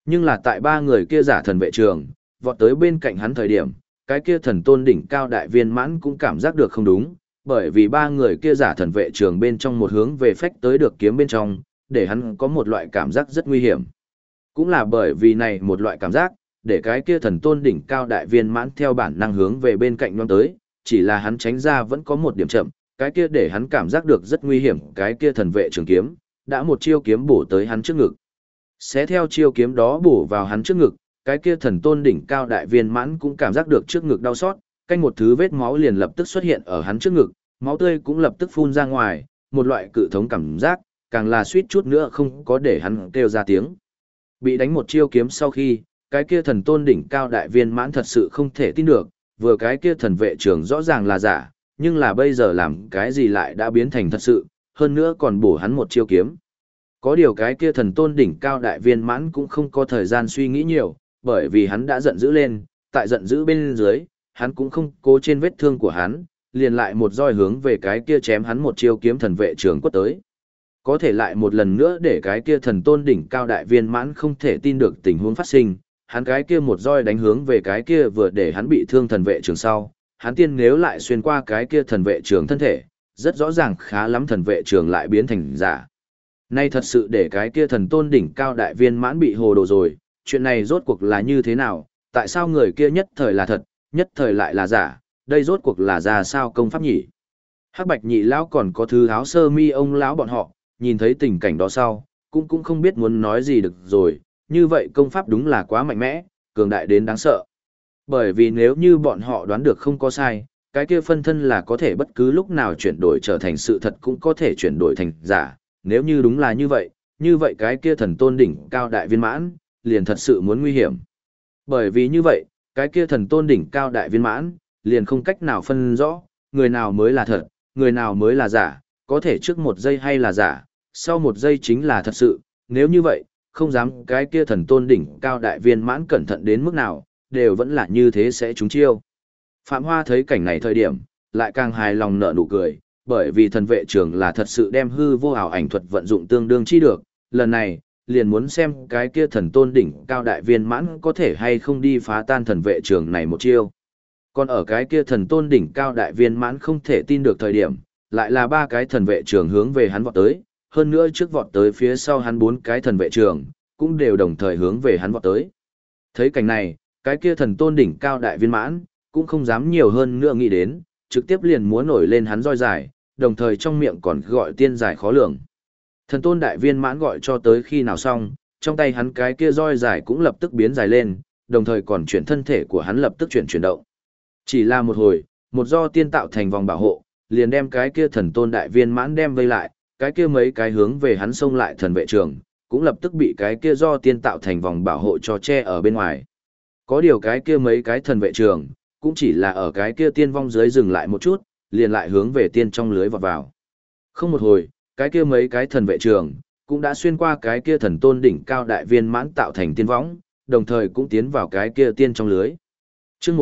Nhưng là tại ba người kia giả thần vệ trường, vọt tới bên cạnh hắn thời điểm, cái kia thần tôn đỉnh cao đại viên mãn cũng cảm giác được không đúng, bởi vì ba người kia giả thần vệ trường bên trong một hướng về phách tới được kiếm bên trong, để hắn có một loại cảm giác rất nguy hiểm. Cũng là bởi vì này một loại cảm giác, để cái kia thần tôn đỉnh cao đại viên mãn theo bản năng hướng về bên cạnh nhóm tới, chỉ là hắn tránh ra vẫn có một điểm chậm, cái kia để hắn cảm giác được rất nguy hiểm, cái kia thần vệ trường kiếm, đã một chiêu kiếm bổ tới hắn trước ngực. Sẽ theo chiêu kiếm đó bổ vào hắn trước ngực, cái kia thần tôn đỉnh cao đại viên mãn cũng cảm giác được trước ngực đau xót, canh một thứ vết máu liền lập tức xuất hiện ở hắn trước ngực, máu tươi cũng lập tức phun ra ngoài, một loại cự thống cảm giác, càng là suýt chút nữa không có để hắn kêu ra tiếng. Bị đánh một chiêu kiếm sau khi, cái kia thần tôn đỉnh cao đại viên mãn thật sự không thể tin được, vừa cái kia thần vệ trưởng rõ ràng là giả, nhưng là bây giờ làm cái gì lại đã biến thành thật sự, hơn nữa còn bổ hắn một chiêu kiếm. Có điều cái kia thần tôn đỉnh cao đại viên mãn cũng không có thời gian suy nghĩ nhiều, bởi vì hắn đã giận dữ lên, tại giận dữ bên dưới, hắn cũng không cố trên vết thương của hắn, liền lại một roi hướng về cái kia chém hắn một chiêu kiếm thần vệ trưởng quất tới. Có thể lại một lần nữa để cái kia thần tôn đỉnh cao đại viên mãn không thể tin được tình huống phát sinh, hắn cái kia một roi đánh hướng về cái kia vừa để hắn bị thương thần vệ trưởng sau, hắn tiên nếu lại xuyên qua cái kia thần vệ trưởng thân thể, rất rõ ràng khá lắm thần vệ trưởng lại biến thành giả. Nay thật sự để cái kia thần tôn đỉnh cao đại viên mãn bị hồ đồ rồi, chuyện này rốt cuộc là như thế nào, tại sao người kia nhất thời là thật, nhất thời lại là giả, đây rốt cuộc là ra sao công pháp nhỉ? Hắc Bạch nhị lão còn có thứ áo sơ mi ông lão bọn họ, nhìn thấy tình cảnh đó sau, cũng không biết muốn nói gì được rồi, như vậy công pháp đúng là quá mạnh mẽ, cường đại đến đáng sợ. Bởi vì nếu như bọn họ đoán được không có sai, cái kia phân thân là có thể bất cứ lúc nào chuyển đổi trở thành sự thật cũng có thể chuyển đổi thành giả, nếu như đúng là như vậy cái kia thần tôn đỉnh cao đại viên mãn, liền thật sự muốn nguy hiểm. Bởi vì như vậy, cái kia thần tôn đỉnh cao đại viên mãn, liền không cách nào phân rõ, người nào mới là thật, người nào mới là giả, có thể trước một giây hay là giả, sau một giây chính là thật sự, nếu như vậy, không dám cái kia thần tôn đỉnh cao đại viên mãn cẩn thận đến mức nào, đều vẫn là như thế sẽ trúng chiêu. Phạm Hoa thấy cảnh này thời điểm, lại càng hài lòng nở nụ cười, bởi vì thần vệ trưởng là thật sự đem hư vô ảo ảnh thuật vận dụng tương đương chi được, lần này, liền muốn xem cái kia thần tôn đỉnh cao đại viên mãn có thể hay không đi phá tan thần vệ trưởng này một chiêu. Còn ở cái kia thần tôn đỉnh cao đại viên mãn không thể tin được thời điểm, lại là ba cái thần vệ trưởng hướng về hắn vọt tới, hơn nữa trước vọt tới phía sau hắn bốn cái thần vệ trưởng, cũng đều đồng thời hướng về hắn vọt tới. Thấy cảnh này, cái kia thần tôn đỉnh cao đại viên mãn, cũng không dám nhiều hơn nữa nghĩ đến, trực tiếp liền múa nổi lên hắn roi dài, đồng thời trong miệng còn gọi tiên dài khó lường. Thần tôn đại viên mãn gọi cho tới khi nào xong, trong tay hắn cái kia roi dài cũng lập tức biến dài lên, đồng thời còn chuyển thân thể của hắn lập tức chuyển động. Chỉ là một hồi, một do tiên tạo thành vòng bảo hộ, liền đem cái kia thần tôn đại viên mãn đem vây lại, cái kia mấy cái hướng về hắn xông lại thần vệ trường, cũng lập tức bị cái kia do tiên tạo thành vòng bảo hộ cho che ở bên ngoài. Có điều cái kia mấy cái thần vệ trường, cũng chỉ là ở cái kia tiên vong dưới dừng lại một chút, liền lại hướng về tiên trong lưới vọt vào. Không một hồi, cái kia mấy cái thần vệ trường, cũng đã xuyên qua cái kia thần tôn đỉnh cao đại viên mãn tạo thành tiên võng, đồng thời cũng tiến vào cái kia tiên trong lưới. Chương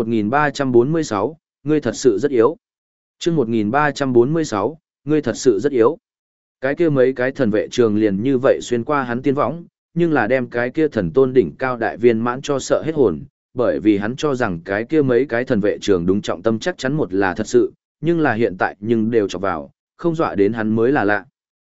1346, ngươi thật sự rất yếu. Chương 1346, ngươi thật sự rất yếu. Cái kia mấy cái thần vệ trường liền như vậy xuyên qua hắn tiên võng, nhưng là đem cái kia thần tôn đỉnh cao đại viên mãn cho sợ hết hồn, bởi vì hắn cho rằng cái kia mấy cái thần vệ trường đúng trọng tâm chắc chắn một là thật sự, nhưng là hiện tại nhưng đều chọc vào, không dọa đến hắn mới là lạ.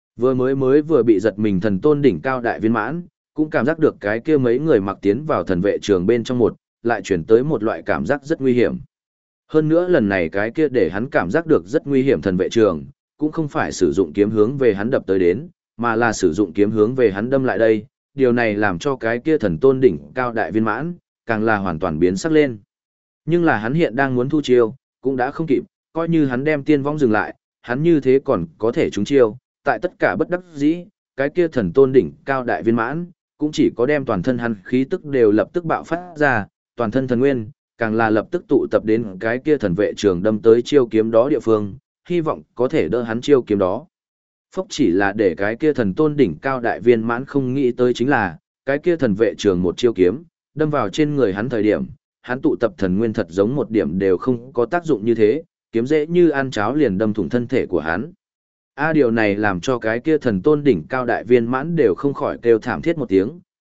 Vừa bị giật mình thần tôn đỉnh cao đại viên mãn, cũng cảm giác được cái kia mấy người mặc tiến vào thần vệ trường bên trong một, lại chuyển tới một loại cảm giác rất nguy hiểm. Hơn nữa lần này cái kia để hắn cảm giác được rất nguy hiểm thần vệ trường, cũng không phải sử dụng kiếm hướng về hắn đập tới đến, mà là sử dụng kiếm hướng về hắn đâm lại đây, điều này làm cho cái kia thần tôn đỉnh cao đại viên mãn, càng là hoàn toàn biến sắc lên. Nhưng là hắn hiện đang muốn thu chiêu, cũng đã không kịp, coi như hắn đem tiên vong dừng lại, hắn như thế còn có thể trúng chiêu, tại tất cả bất đắc dĩ, cái kia thần tôn đỉnh cao đại viên mãn, cũng chỉ có đem toàn thân hắn khí tức đều lập tức bạo phát ra, toàn thân thần nguyên, càng là lập tức tụ tập đến cái kia thần vệ trường đâm tới chiêu kiếm đó địa phương, hy vọng có thể đỡ hắn chiêu kiếm đó. Phốc chỉ là để cái kia thần tôn đỉnh cao đại viên mãn không nghĩ tới chính là, cái kia thần vệ trường một chiêu kiếm, đâm vào trên người hắn thời điểm, hắn tụ tập thần nguyên thật giống một điểm đều không có tác dụng như thế, kiếm dễ như ăn cháo liền đâm thủng thân thể của hắn. Điều này làm cho cái kia thần tôn đỉnh cao đại viên mãn đều không khỏi kêu thảm thiết một tiếng,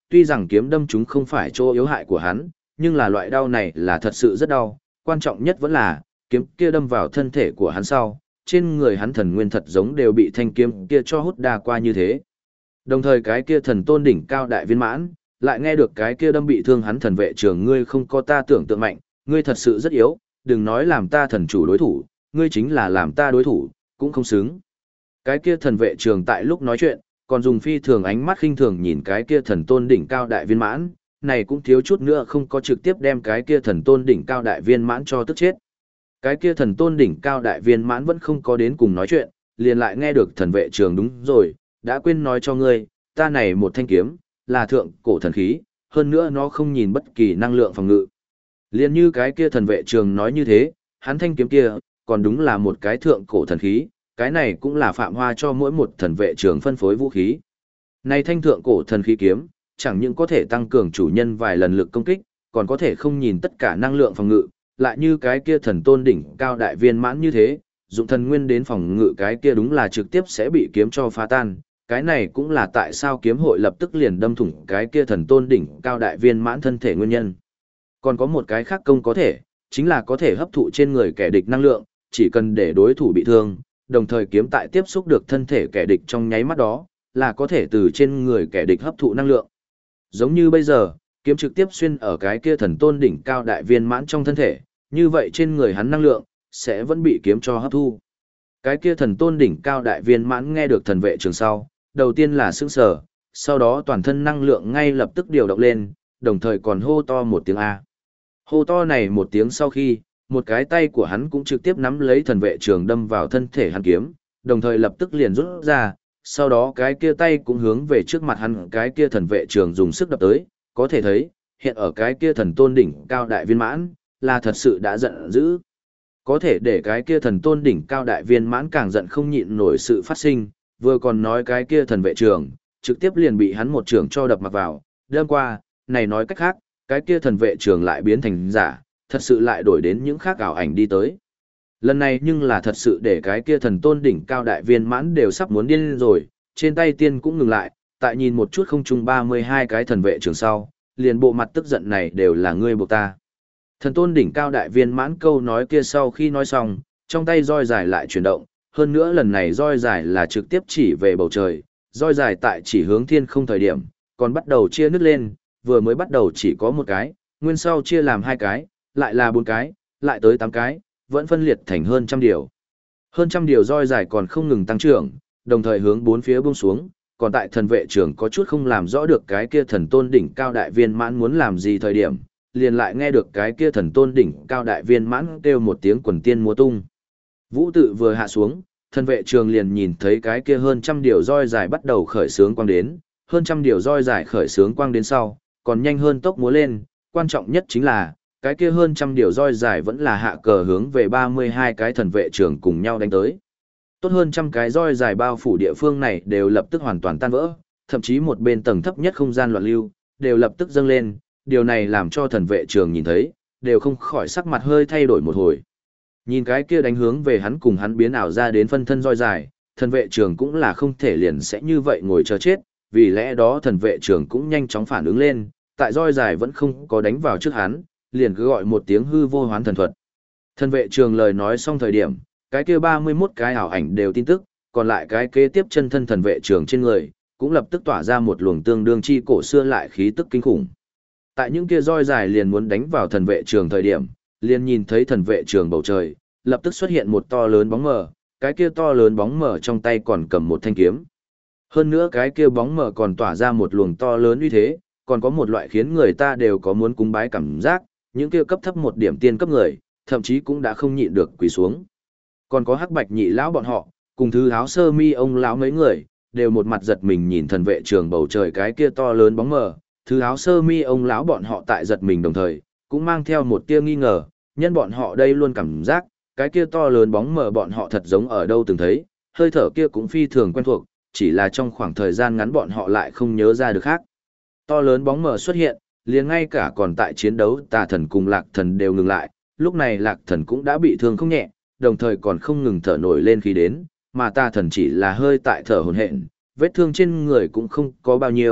tuy rằng kiếm đâm chúng không phải chỗ yếu hại của hắn, nhưng là loại đau này là thật sự rất đau, quan trọng nhất vẫn là, kiếm kia đâm vào thân thể của hắn sau, trên người hắn thần nguyên thật giống đều bị thanh kiếm kia cho hút đa qua như thế. Đồng thời cái kia thần tôn đỉnh cao đại viên mãn, lại nghe được cái kia đâm bị thương hắn thần vệ trường ngươi không có ta tưởng tượng mạnh, ngươi thật sự rất yếu, đừng nói làm ta thần chủ đối thủ, ngươi chính là làm ta đối thủ, cũng không xứng. Cái kia thần vệ trường tại lúc nói chuyện, còn dùng phi thường ánh mắt khinh thường nhìn cái kia thần tôn đỉnh cao đại viên mãn, này cũng thiếu chút nữa không có trực tiếp đem cái kia thần tôn đỉnh cao đại viên mãn cho tức chết. Cái kia thần tôn đỉnh cao đại viên mãn vẫn không có đến cùng nói chuyện, liền lại nghe được thần vệ trường đúng rồi, đã quên nói cho ngươi, ta này một thanh kiếm, là thượng cổ thần khí, hơn nữa nó không nhìn bất kỳ năng lượng phòng ngự. Liền như cái kia thần vệ trường nói như thế, hắn thanh kiếm kia, còn đúng là một cái thượng cổ thần khí, cái này cũng là Phạm Hoa cho mỗi một thần vệ trường phân phối vũ khí. Này thanh thượng cổ thần khí kiếm, chẳng những có thể tăng cường chủ nhân vài lần lực công kích, còn có thể không nhìn tất cả năng lượng phòng ngự, lại như cái kia thần tôn đỉnh cao đại viên mãn như thế, dụng thần nguyên đến phòng ngự cái kia đúng là trực tiếp sẽ bị kiếm cho phá tan. Cái này cũng là tại sao kiếm hội lập tức liền đâm thủng cái kia thần tôn đỉnh cao đại viên mãn thân thể nguyên nhân. Còn có một cái khác công có thể, chính là có thể hấp thụ trên người kẻ địch năng lượng, chỉ cần để đối thủ bị thương, đồng thời kiếm tại tiếp xúc được thân thể kẻ địch trong nháy mắt đó, là có thể từ trên người kẻ địch hấp thụ năng lượng. Giống như bây giờ, kiếm trực tiếp xuyên ở cái kia thần tôn đỉnh cao đại viên mãn trong thân thể, như vậy trên người hắn năng lượng, sẽ vẫn bị kiếm cho hấp thu. Cái kia thần tôn đỉnh cao đại viên mãn nghe được thần vệ trường sau, đầu tiên là sững sờ, sau đó toàn thân năng lượng ngay lập tức điều động lên, đồng thời còn hô to một tiếng A. Hô to này một tiếng sau khi, một cái tay của hắn cũng trực tiếp nắm lấy thần vệ trường đâm vào thân thể hắn kiếm, đồng thời lập tức liền rút ra, sau đó cái kia tay cũng hướng về trước mặt hắn cái kia thần vệ trường dùng sức đập tới, có thể thấy, hiện ở cái kia thần tôn đỉnh cao đại viên mãn, là thật sự đã giận dữ. Có thể để cái kia thần tôn đỉnh cao đại viên mãn càng giận không nhịn nổi sự phát sinh, vừa còn nói cái kia thần vệ trường, trực tiếp liền bị hắn một trường cho đập mặc vào, đâm qua, này nói cách khác, cái kia thần vệ trường lại biến thành giả, thật sự lại đổi đến những khác ảo ảnh đi tới. Lần này nhưng là thật sự để cái kia thần tôn đỉnh cao đại viên mãn đều sắp muốn điên rồi, trên tay tiên cũng ngừng lại, tại nhìn một chút không chung 32 cái thần vệ trường sau, liền bộ mặt tức giận này đều là ngươi buộc ta. Thần tôn đỉnh cao đại viên mãn câu nói kia sau khi nói xong, trong tay roi dài lại chuyển động, hơn nữa lần này roi dài là trực tiếp chỉ về bầu trời, roi dài tại chỉ hướng thiên không thời điểm, còn bắt đầu chia nứt lên, vừa mới bắt đầu chỉ có một cái, nguyên sau chia làm 2 cái, lại là 4 cái, lại tới 8 cái, vẫn phân liệt thành hơn trăm điều. Hơn trăm điều roi dài còn không ngừng tăng trưởng, đồng thời hướng 4 phía buông xuống, còn tại thần vệ trường có chút không làm rõ được cái kia thần tôn đỉnh cao đại viên mãn muốn làm gì thời điểm, liền lại nghe được cái kia thần tôn đỉnh cao đại viên mãn kêu một tiếng quần tiên múa tung. Vũ tự vừa hạ xuống, thần vệ trường liền nhìn thấy cái kia hơn trăm điều roi dài bắt đầu khởi sướng quang đến, hơn trăm điều roi dài khởi sướng quang đến sau, còn nhanh hơn tốc múa lên, quan trọng nhất chính là, cái kia hơn trăm điều roi dài vẫn là hạ cờ hướng về 32 cái thần vệ trường cùng nhau đánh tới. Tốt hơn trăm cái roi dài bao phủ địa phương này đều lập tức hoàn toàn tan vỡ, thậm chí một bên tầng thấp nhất không gian loạn lưu, đều lập tức dâng lên, điều này làm cho thần vệ trường nhìn thấy, đều không khỏi sắc mặt hơi thay đổi một hồi. Nhìn cái kia đánh hướng về hắn cùng hắn biến ảo ra đến phân thân roi dài, thần vệ trường cũng là không thể liền sẽ như vậy ngồi chờ chết, vì lẽ đó thần vệ trường cũng nhanh chóng phản ứng lên, tại roi dài vẫn không có đánh vào trước hắn, liền cứ gọi một tiếng hư vô hoán thần thuật. Thần vệ trường lời nói xong thời điểm, cái kia 31 cái ảo ảnh đều tin tức, còn lại cái kế tiếp chân thân thần vệ trường trên người, cũng lập tức tỏa ra một luồng tương đương chi cổ xưa lại khí tức kinh khủng. Tại những kia roi dài liền muốn đánh vào thần vệ trường thời điểm, liền nhìn thấy thần vệ trường bầu trời, lập tức xuất hiện một to lớn bóng mờ, cái kia to lớn bóng mờ trong tay còn cầm một thanh kiếm. Hơn nữa cái kia bóng mờ còn tỏa ra một luồng to lớn uy thế, còn có một loại khiến người ta đều có muốn cúng bái cảm giác, những kia cấp thấp một điểm tiên cấp người, thậm chí cũng đã không nhịn được quỳ xuống. Còn có Hắc Bạch Nhị lão bọn họ, cùng Thứ Áo Sơ Mi ông lão mấy người, đều một mặt giật mình nhìn thần vệ trường bầu trời cái kia to lớn bóng mờ, Thứ Áo Sơ Mi ông lão bọn họ tại giật mình đồng thời, cũng mang theo một tia nghi ngờ, nhân bọn họ đây luôn cảm giác, cái kia to lớn bóng mờ bọn họ thật giống ở đâu từng thấy, hơi thở kia cũng phi thường quen thuộc, chỉ là trong khoảng thời gian ngắn bọn họ lại không nhớ ra được khác. To lớn bóng mờ xuất hiện, liền ngay cả còn tại chiến đấu tà thần cùng lạc thần đều ngừng lại, lúc này lạc thần cũng đã bị thương không nhẹ, đồng thời còn không ngừng thở nổi lên khí đến, mà tà thần chỉ là hơi tại thở hổn hển, vết thương trên người cũng không có bao nhiêu,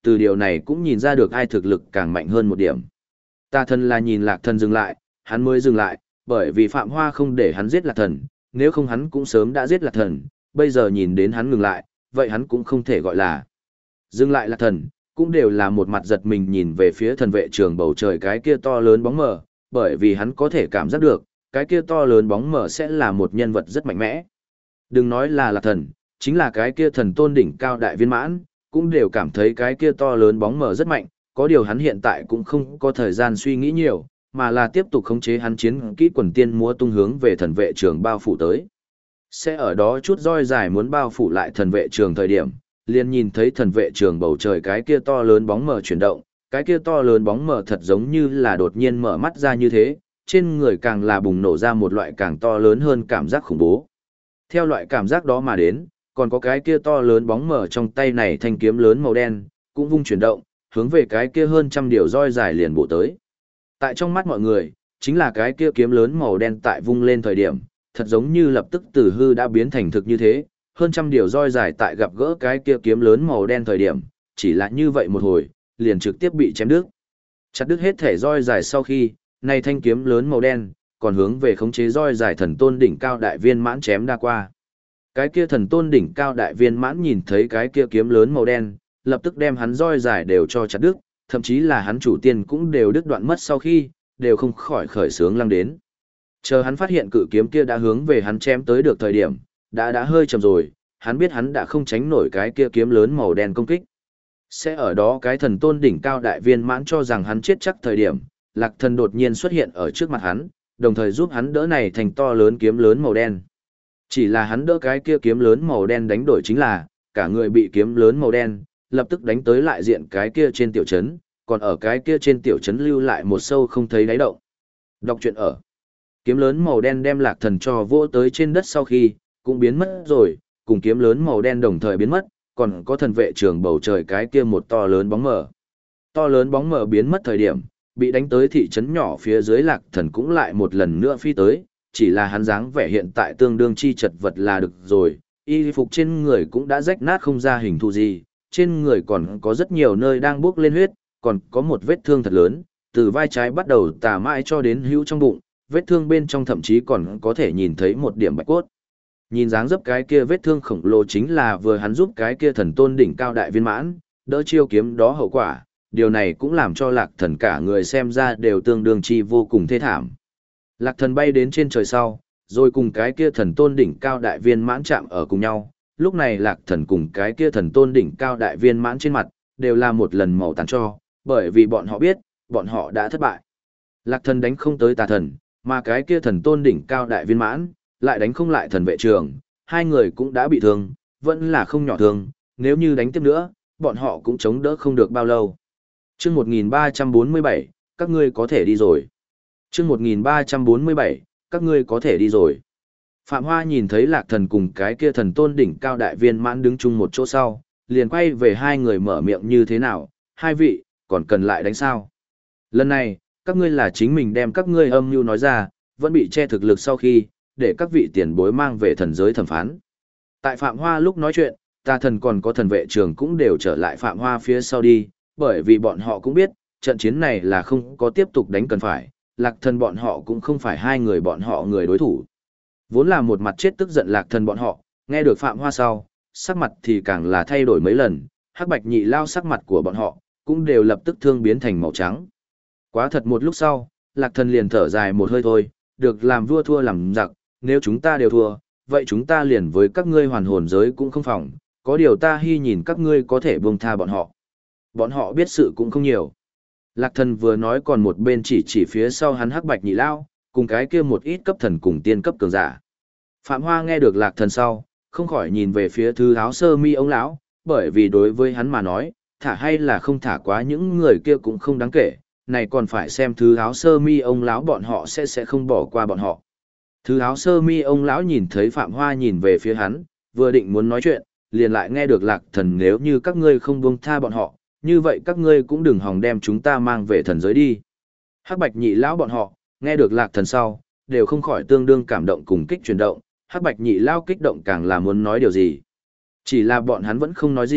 từ điều này cũng nhìn ra được ai thực lực càng mạnh hơn một điểm. Tà thần là nhìn Lạc Thần dừng lại, hắn mới dừng lại, bởi vì Phạm Hoa không để hắn giết Lạc Thần, nếu không hắn cũng sớm đã giết Lạc Thần, bây giờ nhìn đến hắn ngừng lại, vậy hắn cũng không thể gọi là dừng lại. Lạc Thần cũng đều là một mặt giật mình nhìn về phía thần vệ trường bầu trời cái kia to lớn bóng mờ, bởi vì hắn có thể cảm giác được, cái kia to lớn bóng mờ sẽ là một nhân vật rất mạnh mẽ. Đừng nói là Lạc Thần, chính là cái kia thần tôn đỉnh cao đại viên mãn, cũng đều cảm thấy cái kia to lớn bóng mờ rất mạnh, có điều hắn hiện tại cũng không có thời gian suy nghĩ nhiều, mà là tiếp tục khống chế hắn chiến kỹ quần tiên múa tung hướng về thần vệ trường bao phủ tới. Sẽ ở đó chút roi dài muốn bao phủ lại thần vệ trường thời điểm, liền nhìn thấy thần vệ trường bầu trời cái kia to lớn bóng mờ chuyển động, cái kia to lớn bóng mờ thật giống như là đột nhiên mở mắt ra như thế, trên người càng là bùng nổ ra một loại càng to lớn hơn cảm giác khủng bố. Theo loại cảm giác đó mà đến, còn có cái kia to lớn bóng mờ trong tay này thanh kiếm lớn màu đen, cũng vung chuyển động, hướng về cái kia hơn trăm điều roi dài liền bổ tới. Tại trong mắt mọi người, chính là cái kia kiếm lớn màu đen tại vung lên thời điểm, thật giống như lập tức từ hư đã biến thành thực như thế, hơn trăm điều roi dài tại gặp gỡ cái kia kiếm lớn màu đen thời điểm, chỉ là như vậy một hồi, liền trực tiếp bị chém đứt. Chặt đứt hết thể roi dài sau khi, này thanh kiếm lớn màu đen, còn hướng về khống chế roi dài thần tôn đỉnh cao đại viên mãn chém đa qua. Cái kia thần tôn đỉnh cao đại viên mãn nhìn thấy cái kia kiếm lớn màu đen, lập tức đem hắn roi dài đều cho chặt đứt, thậm chí là hắn chủ tiên cũng đều đứt đoạn mất sau khi, đều không khỏi khởi sướng lăng đến. Chờ hắn phát hiện cự kiếm kia đã hướng về hắn chém tới được thời điểm, đã hơi chậm rồi, hắn biết hắn đã không tránh nổi cái kia kiếm lớn màu đen công kích. Sẽ ở đó cái thần tôn đỉnh cao đại viên mãn cho rằng hắn chết chắc thời điểm, Lạc Thần đột nhiên xuất hiện ở trước mặt hắn, đồng thời giúp hắn đỡ này thành to lớn kiếm lớn màu đen. Chỉ là hắn đỡ cái kia kiếm lớn màu đen đánh đổi chính là, cả người bị kiếm lớn màu đen, lập tức đánh tới lại diện cái kia trên tiểu trấn, còn ở cái kia trên tiểu trấn lưu lại một sâu không thấy đáy động. Đọc truyện ở. Kiếm lớn màu đen đem Lạc Thần cho vỗ tới trên đất sau khi, cũng biến mất rồi, cùng kiếm lớn màu đen đồng thời biến mất, còn có thần vệ trường bầu trời cái kia một to lớn bóng mờ. To lớn bóng mờ biến mất thời điểm, bị đánh tới thị trấn nhỏ phía dưới Lạc Thần cũng lại một lần nữa phi tới, chỉ là hắn dáng vẻ hiện tại tương đương chi chật vật là được rồi, y phục trên người cũng đã rách nát không ra hình thù gì, trên người còn có rất nhiều nơi đang bốc lên huyết, còn có một vết thương thật lớn, từ vai trái bắt đầu tà mãi cho đến hữu trong bụng, vết thương bên trong thậm chí còn có thể nhìn thấy một điểm bạch cốt. Nhìn dáng dấp cái kia vết thương khổng lồ chính là vừa hắn giúp cái kia thần tôn đỉnh cao đại viên mãn, đỡ chiêu kiếm đó hậu quả, điều này cũng làm cho Lạc Thần cả người xem ra đều tương đương chi vô cùng thê thảm. Lạc Thần bay đến trên trời sau, rồi cùng cái kia thần tôn đỉnh cao đại viên mãn chạm ở cùng nhau, lúc này Lạc Thần cùng cái kia thần tôn đỉnh cao đại viên mãn trên mặt, đều là một lần màu tàn cho, bởi vì bọn họ biết, bọn họ đã thất bại. Lạc Thần đánh không tới tà thần, mà cái kia thần tôn đỉnh cao đại viên mãn, lại đánh không lại thần vệ trường, hai người cũng đã bị thương, vẫn là không nhỏ thương, nếu như đánh tiếp nữa, bọn họ cũng chống đỡ không được bao lâu. Chương 1347, các ngươi có thể đi rồi. Chương 1347, các ngươi có thể đi rồi. Phạm Hoa nhìn thấy Lạc Thần cùng cái kia thần tôn đỉnh cao đại viên mãn đứng chung một chỗ sau, liền quay về hai người mở miệng như thế nào, hai vị, còn cần lại đánh sao? Lần này, các ngươi là chính mình đem các ngươi âm mưu nói ra, vẫn bị che thực lực sau khi, để các vị tiền bối mang về thần giới thẩm phán. Tại Phạm Hoa lúc nói chuyện, tà thần còn có thần vệ trường cũng đều trở lại Phạm Hoa phía sau đi, bởi vì bọn họ cũng biết, trận chiến này là không có tiếp tục đánh cần phải, Lạc Thần bọn họ cũng không phải hai người bọn họ người đối thủ. Vốn là một mặt chết tức giận Lạc Thần bọn họ, nghe được Phạm Hoa sau, sắc mặt thì càng là thay đổi mấy lần, hắc bạch nhị lao sắc mặt của bọn họ, cũng đều lập tức thương biến thành màu trắng. Quá thật một lúc sau, Lạc Thần liền thở dài một hơi thôi, được làm vua thua làm giặc, nếu chúng ta đều thua, vậy chúng ta liền với các ngươi hoàn hồn giới cũng không phòng, có điều ta hy nhìn các ngươi có thể buông tha bọn họ. Bọn họ biết sự cũng không nhiều. Lạc Thần vừa nói còn một bên chỉ phía sau hắn hắc bạch nhị lao, cùng cái kia một ít cấp thần cùng tiên cấp cường giả. Phạm Hoa nghe được Lạc Thần sau, không khỏi nhìn về phía thư áo sơ mi ông lão, bởi vì đối với hắn mà nói, thả hay là không thả quá những người kia cũng không đáng kể, này còn phải xem thư áo sơ mi ông lão bọn họ sẽ không bỏ qua bọn họ. Thư áo sơ mi ông lão nhìn thấy Phạm Hoa nhìn về phía hắn, vừa định muốn nói chuyện, liền lại nghe được Lạc Thần nếu như các ngươi không buông tha bọn họ, như vậy các ngươi cũng đừng hòng đem chúng ta mang về thần giới đi. Hắc bạch nhị lão bọn họ, nghe được Lạc Thần sau, đều không khỏi tương đương cảm động cùng kích chuyển động, hắc bạch nhị lão kích động càng là muốn nói điều gì. Chỉ là bọn hắn vẫn không nói gì,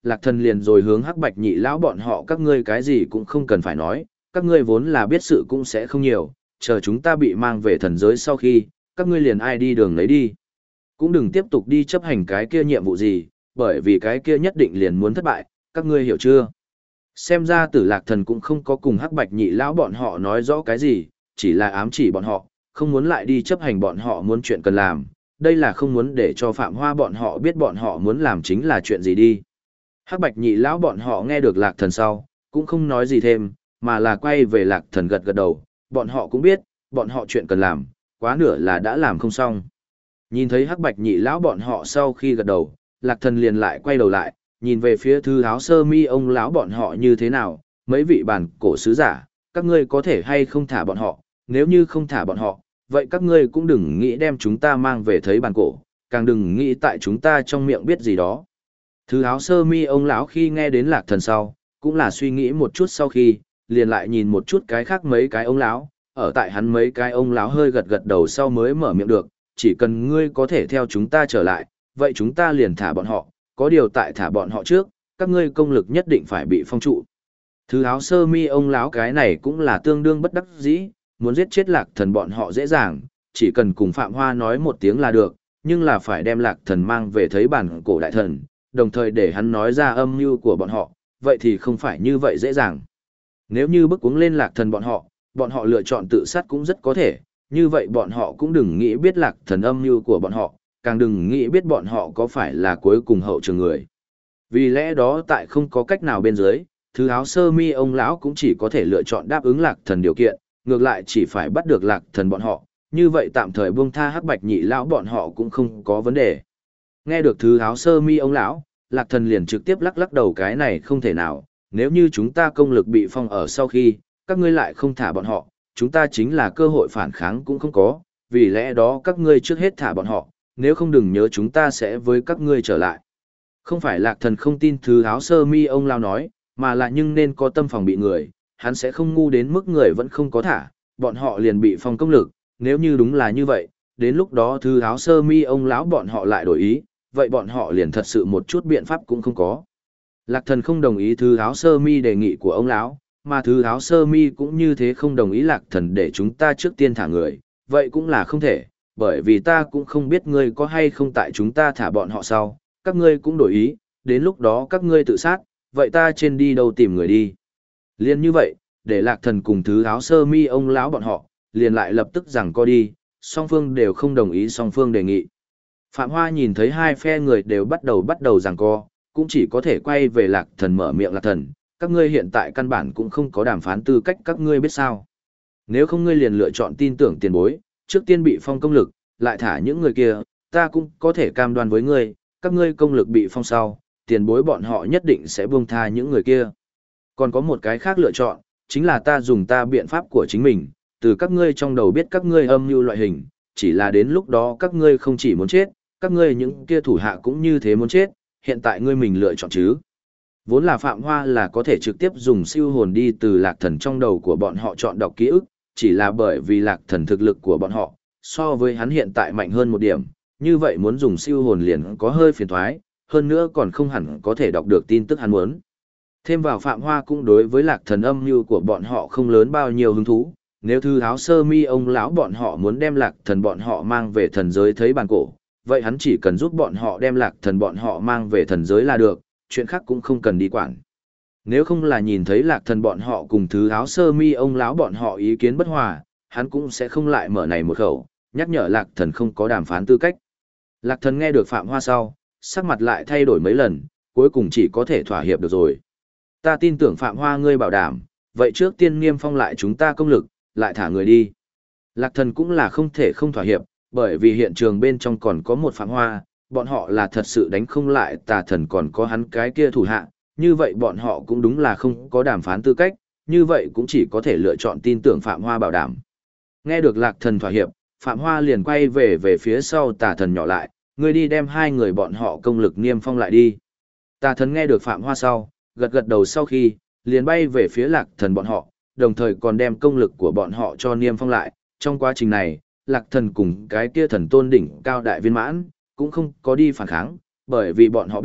Lạc Thần liền rồi hướng Hắc Bạch Nhị lão bọn họ các ngươi cái gì cũng không cần phải nói, các ngươi vốn là biết sự cũng sẽ không nhiều, chờ chúng ta bị mang về thần giới sau khi, các ngươi liền ai đi đường lấy đi. Cũng đừng tiếp tục đi chấp hành cái kia nhiệm vụ gì, bởi vì cái kia nhất định liền muốn thất bại, các ngươi hiểu chưa? Xem ra Tử Lạc Thần cũng không có cùng Hắc Bạch Nhị lão bọn họ nói rõ cái gì, chỉ là ám chỉ bọn họ, không muốn lại đi chấp hành bọn họ muốn chuyện cần làm, đây là không muốn để cho Phạm Hoa bọn họ biết bọn họ muốn làm chính là chuyện gì đi. Hắc Bạch Nhị lão bọn họ nghe được Lạc Thần sau, cũng không nói gì thêm, mà là quay về Lạc Thần gật gật đầu, bọn họ cũng biết, bọn họ chuyện cần làm, quá nửa là đã làm không xong. Nhìn thấy Hắc Bạch Nhị lão bọn họ sau khi gật đầu, Lạc Thần liền lại quay đầu lại, nhìn về phía thư áo sơ mi ông lão bọn họ như thế nào, mấy vị bản cổ sứ giả, các ngươi có thể hay không thả bọn họ, nếu như không thả bọn họ, vậy các ngươi cũng đừng nghĩ đem chúng ta mang về thấy bản cổ, càng đừng nghĩ tại chúng ta trong miệng biết gì đó. Thư áo sơ mi ông lão khi nghe đến Lạc Thần sau, cũng là suy nghĩ một chút sau khi, liền lại nhìn một chút cái khác mấy cái ông lão, ở tại hắn mấy cái ông lão hơi gật gật đầu sau mới mở miệng được, chỉ cần ngươi có thể theo chúng ta trở lại, vậy chúng ta liền thả bọn họ, có điều tại thả bọn họ trước, các ngươi công lực nhất định phải bị phong trụ. Thứ áo sơ mi ông lão cái này cũng là tương đương bất đắc dĩ, muốn giết chết Lạc Thần bọn họ dễ dàng, chỉ cần cùng Phạm Hoa nói một tiếng là được, nhưng là phải đem Lạc Thần mang về thấy bản cổ đại thần, đồng thời để hắn nói ra âm mưu của bọn họ, vậy thì không phải như vậy dễ dàng. Nếu như bức cuống lên Lạc Thần bọn họ lựa chọn tự sát cũng rất có thể, như vậy bọn họ cũng đừng nghĩ biết Lạc Thần âm mưu của bọn họ, càng đừng nghĩ biết bọn họ có phải là cuối cùng hậu trường người. Vì lẽ đó tại không có cách nào bên dưới, thứ áo sơ mi ông lão cũng chỉ có thể lựa chọn đáp ứng Lạc Thần điều kiện, ngược lại chỉ phải bắt được Lạc Thần bọn họ, như vậy tạm thời buông tha Hắc Bạch Nhị lão bọn họ cũng không có vấn đề. Nghe được thứ áo sơ mi ông lão, Lạc Thần liền trực tiếp lắc lắc đầu, cái này không thể nào, nếu như chúng ta công lực bị phong ở sau khi, các ngươi lại không thả bọn họ, chúng ta chính là cơ hội phản kháng cũng không có, vì lẽ đó các ngươi trước hết thả bọn họ, nếu không đừng nhớ chúng ta sẽ với các ngươi trở lại. Không phải Lạc Thần không tin thứ áo sơ mi ông lão nói, mà là nhưng nên có tâm phòng bị người, hắn sẽ không ngu đến mức người vẫn không có thả, bọn họ liền bị phong công lực, nếu như đúng là như vậy, đến lúc đó thứ áo sơ mi ông lão bọn họ lại đổi ý, vậy bọn họ liền thật sự một chút biện pháp cũng không có. Lạc Thần không đồng ý thứ áo sơ mi đề nghị của ông lão, mà thứ áo sơ mi cũng như thế không đồng ý Lạc Thần để chúng ta trước tiên thả người, vậy cũng là không thể, bởi vì ta cũng không biết ngươi có hay không tại chúng ta thả bọn họ sau, các ngươi cũng đổi ý, đến lúc đó các ngươi tự sát, vậy ta trên đi đâu tìm người đi. Liên như vậy, để Lạc Thần cùng thứ áo sơ mi ông lão bọn họ, liền lại lập tức rằng co đi, song phương đều không đồng ý song phương đề nghị. Phạm Hoa nhìn thấy hai phe người đều bắt đầu giằng co, cũng chỉ có thể quay về Lạc Thần mở miệng, Lạc Thần, các ngươi hiện tại căn bản cũng không có đàm phán tư cách, các ngươi biết sao. Nếu không ngươi liền lựa chọn tin tưởng tiền bối, trước tiên bị phong công lực, lại thả những người kia, ta cũng có thể cam đoan với ngươi, các ngươi công lực bị phong sau, tiền bối bọn họ nhất định sẽ buông tha những người kia. Còn có một cái khác lựa chọn, chính là ta dùng ta biện pháp của chính mình, từ các ngươi trong đầu biết các ngươi âm mưu loại hình, chỉ là đến lúc đó các ngươi không chỉ muốn chết, các ngươi những kia thủ hạ cũng như thế muốn chết, hiện tại ngươi mình lựa chọn chứ. Vốn là Phạm Hoa là có thể trực tiếp dùng siêu hồn đi từ Lạc Thần trong đầu của bọn họ chọn đọc ký ức, chỉ là bởi vì Lạc Thần thực lực của bọn họ, so với hắn hiện tại mạnh hơn một điểm, như vậy muốn dùng siêu hồn liền có hơi phiền thoái, hơn nữa còn không hẳn có thể đọc được tin tức hắn muốn. Thêm vào Phạm Hoa cũng đối với Lạc Thần âm mưu của bọn họ không lớn bao nhiêu hứng thú, nếu thư áo sơ mi ông lão bọn họ muốn đem Lạc Thần bọn họ mang về thần giới thấy bàn cổ, vậy hắn chỉ cần giúp bọn họ đem Lạc Thần bọn họ mang về thần giới là được, chuyện khác cũng không cần đi quản. Nếu không là nhìn thấy Lạc Thần bọn họ cùng thứ áo sơ mi ông lão bọn họ ý kiến bất hòa, hắn cũng sẽ không lại mở này một khẩu, nhắc nhở Lạc Thần không có đàm phán tư cách. Lạc Thần nghe được Phạm Hoa sau, sắc mặt lại thay đổi mấy lần, cuối cùng chỉ có thể thỏa hiệp được rồi. Ta tin tưởng Phạm Hoa ngươi bảo đảm, vậy trước tiên niêm phong lại chúng ta công lực, lại thả người đi. Lạc Thần cũng là không thể không thỏa hiệp, bởi vì hiện trường bên trong còn có một Phạm Hoa, bọn họ là thật sự đánh không lại Tà Thần còn có hắn cái kia thủ hạ, như vậy bọn họ cũng đúng là không có đàm phán tư cách, như vậy cũng chỉ có thể lựa chọn tin tưởng Phạm Hoa bảo đảm. Nghe được Lạc Thần thỏa hiệp, Phạm Hoa liền quay về phía sau Tà Thần nhỏ lại, ngươi đi đem hai người bọn họ công lực niêm phong lại đi. Tà Thần nghe được Phạm Hoa sau, gật gật đầu sau khi, liền bay về phía Lạc Thần bọn họ, đồng thời còn đem công lực của bọn họ cho niêm phong lại. Trong quá trình này, Lạc Thần cùng cái kia thần tôn đỉnh cao đại viên mãn, cũng không có đi phản kháng, bởi vì bọn họ biết,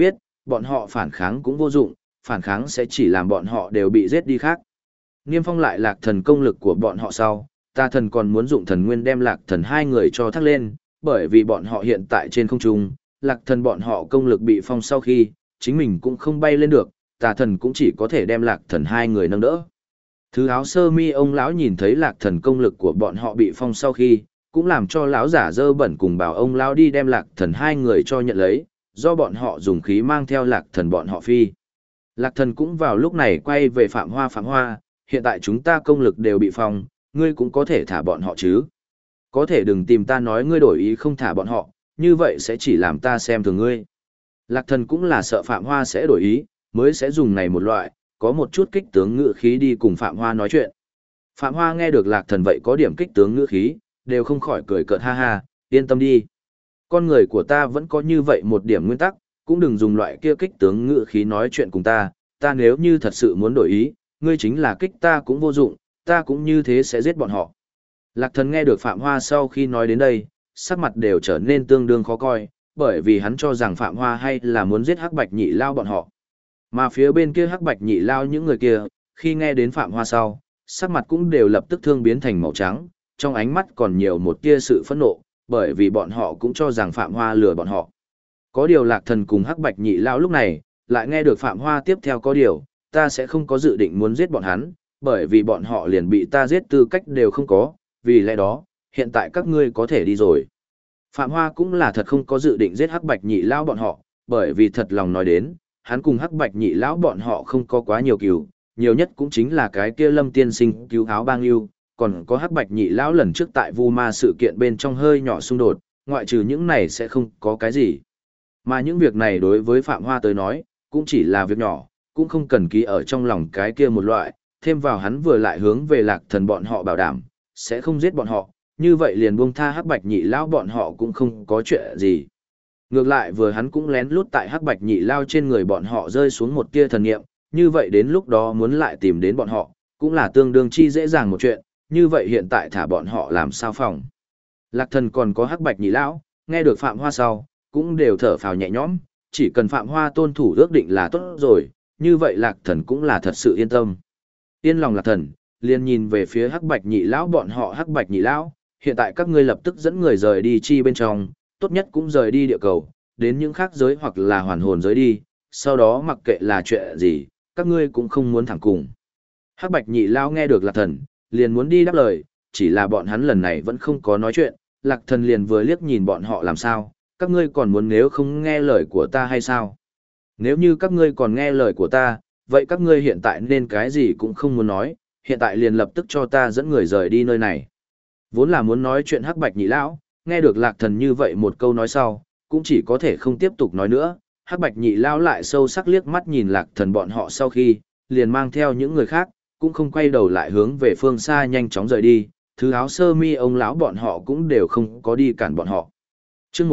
bọn họ phản kháng cũng vô dụng, phản kháng sẽ chỉ làm bọn họ đều bị giết đi khác. Niêm Phong lại Lạc Thần công lực của bọn họ sau, Tà Thần còn muốn dụng thần nguyên đem Lạc Thần hai người cho thác lên, bởi vì bọn họ hiện tại trên không trung, Lạc Thần bọn họ công lực bị phong sau khi, chính mình cũng không bay lên được, Tà Thần cũng chỉ có thể đem Lạc Thần hai người nâng đỡ. Thứ áo sơ mi ông lão nhìn thấy Lạc Thần công lực của bọn họ bị phong sau khi, cũng làm cho lão giả dơ bẩn cùng bảo ông lão đi đem Lạc Thần hai người cho nhận lấy, do bọn họ dùng khí mang theo Lạc Thần bọn họ phi. Lạc Thần cũng vào lúc này quay về Phạm Hoa, hiện tại chúng ta công lực đều bị phong, ngươi cũng có thể thả bọn họ chứ. Có thể đừng tìm ta nói ngươi đổi ý không thả bọn họ, như vậy sẽ chỉ làm ta xem thường ngươi. Lạc Thần cũng là sợ Phạm Hoa sẽ đổi ý, mới sẽ dùng này một loại, có một chút kích tướng ngữ khí đi cùng Phạm Hoa nói chuyện. Phạm Hoa nghe được Lạc Thần vậy có điểm kích tướng ngữ khí, đều không khỏi cười cợt ha ha, yên tâm đi. Con người của ta vẫn có như vậy một điểm nguyên tắc, cũng đừng dùng loại kia kích tướng ngữ khí nói chuyện cùng ta nếu như thật sự muốn đổi ý, ngươi chính là kích ta cũng vô dụng, ta cũng như thế sẽ giết bọn họ. Lạc Thần nghe được Phạm Hoa sau khi nói đến đây, sắc mặt đều trở nên tương đương khó coi, bởi vì hắn cho rằng Phạm Hoa hay là muốn giết Hắc Bạch Nhị Lao bọn họ. Mà phía bên kia Hắc Bạch Nhị Lao những người kia, khi nghe đến Phạm Hoa sau, sắc mặt cũng đều lập tức thương biến thành màu trắng, trong ánh mắt còn nhiều một tia sự phẫn nộ, bởi vì bọn họ cũng cho rằng Phạm Hoa lừa bọn họ. Có điều Lạc Thần cùng Hắc Bạch Nhị Lao lúc này, lại nghe được Phạm Hoa tiếp theo có điều, ta sẽ không có dự định muốn giết bọn hắn, bởi vì bọn họ liền bị ta giết tư cách đều không có, vì lẽ đó, hiện tại các ngươi có thể đi rồi. Phạm Hoa cũng là thật không có dự định giết Hắc Bạch Nhị Lão bọn họ, bởi vì thật lòng nói đến, hắn cùng Hắc Bạch Nhị Lão bọn họ không có quá nhiều cừu, nhiều nhất cũng chính là cái kia Lâm Tiên Sinh cứu áo bang yêu, còn có Hắc Bạch Nhị Lão lần trước tại Vu Ma sự kiện bên trong hơi nhỏ xung đột, ngoại trừ những này sẽ không có cái gì. Mà những việc này đối với Phạm Hoa tới nói, cũng chỉ là việc nhỏ, cũng không cần ký ở trong lòng cái kia một loại, thêm vào hắn vừa lại hướng về Lạc Thần bọn họ bảo đảm, sẽ không giết bọn họ, như vậy liền buông tha Hắc Bạch Nhị Lao bọn họ cũng không có chuyện gì. Ngược lại vừa hắn cũng lén lút tại Hắc Bạch Nhị Lao trên người bọn họ rơi xuống một tia thần niệm, như vậy đến lúc đó muốn lại tìm đến bọn họ, cũng là tương đương chi dễ dàng một chuyện, như vậy hiện tại thả bọn họ làm sao phòng. Lạc Thần còn có Hắc Bạch Nhị Lão, nghe được Phạm Hoa sau, cũng đều thở phào nhẹ nhõm, chỉ cần Phạm Hoa tôn thủ ước định là tốt rồi, như vậy Lạc Thần cũng là thật sự yên tâm. Yên lòng Lạc Thần, liền nhìn về phía Hắc Bạch Nhị Lão bọn họ. Hắc Bạch Nhị Lão, hiện tại các ngươi lập tức dẫn người rời đi chi bên trong, tốt nhất cũng rời đi địa cầu, đến những khác giới hoặc là hoàn hồn giới đi, sau đó mặc kệ là chuyện gì, các ngươi cũng không muốn thẳng cùng. Hắc Bạch Nhị Lão nghe được Lạc Thần, liền muốn đi đáp lời, chỉ là bọn hắn lần này vẫn không có nói chuyện, Lạc Thần liền vừa liếc nhìn bọn họ làm sao, các ngươi còn muốn nếu không nghe lời của ta hay sao? Nếu như các ngươi còn nghe lời của ta, vậy các ngươi hiện tại nên cái gì cũng không muốn nói, hiện tại liền lập tức cho ta dẫn người rời đi nơi này. Vốn là muốn nói chuyện Hắc Bạch Nhị Lão, nghe được Lạc Thần như vậy một câu nói sau, cũng chỉ có thể không tiếp tục nói nữa. Hắc Bạch Nhị Lão lại sâu sắc liếc mắt nhìn Lạc Thần bọn họ sau khi, liền mang theo những người khác, cũng không quay đầu lại hướng về phương xa nhanh chóng rời đi. Thứ áo sơ mi ông lão bọn họ cũng đều không có đi cản bọn họ. Chương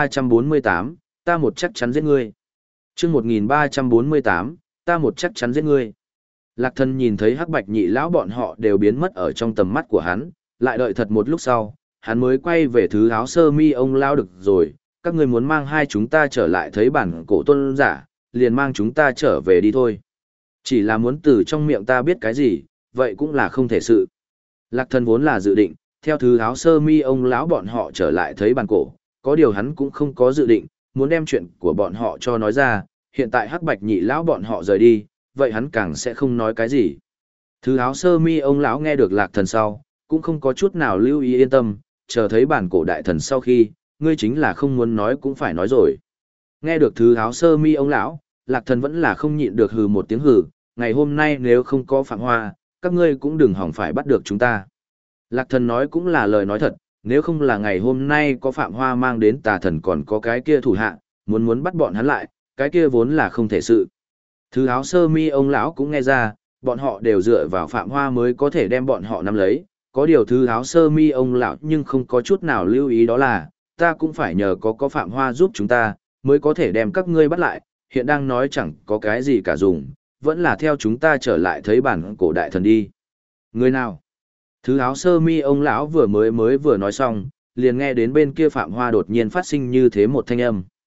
1348, ta một chắc chắn giết ngươi. Chương 1348, ta một chắc chắn giết ngươi. Lạc Thần nhìn thấy Hắc Bạch Nhị Lão bọn họ đều biến mất ở trong tầm mắt của hắn, lại đợi thật một lúc sau, hắn mới quay về thứ áo sơ mi ông lão. Được rồi, các ngươi muốn mang hai chúng ta trở lại thấy bản cổ tôn giả, liền mang chúng ta trở về đi thôi. Chỉ là muốn từ trong miệng ta biết cái gì, vậy cũng là không thể sự. Lạc Thần vốn là dự định, theo thứ áo sơ mi ông lão bọn họ trở lại thấy bản cổ, có điều hắn cũng không có dự định, muốn đem chuyện của bọn họ cho nói ra, hiện tại Hắc Bạch Nhị Lão bọn họ rời đi, vậy hắn càng sẽ không nói cái gì. Thứ áo sơ mi ông lão nghe được Lạc Thần sau, cũng không có chút nào lưu ý yên tâm, chờ thấy bản cổ đại thần sau khi, ngươi chính là không muốn nói cũng phải nói rồi. Nghe được thứ áo sơ mi ông lão, Lạc Thần vẫn là không nhịn được hừ một tiếng hừ, ngày hôm nay nếu không có Phạm Hoa, các ngươi cũng đừng hỏng phải bắt được chúng ta. Lạc Thần nói cũng là lời nói thật, nếu không là ngày hôm nay có Phạm Hoa mang đến Tà Thần còn có cái kia thủ hạ, muốn bắt bọn hắn lại, cái kia vốn là không thể sự. Thứ áo sơ mi ông lão cũng nghe ra, bọn họ đều dựa vào Phạm Hoa mới có thể đem bọn họ nắm lấy, có điều thứ áo sơ mi ông lão nhưng không có chút nào lưu ý đó là, ta cũng phải nhờ có Phạm Hoa giúp chúng ta, mới có thể đem các ngươi bắt lại, hiện đang nói chẳng có cái gì cả dùng, vẫn là theo chúng ta trở lại thấy bản cổ đại thần đi. Người nào? Thứ áo sơ mi ông lão vừa mới vừa nói xong, liền nghe đến bên kia Phạm Hoa đột nhiên phát sinh như thế một thanh âm.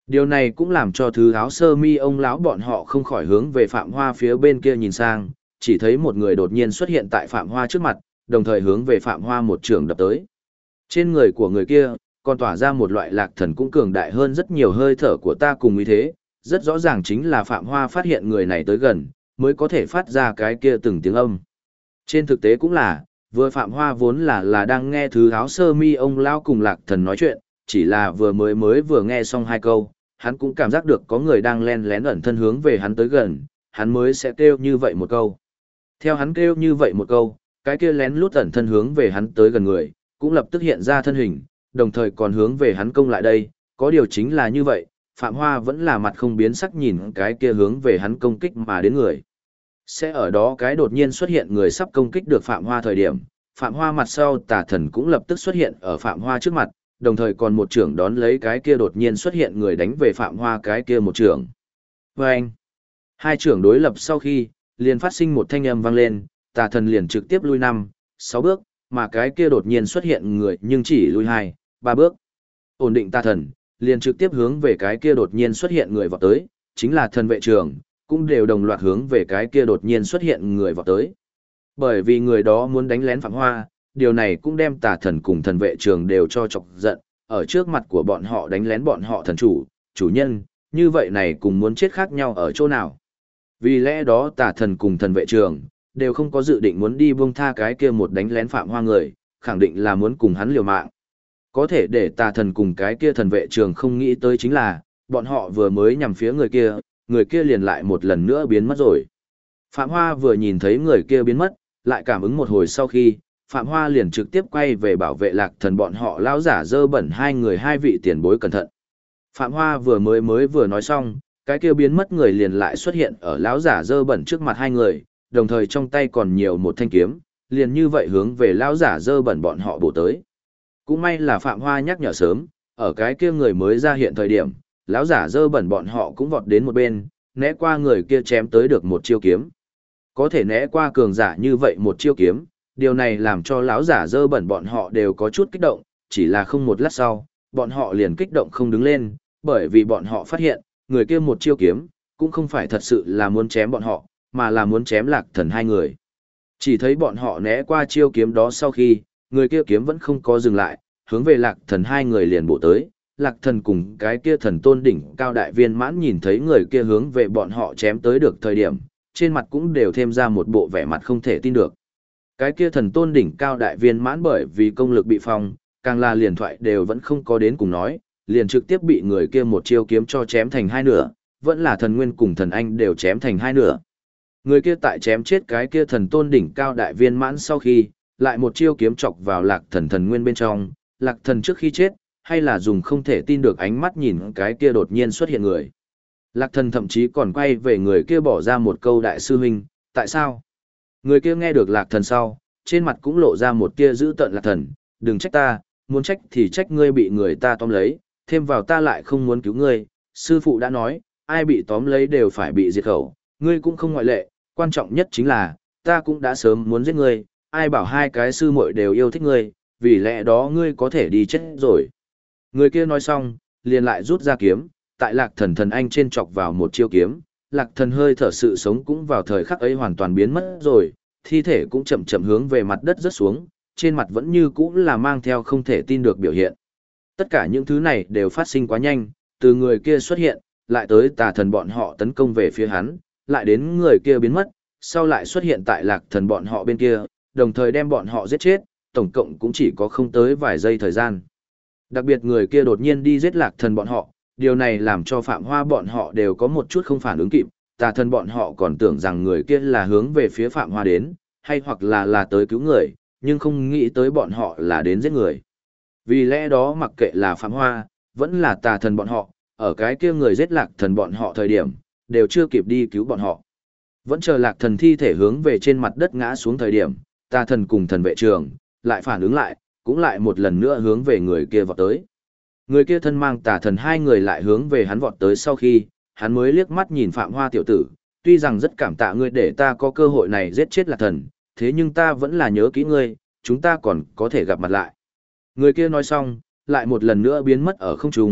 Điều này cũng làm cho thứ áo sơ mi ông lão bọn họ không khỏi hướng về Phạm Hoa phía bên kia nhìn sang, chỉ thấy một người đột nhiên xuất hiện tại Phạm Hoa trước mặt, đồng thời hướng về Phạm Hoa một trường đập tới. Trên người của người kia, còn tỏa ra một loại lạc thần cũng cường đại hơn rất nhiều hơi thở của ta cùng ý thế, rất rõ ràng chính là Phạm Hoa phát hiện người này tới gần, mới có thể phát ra cái kia từng tiếng âm. Trên thực tế cũng là, vừa Phạm Hoa vốn là đang nghe thứ áo sơ mi ông lão cùng lạc thần nói chuyện, chỉ là vừa nghe xong hai câu, hắn cũng cảm giác được có người đang len lén ẩn thân hướng về hắn tới gần, hắn mới sẽ kêu như vậy một câu. Theo hắn kêu như vậy một câu, cái kia lén lút ẩn thân hướng về hắn tới gần người, cũng lập tức hiện ra thân hình, đồng thời còn hướng về hắn công lại đây, có điều chính là như vậy, Phạm Hoa vẫn là mặt không biến sắc nhìn cái kia hướng về hắn công kích mà đến người. Sẽ ở đó cái đột nhiên xuất hiện người sắp công kích được Phạm Hoa thời điểm, Phạm Hoa mặt sau tà thần cũng lập tức xuất hiện ở Phạm Hoa trước mặt, đồng thời còn một trưởng đón lấy cái kia đột nhiên xuất hiện người đánh về Phạm Hoa cái kia một trưởng. Vâng! Hai trưởng đối lập sau khi, liền phát sinh một thanh âm vang lên, tà thần liền trực tiếp lui 5, 6 bước, mà cái kia đột nhiên xuất hiện người nhưng chỉ lui 2, 3 bước. Ổn định tà thần, liền trực tiếp hướng về cái kia đột nhiên xuất hiện người vọt tới, chính là thần vệ trường, cũng đều đồng loạt hướng về cái kia đột nhiên xuất hiện người vọt tới. Bởi vì người đó muốn đánh lén Phạm Hoa, điều này cũng đem tà thần cùng thần vệ trường đều cho chọc giận, ở trước mặt của bọn họ đánh lén bọn họ thần chủ nhân, như vậy này cùng muốn chết khác nhau ở chỗ nào. Vì lẽ đó tà thần cùng thần vệ trường, đều không có dự định muốn đi buông tha cái kia một đánh lén Phạm Hoa người, khẳng định là muốn cùng hắn liều mạng. Có thể để tà thần cùng cái kia thần vệ trường không nghĩ tới chính là, bọn họ vừa mới nhằm phía người kia liền lại một lần nữa biến mất rồi. Phạm Hoa vừa nhìn thấy người kia biến mất, lại cảm ứng một hồi sau khi, Phạm Hoa liền trực tiếp quay về bảo vệ lạc thần bọn họ lão giả dơ bẩn hai vị tiền bối cẩn thận. Phạm Hoa vừa nói xong, cái kia biến mất người liền lại xuất hiện ở lão giả dơ bẩn trước mặt hai người, đồng thời trong tay còn nhiều một thanh kiếm, liền như vậy hướng về lão giả dơ bẩn bọn họ bổ tới. Cũng may là Phạm Hoa nhắc nhở sớm, ở cái kia người mới ra hiện thời điểm, lão giả dơ bẩn bọn họ cũng vọt đến một bên, né qua người kia chém tới được một chiêu kiếm. Có thể né qua cường giả như vậy một chiêu kiếm, điều này làm cho lão giả dơ bẩn bọn họ đều có chút kích động, chỉ là không một lát sau, bọn họ liền kích động không đứng lên, bởi vì bọn họ phát hiện, người kia một chiêu kiếm, cũng không phải thật sự là muốn chém bọn họ, mà là muốn chém lạc thần hai người. Chỉ thấy bọn họ né qua chiêu kiếm đó sau khi, người kia kiếm vẫn không có dừng lại, hướng về lạc thần hai người liền bổ tới. Lạc thần cùng cái kia thần tôn đỉnh cao đại viên mãn nhìn thấy người kia hướng về bọn họ chém tới được thời điểm, trên mặt cũng đều thêm ra một bộ vẻ mặt không thể tin được. Cái kia thần tôn đỉnh cao đại viên mãn bởi vì công lực bị phong, càng là liền thoại đều vẫn không có đến cùng nói, liền trực tiếp bị người kia một chiêu kiếm cho chém thành hai nửa, vẫn là thần nguyên cùng thần anh đều chém thành hai nửa. Người kia tại chém chết cái kia thần tôn đỉnh cao đại viên mãn sau khi, lại một chiêu kiếm chọc vào lạc thần nguyên bên trong, lạc thần trước khi chết, hay là dùng không thể tin được ánh mắt nhìn cái kia đột nhiên xuất hiện người. Lạc thần thậm chí còn quay về người kia bỏ ra một câu đại sư huynh, tại sao? Người kia nghe được lạc thần sau, trên mặt cũng lộ ra một tia dữ tợn lạc thần, đừng trách ta, muốn trách thì trách ngươi bị người ta tóm lấy, thêm vào ta lại không muốn cứu ngươi, sư phụ đã nói, ai bị tóm lấy đều phải bị diệt khẩu, ngươi cũng không ngoại lệ, quan trọng nhất chính là, ta cũng đã sớm muốn giết ngươi, ai bảo hai cái sư muội đều yêu thích ngươi, vì lẽ đó ngươi có thể đi chết rồi. Người kia nói xong, liền lại rút ra kiếm, tại lạc thần anh trên chọc vào một chiêu kiếm, lạc thần hơi thở sự sống cũng vào thời khắc ấy hoàn toàn biến mất rồi, thi thể cũng chậm chậm hướng về mặt đất rớt xuống, trên mặt vẫn như cũ là mang theo không thể tin được biểu hiện. Tất cả những thứ này đều phát sinh quá nhanh, từ người kia xuất hiện, lại tới tà thần bọn họ tấn công về phía hắn, lại đến người kia biến mất, sau lại xuất hiện tại lạc thần bọn họ bên kia, đồng thời đem bọn họ giết chết, tổng cộng cũng chỉ có không tới vài giây thời gian. Đặc biệt người kia đột nhiên đi giết lạc thần bọn họ, điều này làm cho Phạm Hoa bọn họ đều có một chút không phản ứng kịp, tà thần bọn họ còn tưởng rằng người kia là hướng về phía Phạm Hoa đến, hay hoặc là tới cứu người, nhưng không nghĩ tới bọn họ là đến giết người. Vì lẽ đó mặc kệ là Phạm Hoa, vẫn là tà thần bọn họ, ở cái kia người giết lạc thần bọn họ thời điểm, đều chưa kịp đi cứu bọn họ. Vẫn chờ lạc thần thi thể hướng về trên mặt đất ngã xuống thời điểm, tà thần cùng thần vệ trường, lại phản ứng lại, cũng lại một lần nữa hướng về người kia vọt tới. Người kia thân mang tà thần hai người lại hướng về hắn vọt tới sau khi, hắn mới liếc mắt nhìn Phạm Hoa tiểu tử, tuy rằng rất cảm tạ ngươi để ta có cơ hội này giết chết lạc thần, thế nhưng ta vẫn là nhớ kỹ ngươi, chúng ta còn có thể gặp mặt lại. Người kia nói xong, lại một lần nữa biến mất ở không trung,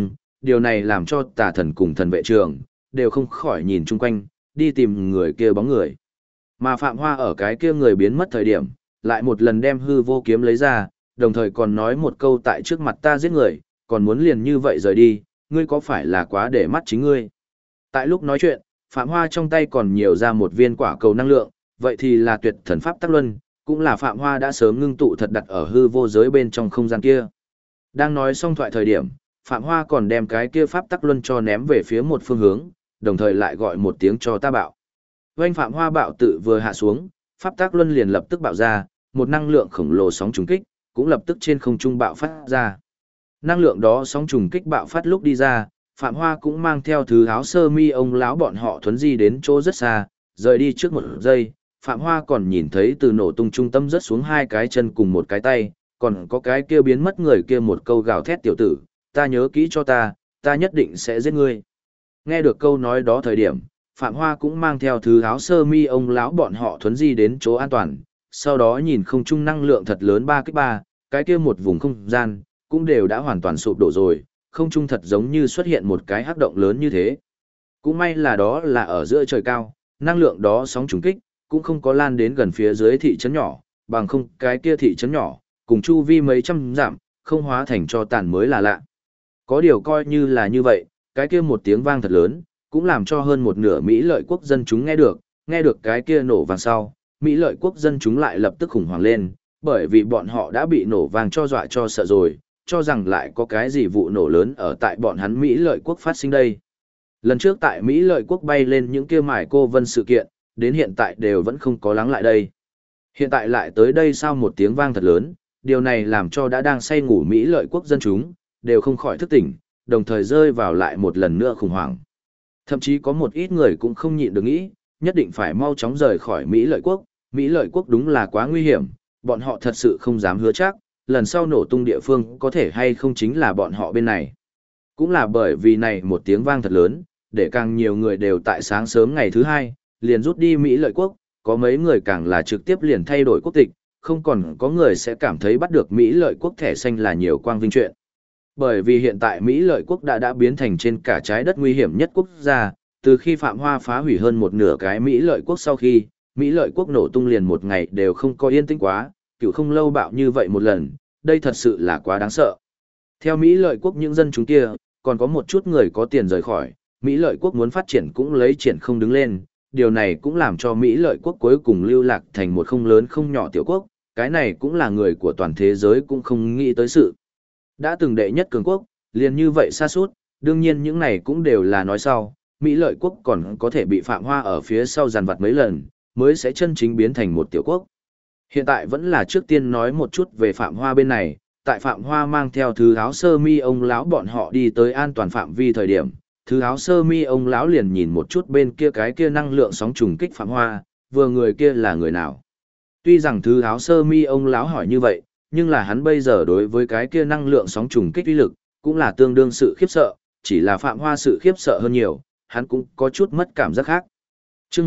điều này làm cho tà thần cùng thần vệ trường, đều không khỏi nhìn chung quanh, đi tìm người kia bóng người. Mà Phạm Hoa ở cái kia người biến mất thời điểm, lại một lần đem hư vô kiếm lấy ra, đồng thời còn nói một câu tại trước mặt ta giết người, còn muốn liền như vậy rời đi, ngươi có phải là quá để mắt chính ngươi. Tại lúc nói chuyện, Phạm Hoa trong tay còn nhiều ra một viên quả cầu năng lượng, vậy thì là tuyệt thần pháp tắc luân, cũng là Phạm Hoa đã sớm ngưng tụ thật đặt ở hư vô giới bên trong không gian kia. Đang nói xong thoại thời điểm, Phạm Hoa còn đem cái kia pháp tắc luân cho ném về phía một phương hướng, đồng thời lại gọi một tiếng cho ta bạo. Vành Phạm Hoa bạo tự vừa hạ xuống, pháp tắc luân liền lập tức bạo ra, một năng lượng khổng lồ sóng trùng kích, cũng lập tức trên không trung bạo phát ra. Năng lượng đó sóng trùng kích bạo phát lúc đi ra, Phạm Hoa cũng mang theo thứ áo sơ mi ông lão bọn họ thuấn di đến chỗ rất xa, rời đi trước một giây, Phạm Hoa còn nhìn thấy từ nổ tung trung tâm rớt xuống hai cái chân cùng một cái tay, còn có cái kia biến mất người kia một câu gào thét tiểu tử, ta nhớ kỹ cho ta nhất định sẽ giết ngươi. Nghe được câu nói đó thời điểm, Phạm Hoa cũng mang theo thứ áo sơ mi ông lão bọn họ thuấn di đến chỗ an toàn, sau đó nhìn không trung năng lượng thật lớn 3x3, cái kia một vùng không gian, cũng đều đã hoàn toàn sụp đổ rồi, không trung thật giống như xuất hiện một cái hắc động lớn như thế. Cũng may là đó là ở giữa trời cao, năng lượng đó sóng trùng kích, cũng không có lan đến gần phía dưới thị trấn nhỏ, bằng không cái kia thị trấn nhỏ, cùng chu vi mấy trăm dặm, không hóa thành cho tàn mới là lạ. Có điều coi như là như vậy, cái kia một tiếng vang thật lớn, cũng làm cho hơn một nửa Mỹ lợi quốc dân chúng nghe được cái kia nổ vang sau, Mỹ lợi quốc dân chúng lại lập tức khủng hoảng lên, bởi vì bọn họ đã bị nổ vang cho dọa cho sợ rồi, cho rằng lại có cái gì vụ nổ lớn ở tại bọn hắn Mỹ lợi quốc phát sinh đây. Lần trước tại Mỹ lợi quốc bay lên những kia mải cô vân sự kiện, đến hiện tại đều vẫn không có lắng lại đây. Hiện tại lại tới đây sau một tiếng vang thật lớn, điều này làm cho đã đang say ngủ Mỹ lợi quốc dân chúng, đều không khỏi thức tỉnh, đồng thời rơi vào lại một lần nữa khủng hoảng. Thậm chí có một ít người cũng không nhịn được nghĩ, nhất định phải mau chóng rời khỏi Mỹ lợi quốc đúng là quá nguy hiểm, bọn họ thật sự không dám hứa chắc, lần sau nổ tung địa phương có thể hay không chính là bọn họ bên này. Cũng là bởi vì này một tiếng vang thật lớn, để càng nhiều người đều tại sáng sớm ngày thứ hai, liền rút đi Mỹ lợi quốc, có mấy người càng là trực tiếp liền thay đổi quốc tịch, không còn có người sẽ cảm thấy bắt được Mỹ lợi quốc thẻ xanh là nhiều quang vinh chuyện. Bởi vì hiện tại Mỹ lợi quốc đã biến thành trên cả trái đất nguy hiểm nhất quốc gia, từ khi Phạm Hoa phá hủy hơn một nửa cái Mỹ lợi quốc sau khi, Mỹ lợi quốc nổ tung liền một ngày đều không có yên tĩnh quá, cựu không lâu bạo như vậy một lần, đây thật sự là quá đáng sợ. Theo Mỹ lợi quốc những dân chúng kia, còn có một chút người có tiền rời khỏi, Mỹ lợi quốc muốn phát triển cũng lấy triển không đứng lên, điều này cũng làm cho Mỹ lợi quốc cuối cùng lưu lạc thành một không lớn không nhỏ tiểu quốc, cái này cũng là người của toàn thế giới cũng không nghĩ tới sự. Đã từng đệ nhất cường quốc, liền như vậy xa suốt, đương nhiên những này cũng đều là nói sau, Mỹ lợi quốc còn có thể bị Phạm Hoa ở phía sau giàn vặt mấy lần, mới sẽ chân chính biến thành một tiểu quốc. Hiện tại vẫn là trước tiên nói một chút về Phạm Hoa bên này, tại Phạm Hoa mang theo thứ áo sơ mi ông lão bọn họ đi tới an toàn phạm vi thời điểm, thứ áo sơ mi ông lão liền nhìn một chút bên kia cái kia năng lượng sóng trùng kích Phạm Hoa, vừa người kia là người nào. Tuy rằng thứ áo sơ mi ông lão hỏi như vậy, nhưng là hắn bây giờ đối với cái kia năng lượng sóng trùng kích uy lực, cũng là tương đương sự khiếp sợ, chỉ là Phạm Hoa sự khiếp sợ hơn nhiều, hắn cũng có chút mất cảm giác khác. Chương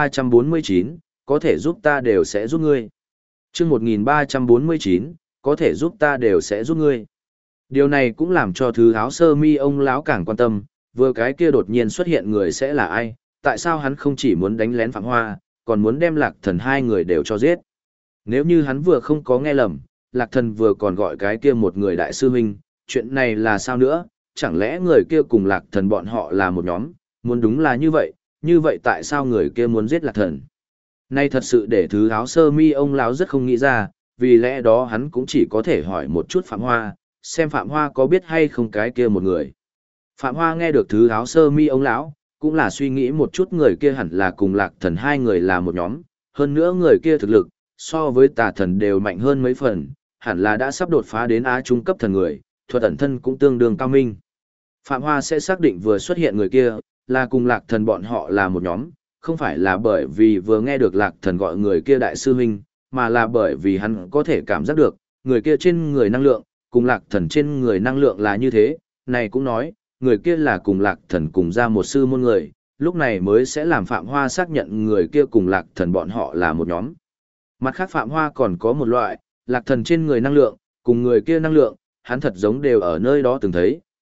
1349, có thể giúp ta đều sẽ giúp ngươi. Chương 1349, có thể giúp ta đều sẽ giúp ngươi. Điều này cũng làm cho thứ áo sơ mi ông lão càng quan tâm, vừa cái kia đột nhiên xuất hiện người sẽ là ai, tại sao hắn không chỉ muốn đánh lén Phạm Hoa, còn muốn đem Lạc Thần hai người đều cho giết. Nếu như hắn vừa không có nghe lầm, Lạc Thần vừa còn gọi cái kia một người đại sư huynh, chuyện này là sao nữa, chẳng lẽ người kia cùng Lạc Thần bọn họ là một nhóm, muốn đúng là như vậy tại sao người kia muốn giết Lạc Thần? Nay thật sự để thứ áo sơ mi ông lão rất không nghĩ ra, vì lẽ đó hắn cũng chỉ có thể hỏi một chút Phạm Hoa, xem Phạm Hoa có biết hay không cái kia một người. Phạm Hoa nghe được thứ áo sơ mi ông lão, cũng là suy nghĩ một chút người kia hẳn là cùng Lạc Thần hai người là một nhóm, hơn nữa người kia thực lực, so với Tà Thần đều mạnh hơn mấy phần, hẳn là đã sắp đột phá đến Á trung cấp thần người, thuật ẩn thân cũng tương đương cao minh. Phạm Hoa sẽ xác định vừa xuất hiện người kia, là cùng Lạc Thần bọn họ là một nhóm, không phải là bởi vì vừa nghe được Lạc Thần gọi người kia đại sư huynh, mà là bởi vì hắn có thể cảm giác được, người kia trên người năng lượng, cùng Lạc Thần trên người năng lượng là như thế, này cũng nói, người kia là cùng Lạc Thần cùng ra một sư môn người, lúc này mới sẽ làm Phạm Hoa xác nhận người kia cùng Lạc Thần bọn họ là một nhóm. Mặt khác Phạm Hoa còn có một loại, Lạc Thần trên người năng lượng, cùng người kia năng lượng, hắn thật giống đều ở nơi đó từng thấy,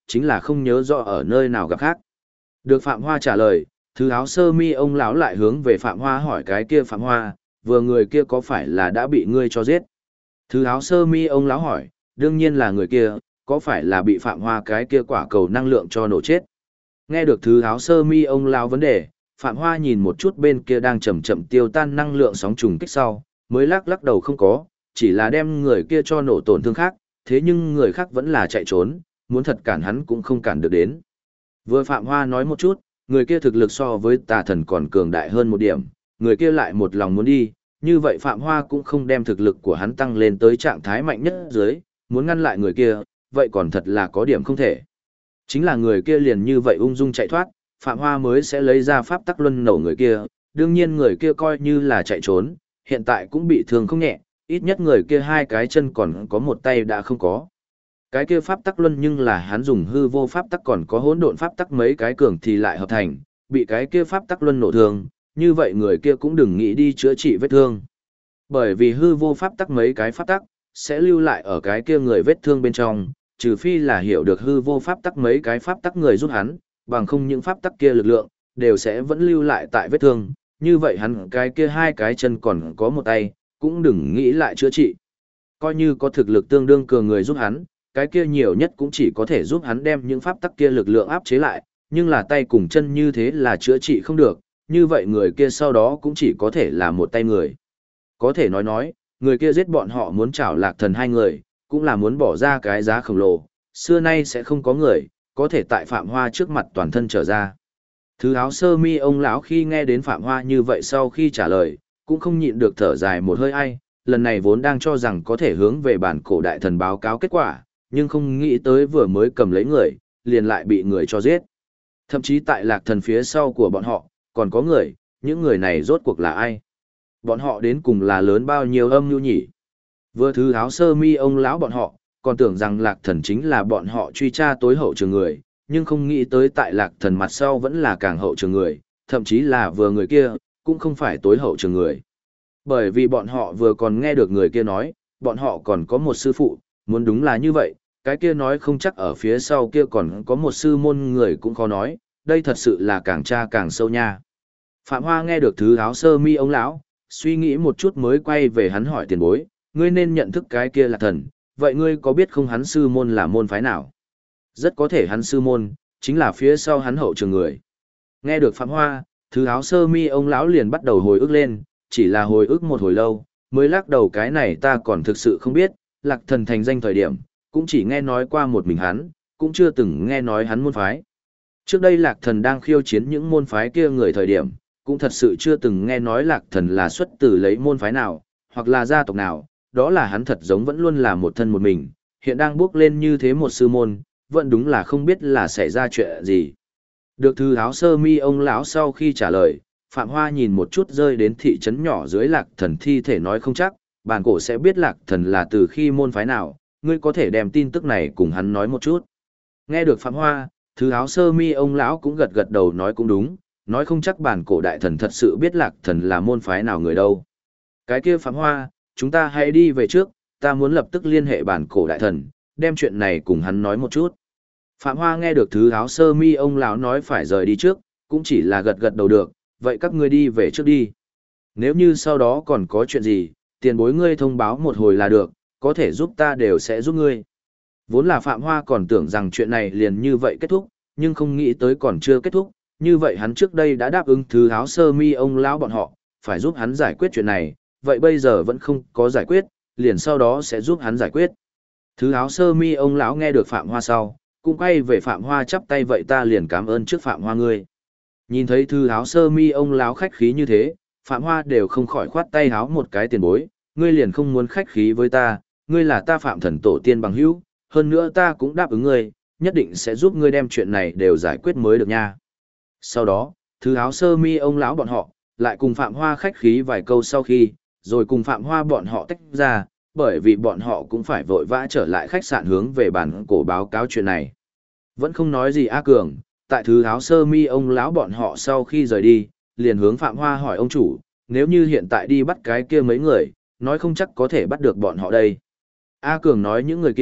chính là không nhớ rõ ở nơi nào gặp khác. Được Phạm Hoa trả lời, thứ áo sơ mi ông lão lại hướng về Phạm Hoa hỏi cái kia Phạm Hoa, vừa người kia có phải là đã bị ngươi cho giết? Thứ áo sơ mi ông lão hỏi, đương nhiên là người kia, có phải là bị Phạm Hoa cái kia quả cầu năng lượng cho nổ chết? Nghe được thứ áo sơ mi ông lão vấn đề, Phạm Hoa nhìn một chút bên kia đang chậm chậm tiêu tan năng lượng sóng trùng kích sau, mới lắc lắc đầu không có, chỉ là đem người kia cho nổ tổn thương khác, thế nhưng người khác vẫn là chạy trốn, muốn thật cản hắn cũng không cản được đến. Vừa Phạm Hoa nói một chút, người kia thực lực so với tà thần còn cường đại hơn một điểm, người kia lại một lòng muốn đi, như vậy Phạm Hoa cũng không đem thực lực của hắn tăng lên tới trạng thái mạnh nhất dưới, muốn ngăn lại người kia, vậy còn thật là có điểm không thể. Chính là người kia liền như vậy ung dung chạy thoát, Phạm Hoa mới sẽ lấy ra pháp tắc luân nổ người kia, đương nhiên người kia coi như là chạy trốn, hiện tại cũng bị thương không nhẹ, ít nhất người kia hai cái chân còn có một tay đã không có. Cái kia pháp tắc luân nhưng là hắn dùng hư vô pháp tắc còn có hỗn độn pháp tắc mấy cái cường thì lại hợp thành, bị cái kia pháp tắc luân nổ thương, như vậy người kia cũng đừng nghĩ đi chữa trị vết thương. Bởi vì hư vô pháp tắc mấy cái pháp tắc sẽ lưu lại ở cái kia người vết thương bên trong, trừ phi là hiểu được hư vô pháp tắc mấy cái pháp tắc người giúp hắn, bằng không những pháp tắc kia lực lượng đều sẽ vẫn lưu lại tại vết thương, như vậy hắn cái kia hai cái chân còn có một tay, cũng đừng nghĩ lại chữa trị. Coi như có thực lực tương đương cường người giúp hắn, cái kia nhiều nhất cũng chỉ có thể giúp hắn đem những pháp tắc kia lực lượng áp chế lại, nhưng là tay cùng chân như thế là chữa trị không được, như vậy người kia sau đó cũng chỉ có thể là một tay người. Có thể nói, người kia giết bọn họ muốn trảo Lạc Thần hai người, cũng là muốn bỏ ra cái giá khổng lồ, xưa nay sẽ không có người có thể tại Phạm Hoa trước mặt toàn thân trở ra. Thứ áo sơ mi ông lão khi nghe đến Phạm Hoa như vậy sau khi trả lời, cũng không nhịn được thở dài một hơi ai, lần này vốn đang cho rằng có thể hướng về bản cổ đại thần báo cáo kết quả, nhưng không nghĩ tới vừa mới cầm lấy người, liền lại bị người cho giết. Thậm chí tại Lạc Thần phía sau của bọn họ, còn có người, những người này rốt cuộc là ai? Bọn họ đến cùng là lớn bao nhiêu âm mưu nhỉ? Vừa thứ áo sơ mi ông lão bọn họ, còn tưởng rằng Lạc Thần chính là bọn họ truy tra tối hậu trường người, nhưng không nghĩ tới tại Lạc Thần mặt sau vẫn là càng hậu trường người, thậm chí là vừa người kia, cũng không phải tối hậu trường người. Bởi vì bọn họ vừa còn nghe được người kia nói, bọn họ còn có một sư phụ, muốn đúng là như vậy, cái kia nói không chắc ở phía sau kia còn có một sư môn người cũng khó nói, đây thật sự là càng tra càng sâu nha. Phạm Hoa nghe được thứ áo sơ mi ông lão, suy nghĩ một chút mới quay về hắn hỏi tiền bối, ngươi nên nhận thức cái kia là thần, vậy ngươi có biết không hắn sư môn là môn phái nào? Rất có thể hắn sư môn, chính là phía sau hắn hậu trường người. Nghe được Phạm Hoa, thứ áo sơ mi ông lão liền bắt đầu hồi ức lên, chỉ là hồi ức một hồi lâu, mới lắc đầu cái này ta còn thực sự không biết, Lạc Thần thành danh thời điểm, cũng chỉ nghe nói qua một mình hắn, cũng chưa từng nghe nói hắn môn phái. Trước đây Lạc Thần đang khiêu chiến những môn phái kia người thời điểm, cũng thật sự chưa từng nghe nói Lạc Thần là xuất từ lấy môn phái nào, hoặc là gia tộc nào, đó là hắn thật giống vẫn luôn là một thân một mình, hiện đang bước lên như thế một sư môn, vẫn đúng là không biết là xảy ra chuyện gì. Được thư áo sơ mi ông lão sau khi trả lời, Phạm Hoa nhìn một chút rơi đến thị trấn nhỏ dưới Lạc Thần thi thể nói không chắc, bản cổ sẽ biết Lạc Thần là từ khi môn phái nào, ngươi có thể đem tin tức này cùng hắn nói một chút. Nghe được Phạm Hoa, thứ áo sơ mi ông lão cũng gật gật đầu nói cũng đúng, nói không chắc bản cổ đại thần thật sự biết Lạc Thần là môn phái nào người đâu. Cái kia Phạm Hoa, chúng ta hãy đi về trước, ta muốn lập tức liên hệ bản cổ đại thần, đem chuyện này cùng hắn nói một chút. Phạm Hoa nghe được thứ áo sơ mi ông lão nói phải rời đi trước, cũng chỉ là gật gật đầu được, vậy các ngươi đi về trước đi. Nếu như sau đó còn có chuyện gì, tiền bối ngươi thông báo một hồi là được, có thể giúp ta đều sẽ giúp ngươi. Vốn là Phạm Hoa còn tưởng rằng chuyện này liền như vậy kết thúc, nhưng không nghĩ tới còn chưa kết thúc, như vậy hắn trước đây đã đáp ứng thứ áo sơ mi ông lão bọn họ, phải giúp hắn giải quyết chuyện này, vậy bây giờ vẫn không có giải quyết, liền sau đó sẽ giúp hắn giải quyết. Thứ áo sơ mi ông lão nghe được Phạm Hoa sau, cũng quay về Phạm Hoa chắp tay vậy ta liền cảm ơn trước Phạm Hoa ngươi. Nhìn thấy thư áo sơ mi ông lão khách khí như thế, Phạm Hoa đều không khỏi khoát tay áo một cái tiền bối, ngươi liền không muốn khách khí với ta, ngươi là ta Phạm Thần tổ tiên bằng hữu, hơn nữa ta cũng đáp ứng ngươi, nhất định sẽ giúp ngươi đem chuyện này đều giải quyết mới được nha. Sau đó, thư áo sơ mi ông lão bọn họ, lại cùng Phạm Hoa khách khí vài câu sau khi, rồi cùng Phạm Hoa bọn họ tách ra, bởi vì bọn họ cũng phải vội vã trở lại khách sạn hướng về bản cổ báo cáo chuyện này. Vẫn không nói gì A Cường, tại thứ áo sơ mi ông lão bọn họ sau khi rời đi, liền hướng Phạm Hoa hỏi ông chủ, nếu như hiện tại đi bắt cái kia mấy người, nói không chắc có thể bắt được bọn họ đây. A Cường nói những người kia,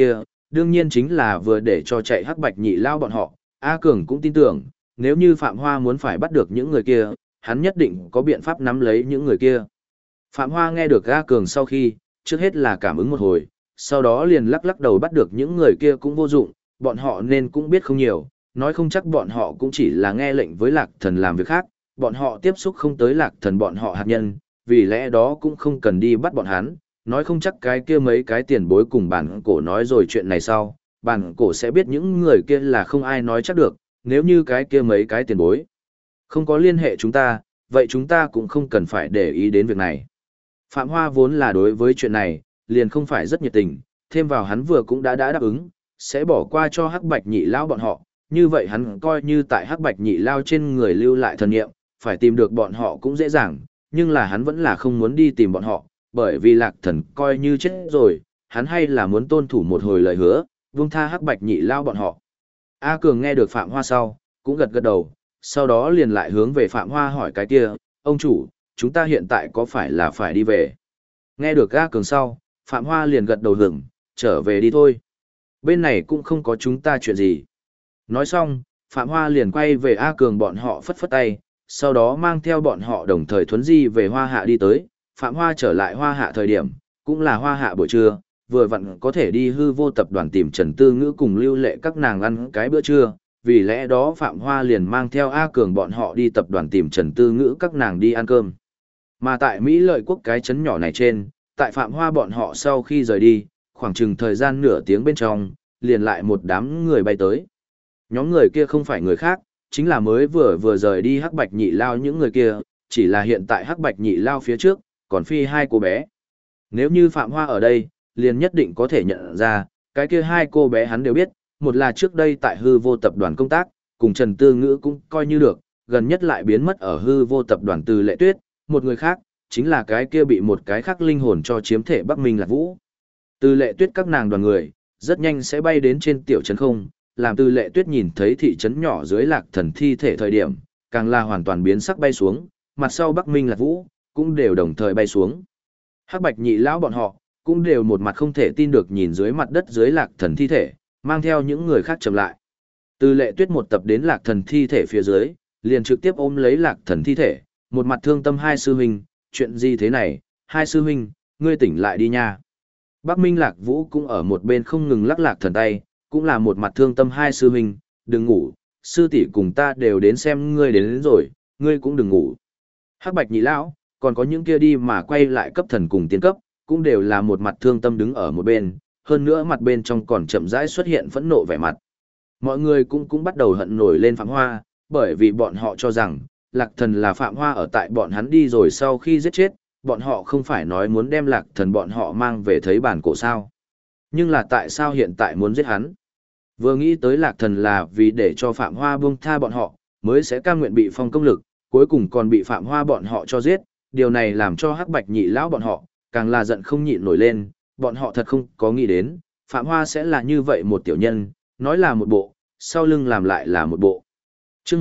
đương nhiên chính là vừa để cho chạy hắc bạch nhị lao bọn họ. A Cường cũng tin tưởng, nếu như Phạm Hoa muốn phải bắt được những người kia, hắn nhất định có biện pháp nắm lấy những người kia. Phạm Hoa nghe được A Cường sau khi, trước hết là cảm ứng một hồi, sau đó liền lắc lắc đầu bắt được những người kia cũng vô dụng, bọn họ nên cũng biết không nhiều, nói không chắc bọn họ cũng chỉ là nghe lệnh với Lạc Thần làm việc khác, bọn họ tiếp xúc không tới Lạc Thần bọn họ hạt nhân, vì lẽ đó cũng không cần đi bắt bọn hắn, nói không chắc cái kia mấy cái tiền bối cùng bản cổ nói rồi chuyện này sau, bản cổ sẽ biết những người kia là không ai nói chắc được, nếu như cái kia mấy cái tiền bối không có liên hệ chúng ta, vậy chúng ta cũng không cần phải để ý đến việc này. Phạm Hoa vốn là đối với chuyện này, liền không phải rất nhiệt tình, thêm vào hắn vừa cũng đã đáp ứng, sẽ bỏ qua cho hắc bạch nhị lao bọn họ, như vậy hắn coi như tại hắc bạch nhị lao trên người lưu lại thần nghiệm, phải tìm được bọn họ cũng dễ dàng, nhưng là hắn vẫn là không muốn đi tìm bọn họ, bởi vì Lạc Thần coi như chết rồi, hắn hay là muốn tôn thủ một hồi lời hứa, buông tha hắc bạch nhị lao bọn họ. A Cường nghe được Phạm Hoa sau, cũng gật gật đầu, sau đó liền lại hướng về Phạm Hoa hỏi cái kia, ông chủ, chúng ta hiện tại có phải là phải đi về? Nghe được A Cường sau, Phạm Hoa liền gật đầu hưởng, trở về đi thôi. Bên này cũng không có chúng ta chuyện gì. Nói xong, Phạm Hoa liền quay về A Cường bọn họ phất phất tay, sau đó mang theo bọn họ đồng thời thuấn di về Hoa Hạ đi tới. Phạm Hoa trở lại Hoa Hạ thời điểm, cũng là Hoa Hạ buổi trưa, vừa vặn có thể đi hư vô tập đoàn tìm Trần Tư Ngữ cùng Lưu Lệ các nàng ăn cái bữa trưa, vì lẽ đó Phạm Hoa liền mang theo A Cường bọn họ đi tập đoàn tìm Trần Tư Ngữ các nàng đi ăn cơm. Mà tại Mỹ Lợi Quốc cái trấn nhỏ này trên, tại Phạm Hoa bọn họ sau khi rời đi, khoảng chừng thời gian nửa tiếng bên trong, liền lại một đám người bay tới. Nhóm người kia không phải người khác, chính là mới vừa rời đi hắc bạch nhị lao những người kia, chỉ là hiện tại hắc bạch nhị lao phía trước, còn phi hai cô bé. Nếu như Phạm Hoa ở đây, liền nhất định có thể nhận ra, cái kia hai cô bé hắn đều biết, một là trước đây tại hư vô tập đoàn công tác, cùng Trần Tư Ngữ cũng coi như được, gần nhất lại biến mất ở hư vô tập đoàn Từ Lệ Tuyết, một người khác, chính là cái kia bị một cái khác linh hồn cho chiếm thể Bắc Minh Lạc Vũ. Từ Lệ Tuyết các nàng đoàn người, rất nhanh sẽ bay đến trên tiểu trấn không, làm Từ Lệ Tuyết nhìn thấy thị trấn nhỏ dưới Lạc Thần thi thể thời điểm, càng là hoàn toàn biến sắc bay xuống, mặt sau Bắc Minh Lạc Vũ, cũng đều đồng thời bay xuống. Hắc Bạch nhị lão bọn họ, cũng đều một mặt không thể tin được nhìn dưới mặt đất dưới Lạc Thần thi thể, mang theo những người khác chậm lại. Từ Lệ Tuyết một tập đến Lạc Thần thi thể phía dưới, liền trực tiếp ôm lấy Lạc Thần thi thể, một mặt thương tâm hai sư huynh, chuyện gì thế này, hai sư huynh, ngươi tỉnh lại đi nha. Bắc Minh Lạc Vũ cũng ở một bên không ngừng lắc Lạc Thần tay, cũng là một mặt thương tâm hai sư huynh, đừng ngủ, sư tỷ cùng ta đều đến xem ngươi đến rồi, ngươi cũng đừng ngủ. Hắc Bạch nhị lão, còn có những kia đi mà quay lại cấp thần cùng tiến cấp, cũng đều là một mặt thương tâm đứng ở một bên, hơn nữa mặt bên trong còn chậm rãi xuất hiện phẫn nộ vẻ mặt. Mọi người cũng bắt đầu hận nổi lên Phạm Hoa, bởi vì bọn họ cho rằng, Lạc Thần là Phạm Hoa ở tại bọn hắn đi rồi sau khi giết chết, bọn họ không phải nói muốn đem Lạc Thần bọn họ mang về thấy bản cổ sao. Nhưng là tại sao hiện tại muốn giết hắn? Vừa nghĩ tới Lạc Thần là vì để cho Phạm Hoa buông tha bọn họ, mới sẽ cam nguyện bị phong công lực, cuối cùng còn bị Phạm Hoa bọn họ cho giết, điều này làm cho Hắc Bạch nhị lão bọn họ, càng là giận không nhịn nổi lên, bọn họ thật không có nghĩ đến, Phạm Hoa sẽ là như vậy một tiểu nhân, nói là một bộ, sau lưng làm lại là một bộ. Chương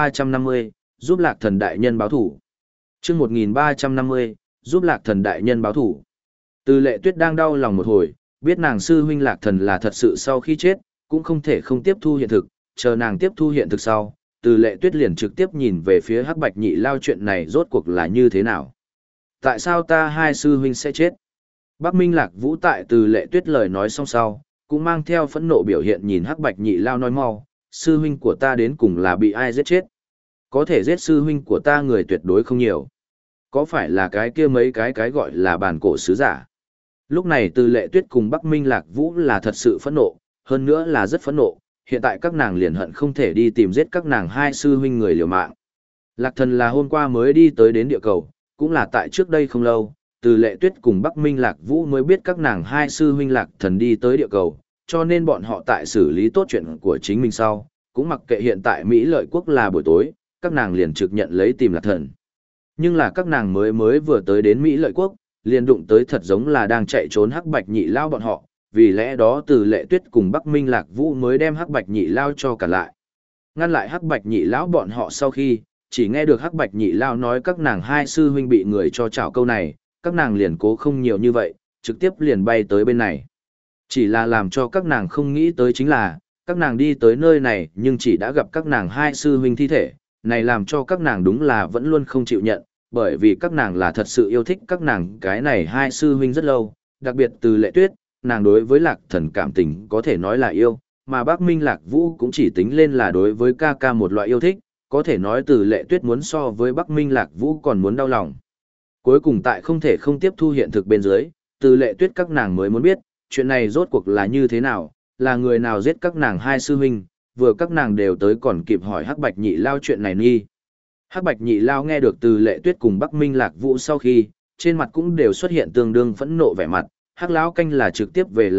1350, giúp Lạc Thần đại nhân báo thủ. Chương 1350, giúp Lạc Thần đại nhân báo thủ. Từ Lệ Tuyết đang đau lòng một hồi, biết nàng sư huynh Lạc Thần là thật sự sau khi chết, cũng không thể không tiếp thu hiện thực, chờ nàng tiếp thu hiện thực sau, Từ Lệ Tuyết liền trực tiếp nhìn về phía Hắc Bạch nhị lao chuyện này rốt cuộc là như thế nào. Tại sao ta hai sư huynh sẽ chết? Bắc Minh Lạc Vũ tại Từ Lệ Tuyết lời nói xong sau, cũng mang theo phẫn nộ biểu hiện nhìn Hắc Bạch nhị lao nói mau, sư huynh của ta đến cùng là bị ai giết chết? Có thể giết sư huynh của ta người tuyệt đối không nhiều. Có phải là cái kia mấy cái gọi là bản cổ sứ giả? Lúc này Từ Lệ Tuyết cùng Bắc Minh Lạc Vũ là thật sự phẫn nộ, hơn nữa là rất phẫn nộ, hiện tại các nàng liền hận không thể đi tìm giết các nàng hai sư huynh người liều mạng. Lạc Thần là hôm qua mới đi tới đến địa cầu, cũng là tại trước đây không lâu, Từ Lệ Tuyết cùng Bắc Minh Lạc Vũ mới biết các nàng hai sư huynh Lạc Thần đi tới địa cầu, cho nên bọn họ tại xử lý tốt chuyện của chính mình sau, cũng mặc kệ hiện tại Mỹ Lợi Quốc là buổi tối, các nàng liền trực nhận lấy tìm Lạc Thần. Nhưng là các nàng mới vừa tới đến Mỹ Lợi Quốc, liền đụng tới thật giống là đang chạy trốn Hắc Bạch nhị lao bọn họ, vì lẽ đó Từ Lệ Tuyết cùng Bắc Minh Lạc Vũ mới đem Hắc Bạch nhị lao cho cả lại. Ngăn lại Hắc Bạch nhị lão bọn họ sau khi, chỉ nghe được Hắc Bạch nhị lao nói các nàng hai sư huynh bị người cho chảo câu này, các nàng liền cố không nhiều như vậy, trực tiếp liền bay tới bên này. Chỉ là làm cho các nàng không nghĩ tới chính là, các nàng đi tới nơi này nhưng chỉ đã gặp các nàng hai sư huynh thi thể, này làm cho các nàng đúng là vẫn luôn không chịu nhận, bởi vì các nàng là thật sự yêu thích các nàng cái này hai sư huynh rất lâu, đặc biệt từ Lệ Tuyết, nàng đối với Lạc Thần cảm tình có thể nói là yêu, mà Bắc Minh Lạc Vũ cũng chỉ tính lên là đối với ca ca một loại yêu thích, có thể nói từ Lệ Tuyết muốn so với Bắc Minh Lạc Vũ còn muốn đau lòng. Cuối cùng tại không thể không tiếp thu hiện thực bên dưới, từ Lệ Tuyết các nàng mới muốn biết, chuyện này rốt cuộc là như thế nào, là người nào giết các nàng hai sư huynh, vừa các nàng đều tới còn kịp hỏi Hắc Bạch Nhị Lao chuyện này nghi. Hắc Bạch Nhị Lao nghe được từ Lệ Tuyết cùng Bắc Minh Lạc Vũ sau khi, trên mặt cũng đều xuất hiện tương đương phẫn nộ vẻ mặt, Hắc lão canh là trực tiếp về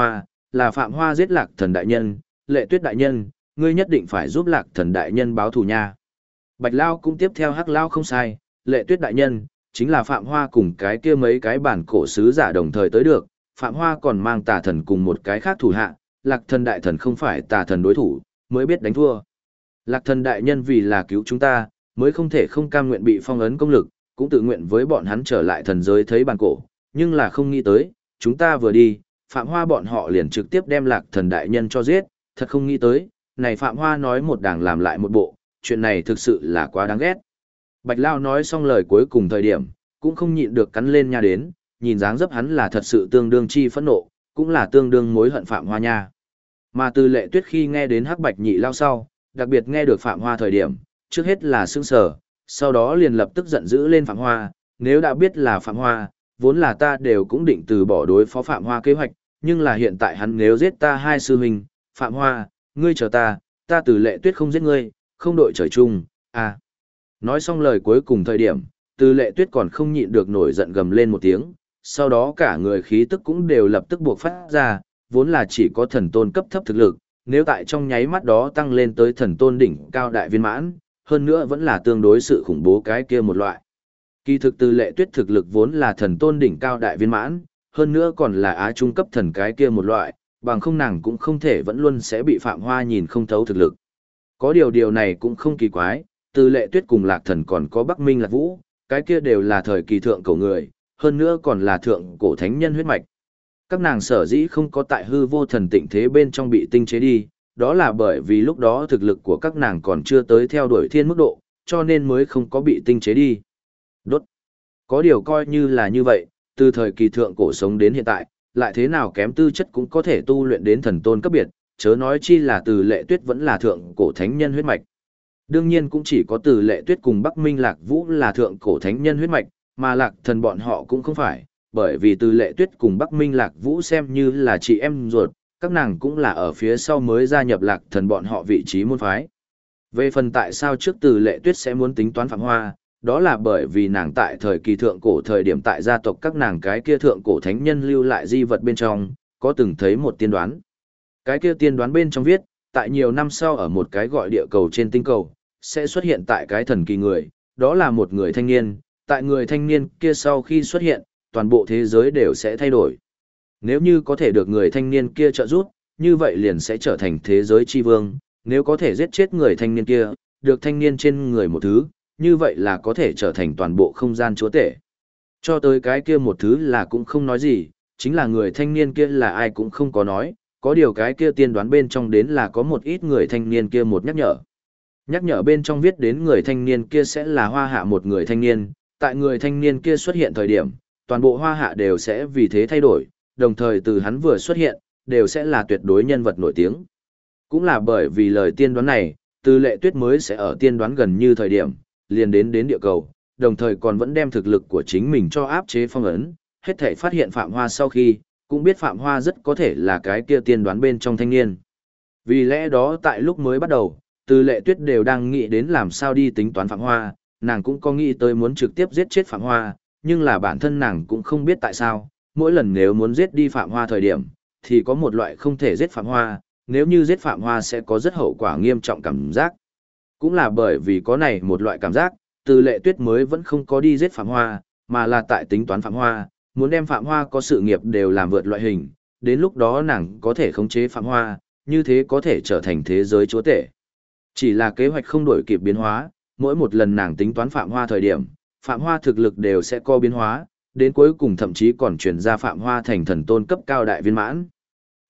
là Phạm Hoa giết Lạc Thần đại nhân, Lệ Tuyết đại nhân, ngươi nhất định phải giúp Lạc Thần đại nhân báo thù nha. Bạch Lao cũng tiếp theo Hắc lão không sai, Lệ Tuyết đại nhân, chính là Phạm Hoa cùng cái kia mấy cái bản cổ sứ giả đồng thời tới được, Phạm Hoa còn mang Tà Thần cùng một cái khác thủ hạ, Lạc Thần đại thần không phải Tà Thần đối thủ, mới biết đánh thua. Lạc Thần đại nhân vì là cứu chúng ta, mới không thể không cam nguyện bị phong ấn công lực, cũng tự nguyện với bọn hắn trở lại thần giới thấy bản cổ, nhưng là không nghĩ tới, chúng ta vừa đi, Phạm Hoa bọn họ liền trực tiếp đem Lạc Thần đại nhân cho giết, thật không nghĩ tới, này Phạm Hoa nói một đảng làm lại một bộ, chuyện này thực sự là quá đáng ghét. Bạch Lao nói xong lời cuối cùng thời điểm, cũng không nhịn được cắn lên nha đến, nhìn dáng dấp hắn là thật sự tương đương chi phẫn nộ, cũng là tương đương mối hận Phạm Hoa nha. Mà từ Lệ Tuyết khi nghe đến Hắc Bạch Nhị Lao sau, đặc biệt nghe được Phạm Hoa thời điểm, trước hết là sững sờ, sau đó liền lập tức giận dữ lên Phạm Hoa, nếu đã biết là Phạm Hoa, vốn là ta đều cũng định từ bỏ đối phó Phạm Hoa kế hoạch, nhưng là hiện tại hắn nếu giết ta hai sư huynh, Phạm Hoa, ngươi chờ ta từ Lệ Tuyết không giết ngươi, không đội trời chung, à. Nói xong lời cuối cùng thời điểm, từ Lệ Tuyết còn không nhịn được nổi giận gầm lên một tiếng, sau đó cả người khí tức cũng đều lập tức buộc phát ra, vốn là chỉ có thần tôn cấp thấp thực lực, nếu tại trong nháy mắt đó tăng lên tới thần tôn đỉnh cao đại viên mãn, hơn nữa vẫn là tương đối sự khủng bố cái kia một loại. Kỳ thực từ Lệ Tuyết thực lực vốn là thần tôn đỉnh cao đại viên mãn, hơn nữa còn là á trung cấp thần cái kia một loại, bằng không nàng cũng không thể vẫn luôn sẽ bị Phạm Hoa nhìn không thấu thực lực. Có điều này cũng không kỳ quái, từ Lệ Tuyết cùng Lạc Thần còn có Bắc Minh Lạc Vũ, cái kia đều là thời kỳ thượng cổ người, hơn nữa còn là thượng cổ thánh nhân huyết mạch. Các nàng sở dĩ không có tại hư vô thần tịnh thế bên trong bị tinh chế đi, đó là bởi vì lúc đó thực lực của các nàng còn chưa tới theo đuổi thiên mức độ, cho nên mới không có bị tinh chế đi. Đốt. Có điều coi như là như vậy, từ thời kỳ thượng cổ sống đến hiện tại, lại thế nào kém tư chất cũng có thể tu luyện đến thần tôn cấp biệt, chớ nói chi là từ Lệ Tuyết vẫn là thượng cổ thánh nhân huyết mạch. Đương nhiên cũng chỉ có từ Lệ Tuyết cùng Bắc Minh Lạc Vũ là thượng cổ thánh nhân huyết mạch, mà Lạc Thần bọn họ cũng không phải, bởi vì từ Lệ Tuyết cùng Bắc Minh Lạc Vũ xem như là chị em ruột, các nàng cũng là ở phía sau mới gia nhập Lạc Thần bọn họ vị trí môn phái. Về phần tại sao trước từ Lệ Tuyết sẽ muốn tính toán Phạm Hoa, đó là bởi vì nàng tại thời kỳ thượng cổ thời điểm tại gia tộc các nàng cái kia thượng cổ thánh nhân lưu lại di vật bên trong, có từng thấy một tiên đoán. Cái kia tiên đoán bên trong viết, tại nhiều năm sau ở một cái gọi địa cầu trên tinh cầu, sẽ xuất hiện tại cái thần kỳ người, đó là một người thanh niên, tại người thanh niên kia sau khi xuất hiện, toàn bộ thế giới đều sẽ thay đổi. Nếu như có thể được người thanh niên kia trợ giúp, như vậy liền sẽ trở thành thế giới chi vương, nếu có thể giết chết người thanh niên kia, được thanh niên trên người một thứ, như vậy là có thể trở thành toàn bộ không gian chúa tể. Cho tới cái kia một thứ là cũng không nói gì, chính là người thanh niên kia là ai cũng không có nói, có điều cái kia tiên đoán bên trong đến là có một ít người thanh niên kia một nhắc nhở. Nhắc nhở bên trong viết đến người thanh niên kia sẽ là hoa hạ một người thanh niên, tại người thanh niên kia xuất hiện thời điểm, toàn bộ hoa hạ đều sẽ vì thế thay đổi, đồng thời từ hắn vừa xuất hiện, đều sẽ là tuyệt đối nhân vật nổi tiếng. Cũng là bởi vì lời tiên đoán này, từ Lệ Tuyết mới sẽ ở tiên đoán gần như thời điểm, liền đến địa cầu, đồng thời còn vẫn đem thực lực của chính mình cho áp chế phong ấn, hết thể phát hiện Phạm Hoa sau khi, cũng biết Phạm Hoa rất có thể là cái kia tiên đoán bên trong thanh niên. Vì lẽ đó tại lúc mới bắt đầu, từ Lệ Tuyết đều đang nghĩ đến làm sao đi tính toán Phạm Hoa, nàng cũng có nghĩ tới muốn trực tiếp giết chết Phạm Hoa, nhưng là bản thân nàng cũng không biết tại sao, mỗi lần nếu muốn giết đi Phạm Hoa thời điểm, thì có một loại không thể giết Phạm Hoa, nếu như giết Phạm Hoa sẽ có rất hậu quả nghiêm trọng cảm giác. Cũng là bởi vì có này một loại cảm giác, từ Lệ Tuyết mới vẫn không có đi giết Phạm Hoa, mà là tại tính toán Phạm Hoa, muốn đem Phạm Hoa có sự nghiệp đều làm vượt loại hình, đến lúc đó nàng có thể khống chế Phạm Hoa, như thế có thể trở thành thế giới chúa tể. Chỉ là kế hoạch không đổi kịp biến hóa, mỗi một lần nàng tính toán Phạm Hoa thời điểm, Phạm Hoa thực lực đều sẽ có biến hóa, đến cuối cùng thậm chí còn chuyển ra Phạm Hoa thành thần tôn cấp cao đại viên mãn.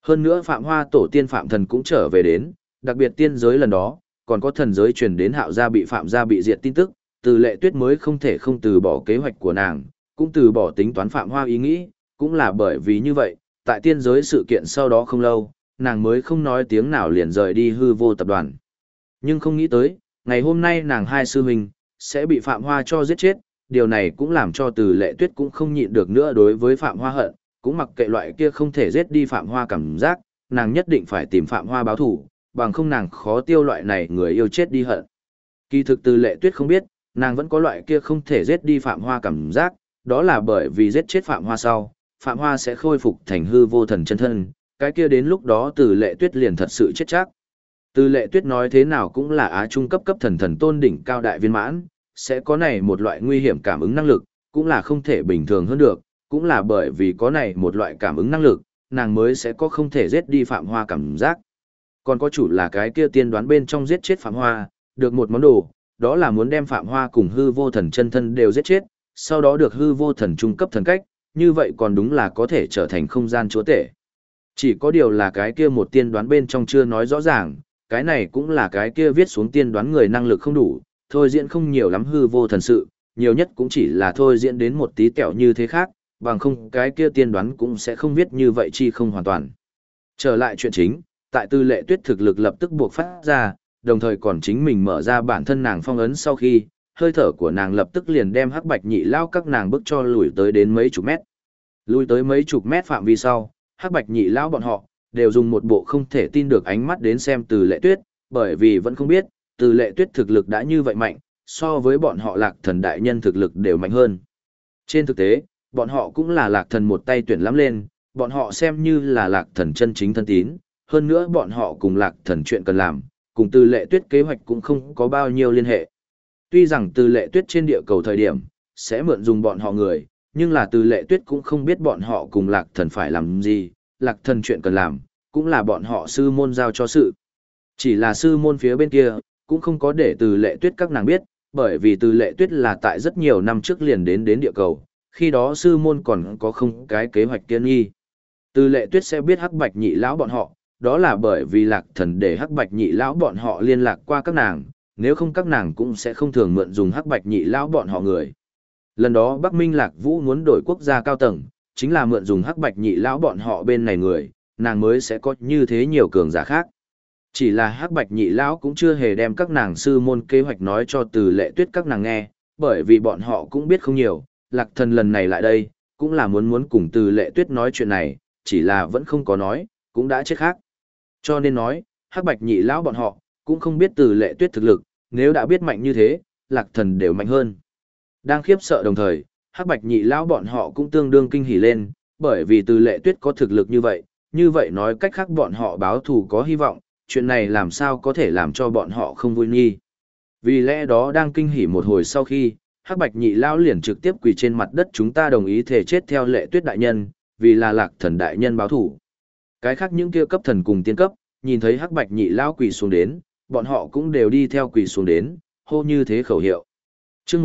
Hơn nữa Phạm Hoa tổ tiên Phạm Thần cũng trở về đến, đặc biệt tiên giới lần đó, còn có thần giới truyền đến Hạo gia bị Phạm gia bị diệt tin tức, Từ Lệ Tuyết mới không thể không từ bỏ kế hoạch của nàng, cũng từ bỏ tính toán Phạm Hoa ý nghĩ, cũng là bởi vì như vậy, tại tiên giới sự kiện sau đó không lâu, nàng mới không nói tiếng nào liền rời đi hư vô tập đoàn. Nhưng không nghĩ tới, ngày hôm nay nàng hai sư huynh sẽ bị Phạm Hoa cho giết chết, điều này cũng làm cho Từ Lệ Tuyết cũng không nhịn được nữa đối với Phạm Hoa hận, cũng mặc kệ loại kia không thể giết đi Phạm Hoa cảm giác, nàng nhất định phải tìm Phạm Hoa báo thù, bằng không nàng khó tiêu loại này người yêu chết đi hận. Kỳ thực Từ Lệ Tuyết không biết, nàng vẫn có loại kia không thể giết đi Phạm Hoa cảm giác, đó là bởi vì giết chết Phạm Hoa sau, Phạm Hoa sẽ khôi phục thành hư vô thần chân thân, cái kia đến lúc đó Từ Lệ Tuyết liền thật sự chết chắc. Từ Lệ Tuyết nói thế nào cũng là Á Trung cấp cấp thần thần tôn đỉnh cao đại viên mãn, sẽ có này một loại nguy hiểm cảm ứng năng lực, cũng là không thể bình thường hơn được, cũng là bởi vì có này một loại cảm ứng năng lực, nàng mới sẽ có không thể giết đi Phạm Hoa cảm giác. Còn có chủ là cái kia tiên đoán bên trong giết chết Phạm Hoa, được một món đồ, đó là muốn đem Phạm Hoa cùng hư vô thần chân thân đều giết chết, sau đó được hư vô thần trung cấp thần cách, như vậy còn đúng là có thể trở thành không gian chúa tể. Chỉ có điều là cái kia một tiên đoán bên trong chưa nói rõ ràng, cái này cũng là cái kia viết xuống tiên đoán người năng lực không đủ, thôi diễn không nhiều lắm hư vô thần sự, nhiều nhất cũng chỉ là thôi diễn đến một tí tẹo như thế khác, bằng không cái kia tiên đoán cũng sẽ không viết như vậy chi không hoàn toàn. Trở lại chuyện chính, tại Từ Lệ Tuyết thực lực lập tức buộc phát ra, đồng thời còn chính mình mở ra bản thân nàng phong ấn sau khi, hơi thở của nàng lập tức liền đem Hắc Bạch Nhị Lão các nàng bước cho lùi tới đến mấy chục mét. Lùi tới mấy chục mét phạm vi sau, Hắc Bạch Nhị Lão bọn họ đều dùng một bộ không thể tin được ánh mắt đến xem Từ Lệ Tuyết, bởi vì vẫn không biết, Từ Lệ Tuyết thực lực đã như vậy mạnh, so với bọn họ Lạc Thần đại nhân thực lực đều mạnh hơn. Trên thực tế, bọn họ cũng là Lạc Thần một tay tuyển lắm lên, bọn họ xem như là Lạc Thần chân chính thân tín, hơn nữa bọn họ cùng Lạc Thần chuyện cần làm, cùng Từ Lệ Tuyết kế hoạch cũng không có bao nhiêu liên hệ. Tuy rằng Từ Lệ Tuyết trên địa cầu thời điểm, sẽ mượn dùng bọn họ người, nhưng là Từ Lệ Tuyết cũng không biết bọn họ cùng Lạc Thần phải làm gì, Lạc Thần chuyện cần làm, cũng là bọn họ sư môn giao cho sự. Chỉ là sư môn phía bên kia, cũng không có để Từ Lệ Tuyết các nàng biết, bởi vì Từ Lệ Tuyết là tại rất nhiều năm trước liền đến địa cầu, khi đó sư môn còn có không cái kế hoạch kiên nghi. Từ Lệ Tuyết sẽ biết Hắc Bạch Nhị Lão bọn họ, đó là bởi vì Lạc Thần để Hắc Bạch Nhị Lão bọn họ liên lạc qua các nàng, nếu không các nàng cũng sẽ không thường mượn dùng Hắc Bạch Nhị Lão bọn họ người. Lần đó Bắc Minh Lạc Vũ muốn đổi quốc gia cao tầng, chính là mượn dùng Hắc Bạch Nhị Lão bọn họ bên này người, nàng mới sẽ có như thế nhiều cường giả khác. Chỉ là Hắc Bạch Nhị Lão cũng chưa hề đem các nàng sư môn kế hoạch nói cho Từ Lệ Tuyết các nàng nghe, bởi vì bọn họ cũng biết không nhiều, Lạc Thần lần này lại đây, cũng là muốn cùng Từ Lệ Tuyết nói chuyện này, chỉ là vẫn không có nói, cũng đã chết khác. Cho nên nói, Hắc Bạch Nhị Lão bọn họ, cũng không biết Từ Lệ Tuyết thực lực, nếu đã biết mạnh như thế, Lạc Thần đều mạnh hơn. Đang khiếp sợ đồng thời, Hắc Bạch Nhị Lão bọn họ cũng tương đương kinh hỉ lên, bởi vì Từ Lệ Tuyết có thực lực như vậy nói cách khác bọn họ báo thù có hy vọng, chuyện này làm sao có thể làm cho bọn họ không vui nghi. Vì lẽ đó đang kinh hỉ một hồi sau khi, Hắc Bạch Nhị Lão liền trực tiếp quỳ trên mặt đất, chúng ta đồng ý thể chết theo Lệ Tuyết đại nhân, vì là Lạc Thần đại nhân báo thù. Cái khác những kia cấp thần cùng tiên cấp, nhìn thấy Hắc Bạch Nhị Lão quỳ xuống đến, bọn họ cũng đều đi theo quỳ xuống đến, hô như thế khẩu hiệu. Chương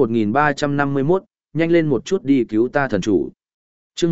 1351, nhanh lên một chút đi cứu ta thần chủ. Chương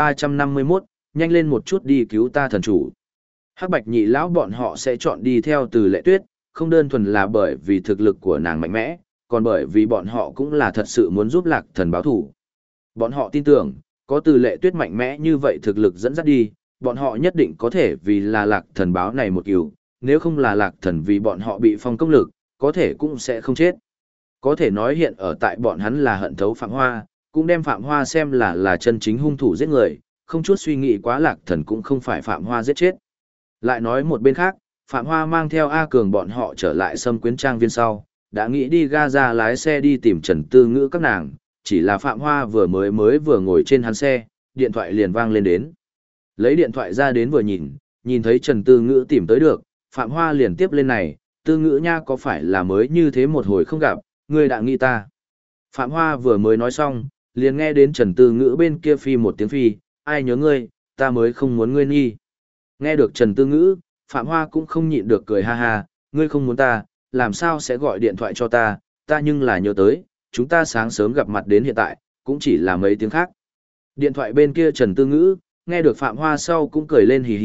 1351, nhanh lên một chút đi cứu ta thần chủ. Hắc Bạch Nhị Lão bọn họ sẽ chọn đi theo Từ Lệ Tuyết, không đơn thuần là bởi vì thực lực của nàng mạnh mẽ, còn bởi vì bọn họ cũng là thật sự muốn giúp Lạc Thần báo thù. Bọn họ tin tưởng, có Từ Lệ Tuyết mạnh mẽ như vậy thực lực dẫn dắt đi, bọn họ nhất định có thể vì là Lạc Thần báo này một cừu, nếu không là Lạc Thần vì bọn họ bị phong công lực, có thể cũng sẽ không chết. Có thể nói hiện ở tại bọn hắn là hận thấu Phạm Hoa, cũng đem Phạm Hoa xem là chân chính hung thủ giết người, không chút suy nghĩ quá Lạc Thần cũng không phải Phạm Hoa giết chết. Lại nói một bên khác, Phạm Hoa mang theo A Cường bọn họ trở lại Sâm Quyến Trang viên sau, đã nghĩ đi Gaza lái xe đi tìm Trần Tư Ngữ các nàng, chỉ là Phạm Hoa vừa ngồi trên hắn xe, điện thoại liền vang lên đến. Lấy điện thoại ra đến vừa nhìn thấy Trần Tư Ngữ tìm tới được, Phạm Hoa liền tiếp lên này, Tư Ngữ nha có phải là mới như thế một hồi không gặp, ngươi đã nghĩ ta. Phạm Hoa vừa mới nói xong, liền nghe đến Trần Tư Ngữ bên kia phi một tiếng phi, ai nhớ ngươi, ta mới không muốn ngươi nghi. Nghe được Trần Tư Ngữ, Phạm Hoa cũng không nhịn được cười ha ha, ngươi không muốn ta, làm sao sẽ gọi điện thoại cho ta nhưng là nhớ tới, chúng ta sáng sớm gặp mặt đến hiện tại, cũng chỉ là mấy tiếng khác. Điện thoại bên kia Trần Tư Ngữ, nghe được Phạm Hoa sau cũng cười lên hì hì,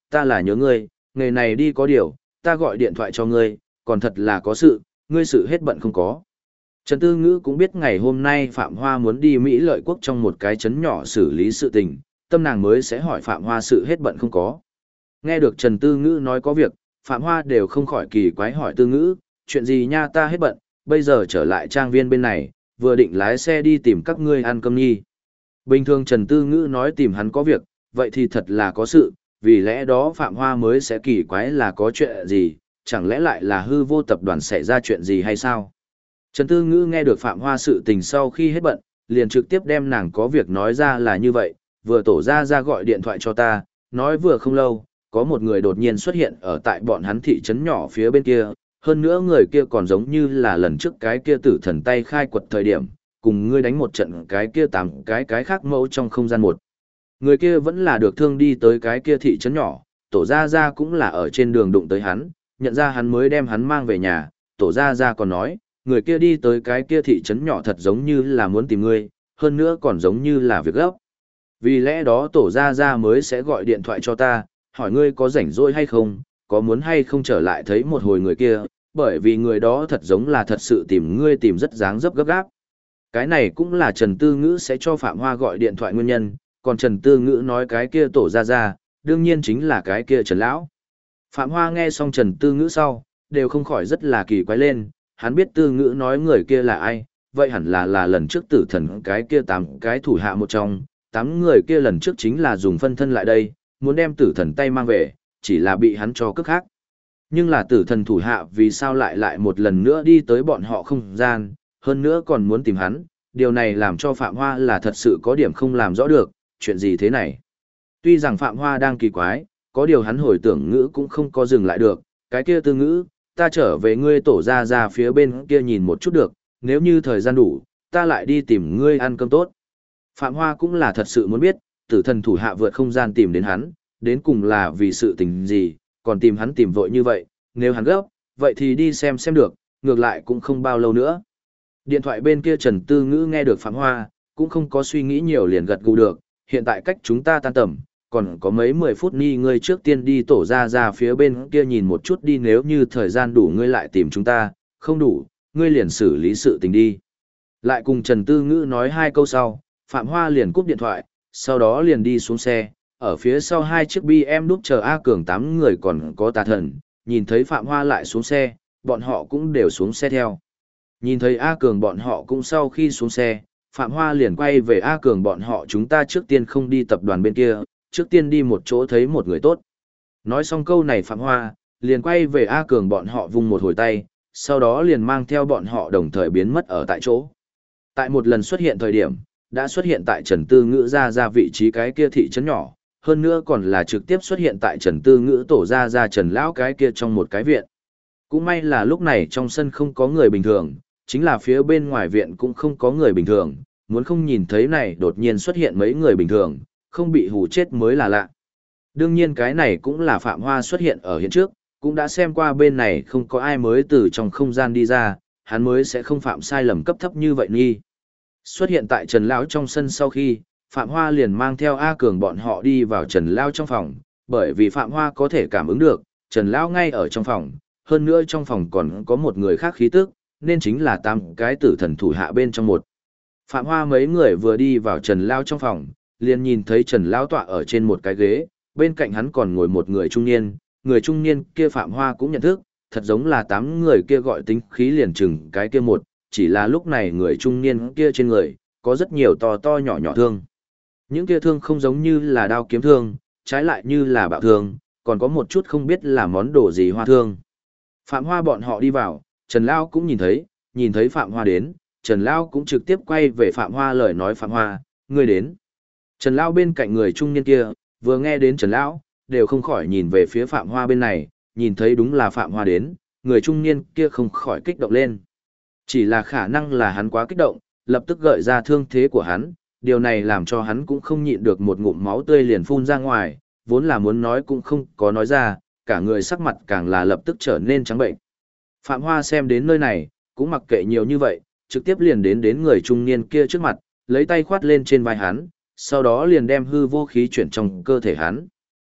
ta là nhớ ngươi, nghề này đi có điều, ta gọi điện thoại cho ngươi, còn thật là có sự, ngươi sự hết bận không có. Trần Tư Ngữ cũng biết ngày hôm nay Phạm Hoa muốn đi Mỹ Lợi Quốc trong một cái trấn nhỏ xử lý sự tình, tâm nàng mới sẽ hỏi Phạm Hoa sự hết bận không có. Nghe được Trần Tư Ngữ nói có việc, Phạm Hoa đều không khỏi kỳ quái hỏi Tư Ngữ, chuyện gì nha, ta hết bận, bây giờ trở lại trang viên bên này, vừa định lái xe đi tìm các ngươi ăn cơm nhi. Bình thường Trần Tư Ngữ nói tìm hắn có việc, vậy thì thật là có sự, vì lẽ đó Phạm Hoa mới sẽ kỳ quái là có chuyện gì, chẳng lẽ lại là hư vô tập đoàn xảy ra chuyện gì hay sao? Trần Tư Ngữ nghe được Phạm Hoa sự tình sau khi hết bận, liền trực tiếp đem nàng có việc nói ra là như vậy, vừa tổ ra gọi điện thoại cho ta, nói vừa không lâu, có một người đột nhiên xuất hiện ở tại bọn hắn thị trấn nhỏ phía bên kia, hơn nữa người kia còn giống như là lần trước cái kia tử thần tay khai quật thời điểm, cùng ngươi đánh một trận cái kia tám cái khác mẫu trong không gian một. Người kia vẫn là được thương đi tới cái kia thị trấn nhỏ, tổ ra cũng là ở trên đường đụng tới hắn, nhận ra hắn mới đem hắn mang về nhà, tổ ra còn nói, người kia đi tới cái kia thị trấn nhỏ thật giống như là muốn tìm ngươi, hơn nữa còn giống như là việc gấp. Vì lẽ đó tổ ra mới sẽ gọi điện thoại cho ta, hỏi ngươi có rảnh rỗi hay không, có muốn hay không trở lại thấy một hồi người kia, bởi vì người đó thật giống là thật sự tìm ngươi tìm rất dáng dấp gấp gáp. Cái này cũng là Trần Tư Ngữ sẽ cho Phạm Hoa gọi điện thoại nguyên nhân, còn Trần Tư Ngữ nói cái kia tổ ra, đương nhiên chính là cái kia Trần Lão. Phạm Hoa nghe xong Trần Tư Ngữ sau, đều không khỏi rất là kỳ quái lên, hắn biết Tư Ngữ nói người kia là ai, vậy hẳn là lần trước tử thần cái kia 8 cái thủ hạ một trong, 8 người kia lần trước chính là dùng phân thân lại đây, muốn đem tử thần tay mang về, chỉ là bị hắn cho cướp khác. Nhưng là tử thần thủ hạ vì sao lại một lần nữa đi tới bọn họ không gian, hơn nữa còn muốn tìm hắn, điều này làm cho Phạm Hoa là thật sự có điểm không làm rõ được, chuyện gì thế này. Tuy rằng Phạm Hoa đang kỳ quái, có điều hắn hồi tưởng ngữ cũng không có dừng lại được, cái kia Tư Ngữ, ta trở về ngươi tổ ra phía bên kia nhìn một chút được, nếu như thời gian đủ, ta lại đi tìm ngươi ăn cơm tốt. Phạm Hoa cũng là thật sự muốn biết, tử thần thủ hạ vượt không gian tìm đến hắn, đến cùng là vì sự tình gì, còn tìm hắn tìm vội như vậy, nếu hắn gấp, vậy thì đi xem được, ngược lại cũng không bao lâu nữa. Điện thoại bên kia Trần Tư Ngữ nghe được Phạm Hoa, cũng không có suy nghĩ nhiều liền gật gù được, hiện tại cách chúng ta tan tầm, còn có mấy 10 phút ni ngươi trước tiên đi tổ ra phía bên kia nhìn một chút đi, nếu như thời gian đủ ngươi lại tìm chúng ta, không đủ, ngươi liền xử lý sự tình đi. Lại cùng Trần Tư Ngữ nói 2 câu sau, Phạm Hoa liền cúp điện thoại, sau đó liền đi xuống xe, ở phía sau 2 chiếc BMW chờ A Cường 8 người còn có tà thần, nhìn thấy Phạm Hoa lại xuống xe, bọn họ cũng đều xuống xe theo. Nhìn thấy A Cường bọn họ cũng sau khi xuống xe, Phạm Hoa liền quay về A Cường bọn họ, chúng ta trước tiên không đi tập đoàn bên kia, trước tiên đi một chỗ thấy một người tốt. Nói xong câu này Phạm Hoa, liền quay về A Cường bọn họ vung một hồi tay, sau đó liền mang theo bọn họ đồng thời biến mất ở tại chỗ. Tại một lần xuất hiện thời điểm, đã xuất hiện tại Trần Tư Ngữ ra vị trí cái kia thị trấn nhỏ, hơn nữa còn là trực tiếp xuất hiện tại Trần Tư Ngữ tổ ra Trần Lão cái kia trong một cái viện. Cũng may là lúc này trong sân không có người bình thường, chính là phía bên ngoài viện cũng không có người bình thường, muốn không nhìn thấy này đột nhiên xuất hiện mấy người bình thường, không bị hù chết mới là lạ. Đương nhiên cái này cũng là Phạm Hoa xuất hiện ở hiện trước, cũng đã xem qua bên này không có ai mới từ trong không gian đi ra, hắn mới sẽ không phạm sai lầm cấp thấp như vậy nghi. Xuất hiện tại Trần Lão trong sân sau khi, Phạm Hoa liền mang theo A Cường bọn họ đi vào Trần Lão trong phòng, bởi vì Phạm Hoa có thể cảm ứng được, Trần Lão ngay ở trong phòng, hơn nữa trong phòng còn có một người khác khí tức, nên chính là 8 cái tử thần thủ hạ bên trong một. Phạm Hoa mấy người vừa đi vào Trần Lão trong phòng, liền nhìn thấy Trần Lão tọa ở trên một cái ghế, bên cạnh hắn còn ngồi một người trung niên kia Phạm Hoa cũng nhận thức, thật giống là 8 người kia gọi tính khí liền chừng cái kia một, chỉ là lúc này người trung niên kia trên người, có rất nhiều to to nhỏ nhỏ thương. Những kia thương không giống như là đao kiếm thương, trái lại như là bạo thương, còn có một chút không biết là món đồ gì hoa thương. Phạm Hoa bọn họ đi vào, Trần Lão cũng nhìn thấy Phạm Hoa đến, Trần Lão cũng trực tiếp quay về Phạm Hoa lời nói, Phạm Hoa, ngươi đến. Trần Lão bên cạnh người trung niên kia, vừa nghe đến Trần Lão, đều không khỏi nhìn về phía Phạm Hoa bên này, nhìn thấy đúng là Phạm Hoa đến, người trung niên kia không khỏi kích động lên. Chỉ là khả năng là hắn quá kích động, lập tức gợi ra thương thế của hắn, điều này làm cho hắn cũng không nhịn được một ngụm máu tươi liền phun ra ngoài, vốn là muốn nói cũng không có nói ra, cả người sắc mặt càng là lập tức trở nên trắng bệnh. Phạm Hoa xem đến nơi này, cũng mặc kệ nhiều như vậy, trực tiếp liền đến người trung niên kia trước mặt, lấy tay khoát lên trên vai hắn, sau đó liền đem hư vô khí chuyển trong cơ thể hắn.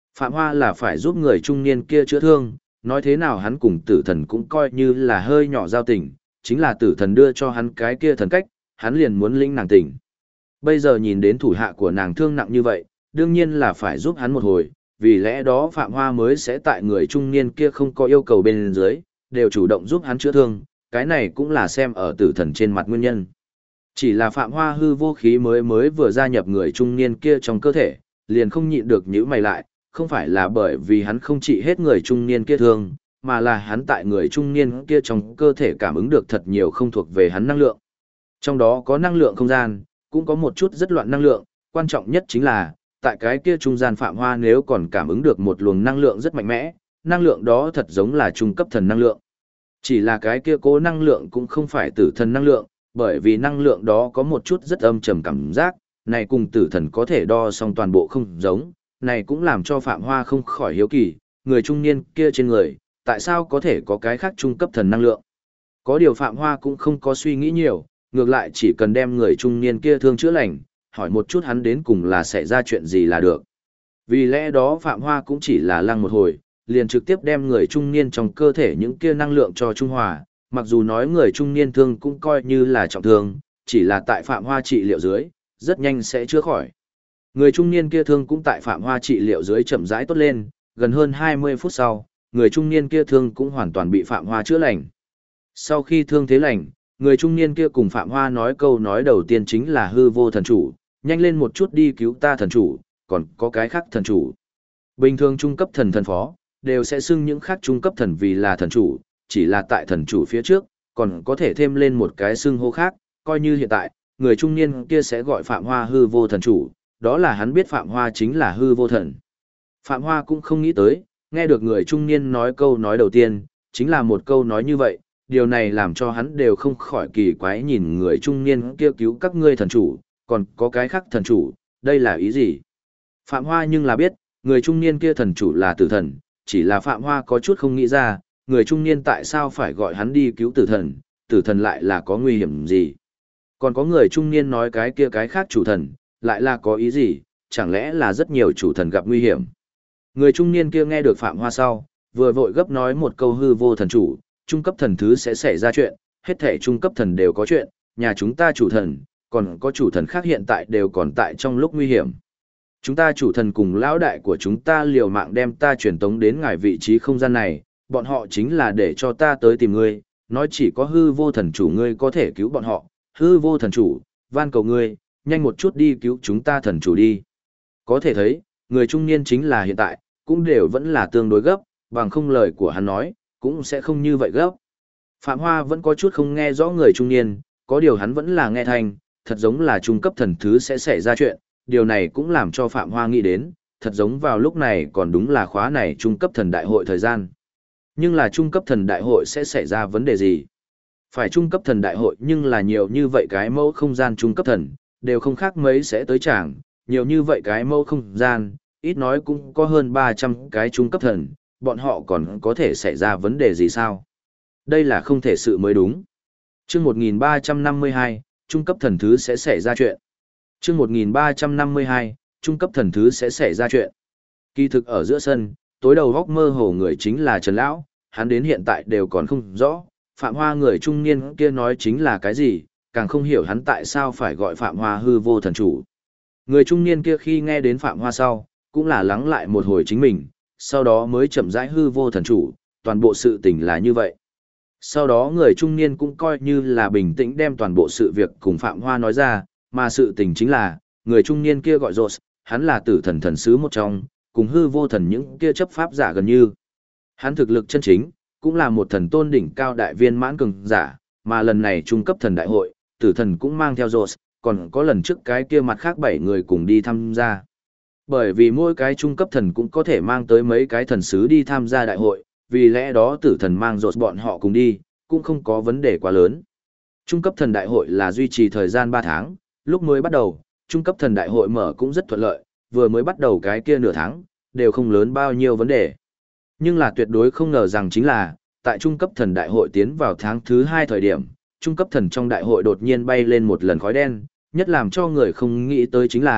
Phạm Hoa là phải giúp người trung niên kia chữa thương, nói thế nào hắn cùng tử thần cũng coi như là hơi nhỏ giao tình, chính là tử thần đưa cho hắn cái kia thần cách, hắn liền muốn lĩnh nàng tình. Bây giờ nhìn đến thủ hạ của nàng thương nặng như vậy, đương nhiên là phải giúp hắn một hồi, vì lẽ đó Phạm Hoa mới sẽ tại người trung niên kia không có yêu cầu bên dưới, đều chủ động giúp hắn chữa thương, cái này cũng là xem ở tử thần trên mặt nguyên nhân. Chỉ là Phạm Hoa hư vô khí mới vừa gia nhập người trung niên kia trong cơ thể, liền không nhịn được nhíu mày lại, không phải là bởi vì hắn không trị hết người trung niên kia thương, mà là hắn tại người trung niên kia trong cơ thể cảm ứng được thật nhiều không thuộc về hắn năng lượng. Trong đó có năng lượng không gian, cũng có một chút rất loạn năng lượng, quan trọng nhất chính là, tại cái kia trung gian Phạm Hoa nếu còn cảm ứng được một luồng năng lượng rất mạnh mẽ, năng lượng đó thật giống là trung cấp thần năng lượng. Chỉ là cái kia cố năng lượng cũng không phải tử thần năng lượng, bởi vì năng lượng đó có một chút rất âm trầm cảm giác, này cùng tử thần có thể đo xong toàn bộ không giống, này cũng làm cho Phạm Hoa không khỏi hiếu kỳ, người trung niên kia trên người, tại sao có thể có cái khác trung cấp thần năng lượng. Có điều Phạm Hoa cũng không có suy nghĩ nhiều, ngược lại chỉ cần đem người trung niên kia thương chữa lành, hỏi một chút hắn đến cùng là xảy ra chuyện gì là được. Vì lẽ đó Phạm Hoa cũng chỉ là lăng một hồi, liền trực tiếp đem người trung niên trong cơ thể những kia năng lượng cho Trung Hòa, mặc dù nói người trung niên thương cũng coi như là trọng thương, chỉ là tại Phạm Hoa trị liệu dưới, rất nhanh sẽ chữa khỏi. Người trung niên kia thương cũng tại Phạm Hoa trị liệu dưới chậm rãi tốt lên, gần hơn 20 phút sau, người trung niên kia thương cũng hoàn toàn bị Phạm Hoa chữa lành. Sau khi thương thế lành, người trung niên kia cùng Phạm Hoa nói câu nói đầu tiên chính là hư vô thần chủ, nhanh lên một chút đi cứu ta thần chủ, còn có cái khác thần chủ. Bình thường trung cấp thần thần phó, đều sẽ xưng những khác trung cấp thần vì là thần chủ, chỉ là tại thần chủ phía trước, còn có thể thêm lên một cái xưng hô khác, coi như hiện tại, người trung niên kia sẽ gọi Phạm Hoa hư vô thần chủ, đó là hắn biết Phạm Hoa chính là hư vô thần. Phạm Hoa cũng không nghĩ tới, nghe được người trung niên nói câu nói đầu tiên, chính là một câu nói như vậy, điều này làm cho hắn đều không khỏi kỳ quái nhìn người trung niên kia cứu các ngươi thần chủ, còn có cái khác thần chủ, đây là ý gì? Phạm Hoa nhưng là biết, người trung niên kia thần chủ là tử thần, chỉ là Phạm Hoa có chút không nghĩ ra, người trung niên tại sao phải gọi hắn đi cứu tử thần lại là có nguy hiểm gì? Còn có người trung niên nói cái kia cái khác chủ thần, lại là có ý gì, chẳng lẽ là rất nhiều chủ thần gặp nguy hiểm? Người trung niên kia nghe được Phạm Hoa sau, vừa vội gấp nói một câu hư vô thần chủ, trung cấp thần thứ sẽ xảy ra chuyện, hết thể trung cấp thần đều có chuyện, nhà chúng ta chủ thần, còn có chủ thần khác hiện tại đều còn tại trong lúc nguy hiểm. Chúng ta chủ thần cùng lão đại của chúng ta liều mạng đem ta truyền tống đến ngài vị trí không gian này, bọn họ chính là để cho ta tới tìm ngươi, nói chỉ có hư vô thần chủ ngươi có thể cứu bọn họ, hư vô thần chủ, van cầu ngươi, nhanh một chút đi cứu chúng ta thần chủ đi. Có thể thấy, người trung niên chính là hiện tại, cũng đều vẫn là tương đối gấp, bằng không lời của hắn nói, cũng sẽ không như vậy gấp. Phạm Hoa vẫn có chút không nghe rõ người trung niên, có điều hắn vẫn là nghe thành, thật giống là trung cấp thần thứ sẽ xảy ra chuyện, điều này cũng làm cho Phạm Hoa nghĩ đến, thật giống vào lúc này còn đúng là khóa này trung cấp thần đại hội thời gian. Nhưng là trung cấp thần đại hội sẽ xảy ra vấn đề gì? Phải trung cấp thần đại hội nhưng là nhiều như vậy cái mẫu không gian trung cấp thần, đều không khác mấy sẽ tới chẳng, nhiều như vậy cái mẫu không gian, ít nói cũng có hơn 300 cái trung cấp thần, bọn họ còn có thể xảy ra vấn đề gì sao? Đây là không thể sự mới đúng. Chương 1352, trung cấp thần thứ sẽ xảy ra chuyện. Chương 1352, trung cấp thần thứ sẽ xảy ra chuyện. Kỳ thực ở giữa sân, tối đầu góc mơ hồ người chính là Trần Lão, hắn đến hiện tại đều còn không rõ, Phạm Hoa người trung niên kia nói chính là cái gì, càng không hiểu hắn tại sao phải gọi Phạm Hoa hư vô thần chủ. Người trung niên kia khi nghe đến Phạm Hoa sau, cũng là lắng lại một hồi chính mình, sau đó mới chậm rãi hư vô thần chủ, toàn bộ sự tình là như vậy. Sau đó người trung niên cũng coi như là bình tĩnh đem toàn bộ sự việc cùng Phạm Hoa nói ra, mà sự tình chính là, người trung niên kia gọi Rose, hắn là tử thần thần sứ một trong, cùng hư vô thần những kia chấp pháp giả gần như. Hắn thực lực chân chính, cũng là một thần tôn đỉnh cao đại viên mãn cường giả, mà lần này trung cấp thần đại hội, tử thần cũng mang theo Rose, còn có lần trước cái kia mặt khác 7 người cùng đi tham gia. Bởi vì mỗi cái trung cấp thần cũng có thể mang tới mấy cái thần sứ đi tham gia đại hội, vì lẽ đó tử thần mang Rose bọn họ cùng đi, cũng không có vấn đề quá lớn. Trung cấp thần đại hội là duy trì thời gian 3 tháng, lúc mới bắt đầu, trung cấp thần đại hội mở cũng rất thuận lợi, vừa mới bắt đầu cái kia nửa tháng, đều không lớn bao nhiêu vấn đề. Nhưng là tuyệt đối không ngờ rằng chính là, tại trung cấp thần đại hội tiến vào tháng thứ 2 thời điểm, trung cấp thần trong đại hội đột nhiên bay lên một lần khói đen, nhất làm cho người không nghĩ tới chính là,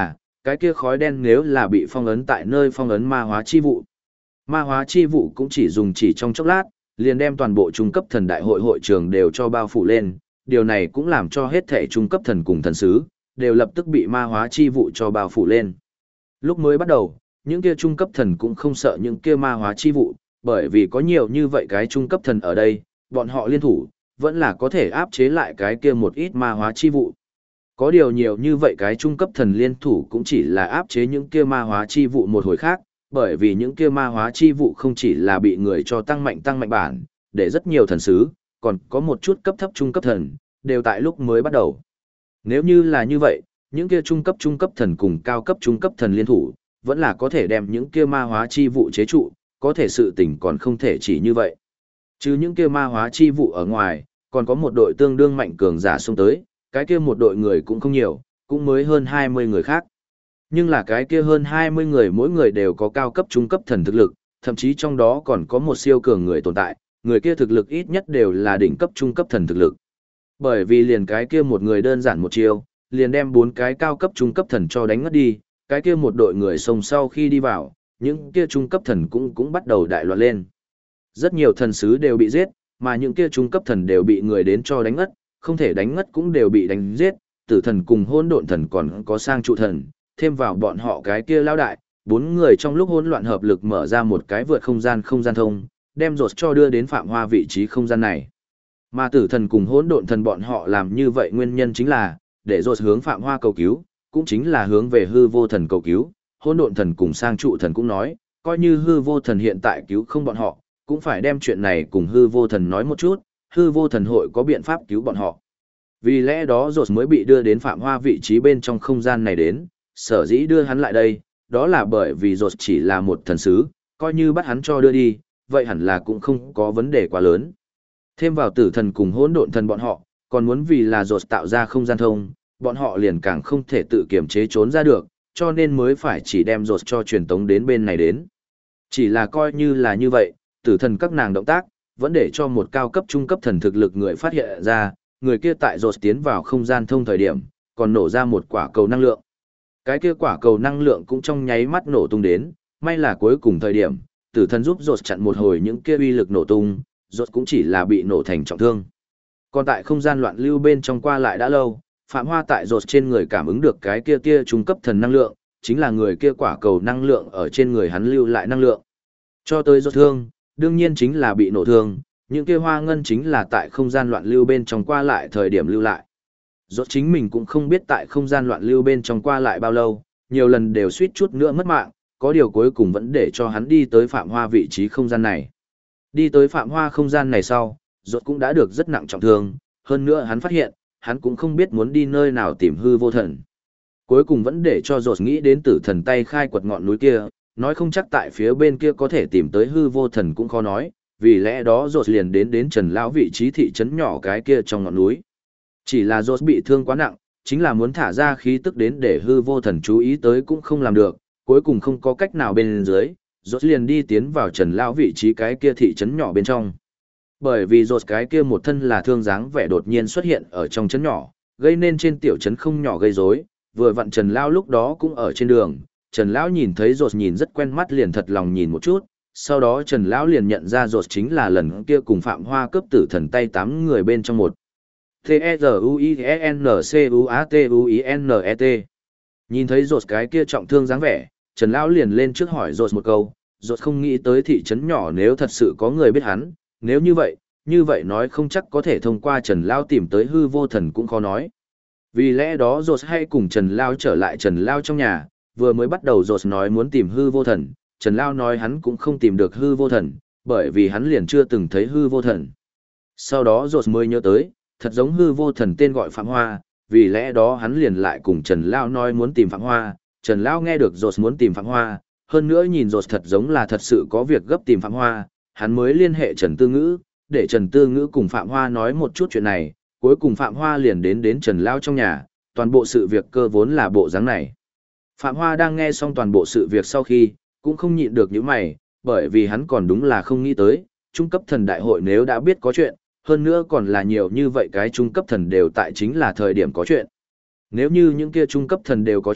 cái kia khói đen nếu là bị phong ấn tại nơi phong ấn ma hóa chi vụ. Ma hóa chi vụ cũng chỉ dùng chỉ trong chốc lát, liền đem toàn bộ trung cấp thần đại hội hội trường đều cho bao phủ lên, điều này cũng làm cho hết thể trung cấp thần cùng thần sứ, đều lập tức bị ma hóa chi vụ cho bao phủ lên. Lúc mới bắt đầu, những kia trung cấp thần cũng không sợ những kia ma hóa chi vụ, bởi vì có nhiều như vậy cái trung cấp thần ở đây, bọn họ liên thủ, vẫn là có thể áp chế lại cái kia một ít ma hóa chi vụ. Có điều nhiều như vậy cái trung cấp thần liên thủ cũng chỉ là áp chế những kia ma hóa chi vụ một hồi khác, bởi vì những kia ma hóa chi vụ không chỉ là bị người cho tăng mạnh bản, để rất nhiều thần sứ, còn có một chút cấp thấp trung cấp thần, đều tại lúc mới bắt đầu. Nếu như là như vậy, những kia trung cấp thần cùng cao cấp trung cấp thần liên thủ, vẫn là có thể đem những kia ma hóa chi vụ chế trụ, có thể sự tình còn không thể chỉ như vậy. Chứ những kia ma hóa chi vụ ở ngoài, còn có một đội tương đương mạnh cường giả xông tới, cái kia một đội người cũng không nhiều, cũng mới hơn 20 người khác. Nhưng là cái kia hơn 20 người mỗi người đều có cao cấp trung cấp thần thực lực, thậm chí trong đó còn có một siêu cường người tồn tại, người kia thực lực ít nhất đều là đỉnh cấp trung cấp thần thực lực. Bởi vì liền cái kia một người đơn giản một chiêu, liền đem 4 cái cao cấp trung cấp thần cho đánh ngất đi, cái kia một đội người xông sau khi đi vào, những kia trung cấp thần cũng bắt đầu đại loạn lên. Rất nhiều thần sứ đều bị giết, mà những kia trung cấp thần đều bị người đến cho đánh ngất, không thể đánh ngất cũng đều bị đánh giết, tử thần cùng hỗn độn thần còn có sang trụ thần, thêm vào bọn họ cái kia lao đại, 4 người trong lúc hỗn loạn hợp lực mở ra một cái vượt không gian thông, đem rột cho đưa đến Phạm Hoa vị trí không gian này. Mà tử thần cùng hỗn độn thần bọn họ làm như vậy nguyên nhân chính là, để rột hướng Phạm Hoa cầu cứu, cũng chính là hướng về hư vô thần cầu cứu, hỗn độn thần cùng sang trụ thần cũng nói, coi như hư vô thần hiện tại cứu không bọn họ, cũng phải đem chuyện này cùng hư vô thần nói một chút, hư vô thần hội có biện pháp cứu bọn họ. Vì lẽ đó rột mới bị đưa đến Phạm Hoa vị trí bên trong không gian này đến, sở dĩ đưa hắn lại đây, đó là bởi vì rột chỉ là một thần sứ, coi như bắt hắn cho đưa đi, vậy hẳn là cũng không có vấn đề quá lớn. Thêm vào tử thần cùng hỗn độn thần bọn họ, còn muốn vì là rột tạo ra không gian thông, bọn họ liền càng không thể tự kiểm chế trốn ra được, cho nên mới phải chỉ đem rột cho truyền tống đến bên này đến. Chỉ là coi như là như vậy, tử thần các nàng động tác, vẫn để cho một cao cấp trung cấp thần thực lực người phát hiện ra, người kia tại rột tiến vào không gian thông thời điểm, còn nổ ra một quả cầu năng lượng. Cái kia quả cầu năng lượng cũng trong nháy mắt nổ tung đến, may là cuối cùng thời điểm, tử thần giúp rột chặn một hồi những kia uy lực nổ tung, rột cũng chỉ là bị nổ thành trọng thương. Còn tại không gian loạn lưu bên trong qua lại đã lâu, Phạm Hoa tại rột trên người cảm ứng được cái kia kia trung cấp thần năng lượng, chính là người kia quả cầu năng lượng ở trên người hắn lưu lại năng lượng. Cho tới rột thương, đương nhiên chính là bị nổ thương, những kia hoa ngân chính là tại không gian loạn lưu bên trong qua lại thời điểm lưu lại. Rốt chính mình cũng không biết tại không gian loạn lưu bên trong qua lại bao lâu, nhiều lần đều suýt chút nữa mất mạng, có điều cuối cùng vẫn để cho hắn đi tới Phạm Hoa vị trí không gian này. Đi tới Phạm Hoa không gian này sau, rốt cũng đã được rất nặng trọng thương, hơn nữa hắn phát hiện, hắn cũng không biết muốn đi nơi nào tìm hư vô thần. Cuối cùng vẫn để cho rốt nghĩ đến tử thần tay khai quật ngọn núi kia, nói không chắc tại phía bên kia có thể tìm tới hư vô thần cũng khó nói, vì lẽ đó rốt liền đến Trần lão vị trí thị trấn nhỏ cái kia trong ngọn núi. Chỉ là rốt bị thương quá nặng, chính là muốn thả ra khí tức đến để hư vô thần chú ý tới cũng không làm được, cuối cùng không có cách nào bên dưới, rốt liền đi tiến vào Trần lão vị trí cái kia thị trấn nhỏ bên trong. Bởi vì rốt cái kia một thân là thương dáng vẻ đột nhiên xuất hiện ở trong trấn nhỏ, gây nên trên tiểu trấn không nhỏ gây rối, vừa vặn Trần lão lúc đó cũng ở trên đường, Trần lão nhìn thấy rốt nhìn rất quen mắt liền thật lòng nhìn một chút, sau đó Trần lão liền nhận ra rốt chính là lần kia cùng Phạm Hoa cướp tử thần tay 8 người bên trong một. T-E-Z-U-I-E-N-C-U-A-T-U-I-N-E-T. Nhìn thấy rốt cái kia trọng thương dáng vẻ, Trần lão liền lên trước hỏi rốt một câu, rốt không nghĩ tới thị trấn nhỏ nếu thật sự có người biết hắn, nếu như vậy nói không chắc có thể thông qua Trần lão tìm tới hư vô thần cũng khó nói. Vì lẽ đó rốt hay cùng Trần lão trở lại Trần lão trong nhà, vừa mới bắt đầu rốt nói muốn tìm hư vô thần, Trần lão nói hắn cũng không tìm được hư vô thần, bởi vì hắn liền chưa từng thấy hư vô thần. Sau đó rốt mới nhớ tới, thật giống hư vô thần tên gọi Phạm Hoa, vì lẽ đó hắn liền lại cùng Trần lão nói muốn tìm Phạm Hoa, Trần lão nghe được rốt muốn tìm Phạm Hoa, hơn nữa nhìn rốt thật giống là thật sự có việc gấp tìm Phạm Hoa, hắn mới liên hệ Trần Tư Ngữ, để Trần Tư Ngữ cùng Phạm Hoa nói một chút chuyện này, cuối cùng Phạm Hoa liền đến Trần lão trong nhà, toàn bộ sự việc cơ vốn là bộ dáng này. Phạm Hoa đang nghe xong toàn bộ sự việc sau khi, cũng không nhịn được những mày, bởi vì hắn còn đúng là không nghĩ tới, trung cấp thần đại hội nếu đã biết có chuyện, hơn nữa còn là nhiều như vậy cái trung cấp thần đều tại chính là thời điểm có chuyện. Nếu như những kia trung cấp thần đều có chuyện,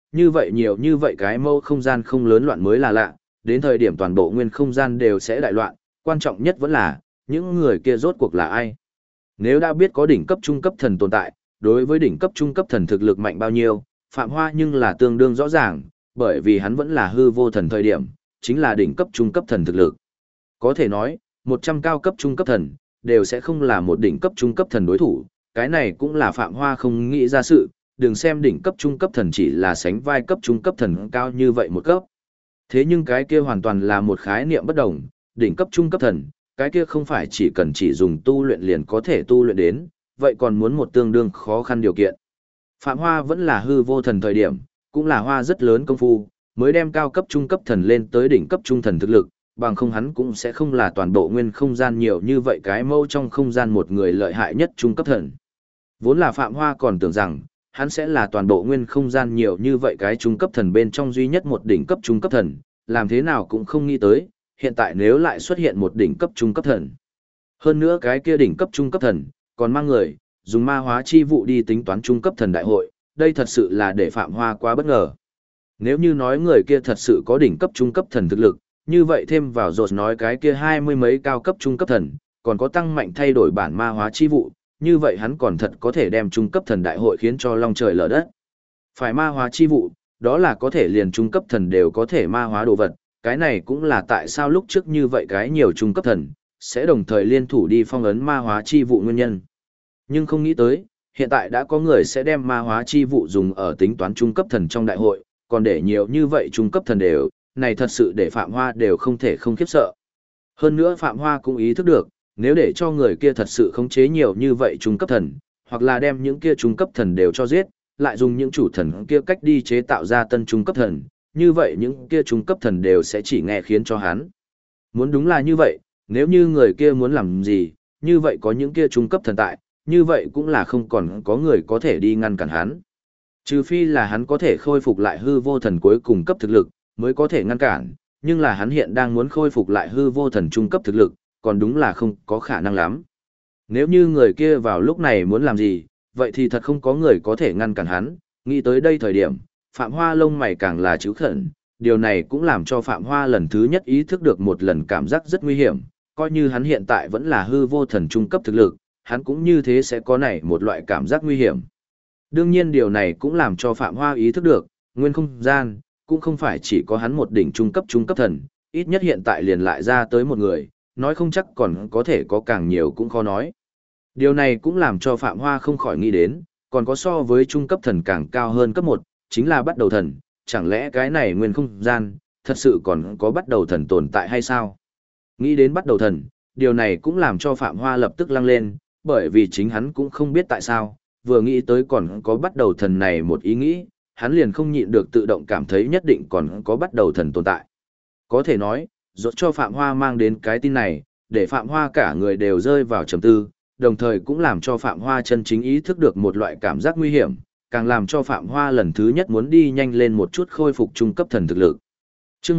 như vậy nhiều như vậy cái mâu không gian không lớn loạn mới là lạ, đến thời điểm toàn bộ nguyên không gian đều sẽ đại loạn, quan trọng nhất vẫn là, những người kia rốt cuộc là ai. Nếu đã biết có đỉnh cấp trung cấp thần tồn tại, đối với đỉnh cấp trung cấp thần thực lực mạnh bao nhiêu, Phạm Hoa nhưng là tương đương rõ ràng, bởi vì hắn vẫn là hư vô thần thời điểm, chính là đỉnh cấp trung cấp thần thực lực. Có thể nói, 100 cao cấp trung cấp thần, đều sẽ không là một đỉnh cấp trung cấp thần đối thủ, cái này cũng là Phạm Hoa không nghĩ ra sự, đừng xem đỉnh cấp trung cấp thần chỉ là sánh vai cấp trung cấp thần cao như vậy một cấp. Thế nhưng cái kia hoàn toàn là một khái niệm bất đồng, đỉnh cấp trung cấp thần, cái kia không phải chỉ cần chỉ dùng tu luyện liền có thể tu luyện đến, vậy còn muốn một tương đương khó khăn điều kiện. Phạm Hoa vẫn là hư vô thần thời điểm, cũng là hoa rất lớn công phu, mới đem cao cấp trung cấp thần lên tới đỉnh cấp trung thần thực lực, bằng không hắn cũng sẽ không là toàn bộ nguyên không gian nhiều như vậy cái mâu trong không gian một người lợi hại nhất trung cấp thần. Vốn là Phạm Hoa còn tưởng rằng, hắn sẽ là toàn bộ nguyên không gian nhiều như vậy cái trung cấp thần bên trong duy nhất một đỉnh cấp trung cấp thần, làm thế nào cũng không nghĩ tới, hiện tại nếu lại xuất hiện một đỉnh cấp trung cấp thần. Hơn nữa cái kia đỉnh cấp trung cấp thần, còn mang người, dùng ma hóa chi vụ đi tính toán trung cấp thần đại hội, đây thật sự là để Phạm Hoa quá bất ngờ. Nếu như nói người kia thật sự có đỉnh cấp trung cấp thần thực lực, như vậy thêm vào rồi nói cái kia 20 mấy cao cấp trung cấp thần, còn có tăng mạnh thay đổi bản ma hóa chi vụ, như vậy hắn còn thật có thể đem trung cấp thần đại hội khiến cho long trời lở đất. Phải ma hóa chi vụ, đó là có thể liền trung cấp thần đều có thể ma hóa đồ vật, cái này cũng là tại sao lúc trước như vậy cái nhiều trung cấp thần, sẽ đồng thời liên thủ đi phong ấn ma hóa chi vụ nguyên nhân. Nhưng không nghĩ tới, hiện tại đã có người sẽ đem ma hóa chi vụ dùng ở tính toán trung cấp thần trong đại hội, còn để nhiều như vậy trung cấp thần đều, này thật sự để Phạm Hoa đều không thể không khiếp sợ. Hơn nữa Phạm Hoa cũng ý thức được, nếu để cho người kia thật sự khống chế nhiều như vậy trung cấp thần, hoặc là đem những kia trung cấp thần đều cho giết, lại dùng những chủ thần kia cách đi chế tạo ra tân trung cấp thần, như vậy những kia trung cấp thần đều sẽ chỉ nghe khiến cho hắn. Muốn đúng là như vậy, nếu như người kia muốn làm gì, như vậy có những kia trung cấp thần tại, như vậy cũng là không còn có người có thể đi ngăn cản hắn. Trừ phi là hắn có thể khôi phục lại hư vô thần cuối cùng cấp thực lực, mới có thể ngăn cản, nhưng là hắn hiện đang muốn khôi phục lại hư vô thần trung cấp thực lực, còn đúng là không có khả năng lắm. Nếu như người kia vào lúc này muốn làm gì, vậy thì thật không có người có thể ngăn cản hắn, nghĩ tới đây thời điểm, Phạm Hoa lông mày càng là chữ khẩn, điều này cũng làm cho Phạm Hoa lần thứ nhất ý thức được một lần cảm giác rất nguy hiểm, coi như hắn hiện tại vẫn là hư vô thần trung cấp thực lực, hắn cũng như thế sẽ có này một loại cảm giác nguy hiểm. Đương nhiên điều này cũng làm cho Phạm Hoa ý thức được, nguyên không gian, cũng không phải chỉ có hắn một đỉnh trung cấp thần, ít nhất hiện tại liền lại ra tới một người, nói không chắc còn có thể có càng nhiều cũng khó nói. Điều này cũng làm cho Phạm Hoa không khỏi nghĩ đến, còn có so với trung cấp thần càng cao hơn cấp 1, chính là bắt đầu thần, chẳng lẽ cái này nguyên không gian, thật sự còn có bắt đầu thần tồn tại hay sao? Nghĩ đến bắt đầu thần, điều này cũng làm cho Phạm Hoa lập tức lăng lên, bởi vì chính hắn cũng không biết tại sao, vừa nghĩ tới còn có bắt đầu thần này một ý nghĩ, hắn liền không nhịn được tự động cảm thấy nhất định còn có bắt đầu thần tồn tại. Có thể nói, rốt cho Phạm Hoa mang đến cái tin này, để Phạm Hoa cả người đều rơi vào trầm tư, đồng thời cũng làm cho Phạm Hoa chân chính ý thức được một loại cảm giác nguy hiểm, càng làm cho Phạm Hoa lần thứ nhất muốn đi nhanh lên một chút khôi phục trung cấp thần thực lực. Chương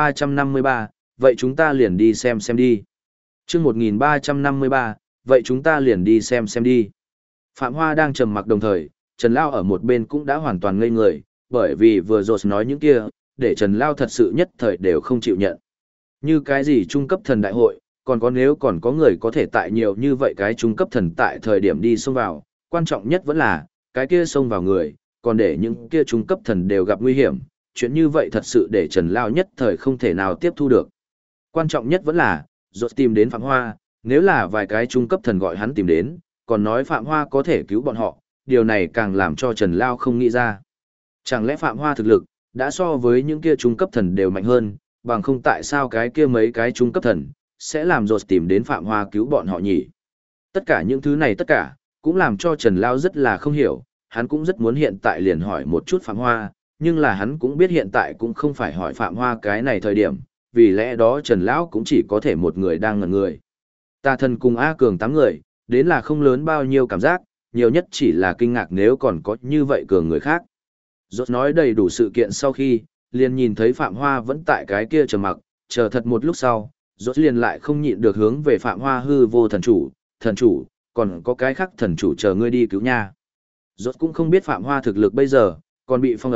1353, vậy chúng ta liền đi xem đi. Chương 1353, vậy chúng ta liền đi xem đi. Phạm Hoa đang trầm mặc đồng thời, Trần Lao ở một bên cũng đã hoàn toàn ngây người, bởi vì vừa rồi nói những kia, để Trần Lao thật sự nhất thời đều không chịu nhận. Như cái gì trung cấp thần đại hội, còn có nếu còn có người có thể tại nhiều như vậy cái trung cấp thần tại thời điểm đi xông vào, quan trọng nhất vẫn là, cái kia xông vào người, còn để những kia trung cấp thần đều gặp nguy hiểm, chuyện như vậy thật sự để Trần Lao nhất thời không thể nào tiếp thu được. Quan trọng nhất vẫn là, rốt tìm đến Phạm Hoa, nếu là vài cái trung cấp thần gọi hắn tìm đến, còn nói Phạm Hoa có thể cứu bọn họ, điều này càng làm cho Trần Lao không nghĩ ra. Chẳng lẽ Phạm Hoa thực lực, đã so với những kia trung cấp thần đều mạnh hơn, bằng không tại sao cái kia mấy cái trung cấp thần, sẽ làm rốt tìm đến Phạm Hoa cứu bọn họ nhỉ? Tất cả những thứ này tất cả, cũng làm cho Trần Lao rất là không hiểu, hắn cũng rất muốn hiện tại liền hỏi một chút Phạm Hoa, nhưng là hắn cũng biết hiện tại cũng không phải hỏi Phạm Hoa cái này thời điểm, vì lẽ đó Trần Lão cũng chỉ có thể một người đang ngẩn người. Tà thần cùng A Cường 8 người, đến là không lớn bao nhiêu cảm giác, nhiều nhất chỉ là kinh ngạc nếu còn có như vậy Cường người khác. Rốt nói đầy đủ sự kiện sau khi, liền nhìn thấy Phạm Hoa vẫn tại cái kia trầm mặc, chờ thật một lúc sau, rốt liền lại không nhịn được hướng về Phạm Hoa hư vô thần chủ, còn có cái khác thần chủ chờ ngươi đi cứu nha. Rốt cũng không biết Phạm Hoa thực lực bây giờ, còn bị phong ấn,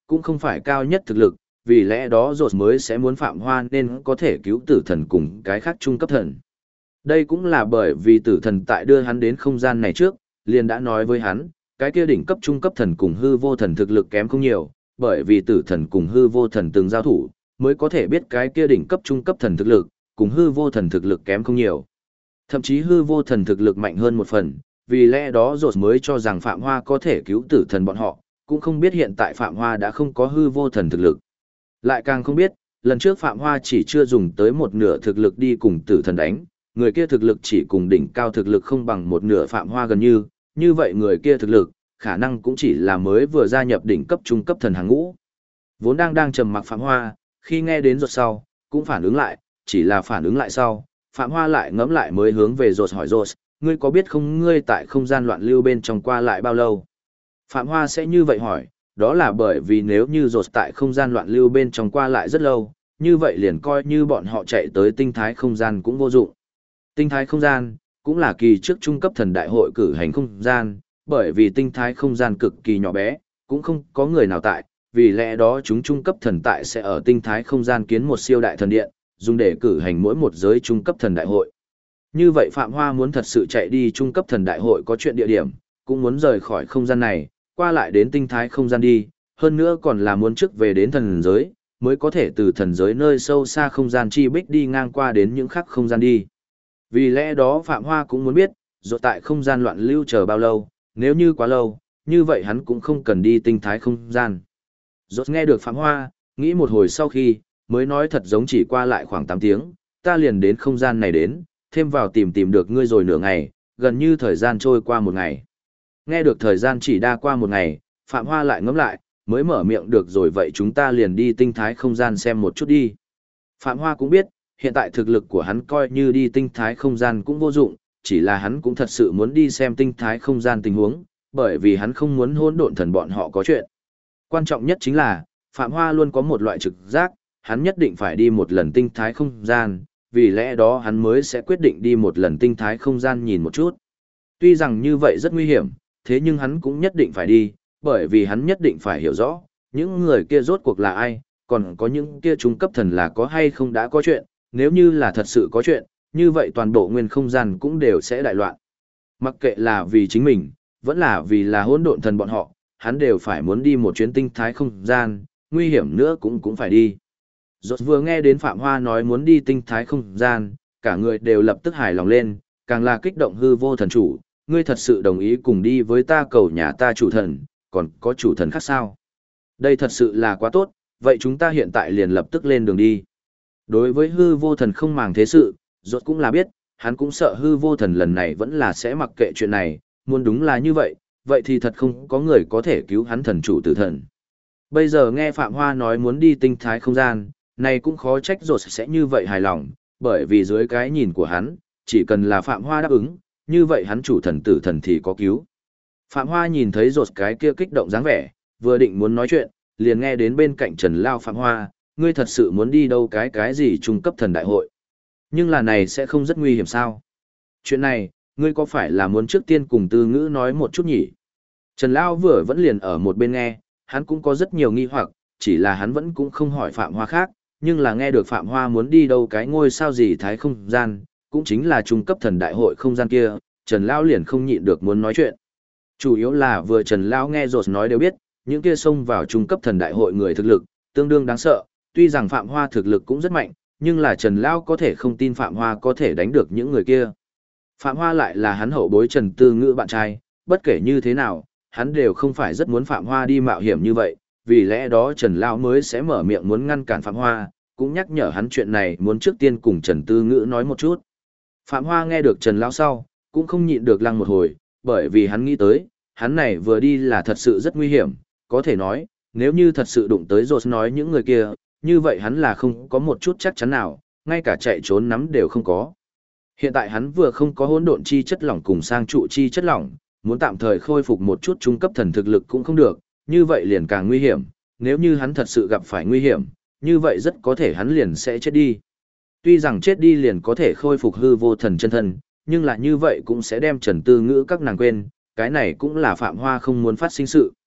cũng không phải cao nhất thực lực, vì lẽ đó rột mới sẽ muốn Phạm Hoa nên có thể cứu tử thần cùng cái khác trung cấp thần. Đây cũng là bởi vì tử thần tại đưa hắn đến không gian này trước, liền đã nói với hắn, cái kia đỉnh cấp trung cấp thần cùng hư vô thần thực lực kém không nhiều, bởi vì tử thần cùng hư vô thần từng giao thủ, mới có thể biết cái kia đỉnh cấp trung cấp thần thực lực, cùng hư vô thần thực lực kém không nhiều. Thậm chí hư vô thần thực lực mạnh hơn một phần, vì lẽ đó rột mới cho rằng Phạm Hoa có thể cứu tử thần bọn họ, cũng không biết hiện tại Phạm Hoa đã không có hư vô thần thực lực. Lại càng không biết, lần trước Phạm Hoa chỉ chưa dùng tới một nửa thực lực đi cùng tử thần đánh, người kia thực lực chỉ cùng đỉnh cao thực lực không bằng một nửa Phạm Hoa gần như vậy người kia thực lực, khả năng cũng chỉ là mới vừa gia nhập đỉnh cấp trung cấp thần hàng ngũ. Vốn đang trầm mặc Phạm Hoa, khi nghe đến rột sau, cũng phản ứng lại, chỉ là phản ứng lại sau, Phạm Hoa lại ngẫm lại mới hướng về rột hỏi rột, ngươi có biết không ngươi tại không gian loạn lưu bên trong qua lại bao lâu? Phạm Hoa sẽ như vậy hỏi, đó là bởi vì nếu như rột tại không gian loạn lưu bên trong qua lại rất lâu, như vậy liền coi như bọn họ chạy tới tinh thái không gian cũng vô dụng. Tinh thái không gian, cũng là kỳ trước trung cấp thần đại hội cử hành không gian, bởi vì tinh thái không gian cực kỳ nhỏ bé, cũng không có người nào tại, vì lẽ đó chúng trung cấp thần tại sẽ ở tinh thái không gian kiến một siêu đại thần điện, dùng để cử hành mỗi một giới trung cấp thần đại hội. Như vậy Phạm Hoa muốn thật sự chạy đi trung cấp thần đại hội có chuyện địa điểm, cũng muốn rời khỏi không gian này, qua lại đến tinh thái không gian đi, hơn nữa còn là muốn trước về đến thần giới, mới có thể từ thần giới nơi sâu xa không gian chi bích đi ngang qua đến những khắc không gian đi. Vì lẽ đó Phạm Hoa cũng muốn biết, rồi tại không gian loạn lưu chờ bao lâu, nếu như quá lâu, như vậy hắn cũng không cần đi tinh thái không gian. Rốt nghe được Phạm Hoa, nghĩ một hồi sau khi, mới nói thật giống chỉ qua lại khoảng 8 tiếng, ta liền đến không gian này đến, thêm vào tìm được ngươi rồi nửa ngày, gần như thời gian trôi qua một ngày. Nghe được thời gian chỉ đa qua một ngày, Phạm Hoa lại ngẫm lại, mới mở miệng được rồi vậy chúng ta liền đi tinh thái không gian xem một chút đi. Phạm Hoa cũng biết, hiện tại thực lực của hắn coi như đi tinh thái không gian cũng vô dụng, chỉ là hắn cũng thật sự muốn đi xem tinh thái không gian tình huống, bởi vì hắn không muốn hỗn độn thần bọn họ có chuyện. Quan trọng nhất chính là, Phạm Hoa luôn có một loại trực giác, hắn nhất định phải đi một lần tinh thái không gian, vì lẽ đó hắn mới sẽ quyết định đi một lần tinh thái không gian nhìn một chút. Tuy rằng như vậy rất nguy hiểm, thế nhưng hắn cũng nhất định phải đi, bởi vì hắn nhất định phải hiểu rõ, những người kia rốt cuộc là ai, còn có những kia trung cấp thần là có hay không đã có chuyện, nếu như là thật sự có chuyện, như vậy toàn bộ nguyên không gian cũng đều sẽ đại loạn. Mặc kệ là vì chính mình, vẫn là vì là hỗn độn thần bọn họ, hắn đều phải muốn đi một chuyến tinh thái không gian, nguy hiểm nữa cũng phải đi. Rốt vừa nghe đến Phạm Hoa nói muốn đi tinh thái không gian, cả người đều lập tức hài lòng lên, càng là kích động hư vô thần chủ, ngươi thật sự đồng ý cùng đi với ta cầu nhà ta chủ thần, còn có chủ thần khác sao? Đây thật sự là quá tốt, vậy chúng ta hiện tại liền lập tức lên đường đi. Đối với hư vô thần không màng thế sự, rốt cũng là biết, hắn cũng sợ hư vô thần lần này vẫn là sẽ mặc kệ chuyện này, muốn đúng là như vậy, vậy thì thật không có người có thể cứu hắn thần chủ tử thần. Bây giờ nghe Phạm Hoa nói muốn đi tinh thái không gian, này cũng khó trách rốt sẽ như vậy hài lòng, bởi vì dưới cái nhìn của hắn, chỉ cần là Phạm Hoa đáp ứng, như vậy hắn chủ thần tử thần thì có cứu. Phạm Hoa nhìn thấy rốt cái kia kích động dáng vẻ, vừa định muốn nói chuyện, liền nghe đến bên cạnh Trần Lao Phạm Hoa, ngươi thật sự muốn đi đâu cái gì trung cấp thần đại hội. Nhưng là này sẽ không rất nguy hiểm sao? Chuyện này, ngươi có phải là muốn trước tiên cùng Tư Ngữ nói một chút nhỉ? Trần Lao vừa vẫn liền ở một bên nghe, hắn cũng có rất nhiều nghi hoặc, chỉ là hắn vẫn cũng không hỏi Phạm Hoa khác, nhưng là nghe được Phạm Hoa muốn đi đâu cái ngôi sao gì thái không gian, cũng chính là trung cấp thần đại hội không gian kia, Trần Lao liền không nhịn được muốn nói chuyện. Chủ yếu là vừa Trần Lao nghe rột nói đều biết, những kia xông vào trung cấp thần đại hội người thực lực, tương đương đáng sợ, tuy rằng Phạm Hoa thực lực cũng rất mạnh, nhưng là Trần Lao có thể không tin Phạm Hoa có thể đánh được những người kia. Phạm Hoa lại là hắn hậu bối Trần Tư Ngữ bạn trai, bất kể như thế nào, hắn đều không phải rất muốn Phạm Hoa đi mạo hiểm như vậy, vì lẽ đó Trần Lao mới sẽ mở miệng muốn ngăn cản Phạm Hoa, cũng nhắc nhở hắn chuyện này muốn trước tiên cùng Trần Tư Ngữ nói một chút. Phạm Hoa nghe được Trần Lao sau, cũng không nhịn được lăng một hồi, bởi vì hắn nghĩ tới, hắn này vừa đi là thật sự rất nguy hiểm, có thể nói, nếu như thật sự đụng tới rồi nói những người kia, như vậy hắn là không có một chút chắc chắn nào, ngay cả chạy trốn nắm đều không có. Hiện tại hắn vừa không có hỗn độn chi chất lỏng cùng sang trụ chi chất lỏng, muốn tạm thời khôi phục một chút trung cấp thần thực lực cũng không được, như vậy liền càng nguy hiểm, nếu như hắn thật sự gặp phải nguy hiểm, như vậy rất có thể hắn liền sẽ chết đi. Tuy rằng chết đi liền có thể khôi phục hư vô thần chân thân, nhưng là như vậy cũng sẽ đem Trần Tư Ngữ các nàng quên, cái này cũng là Phạm Hoa không muốn phát sinh sự.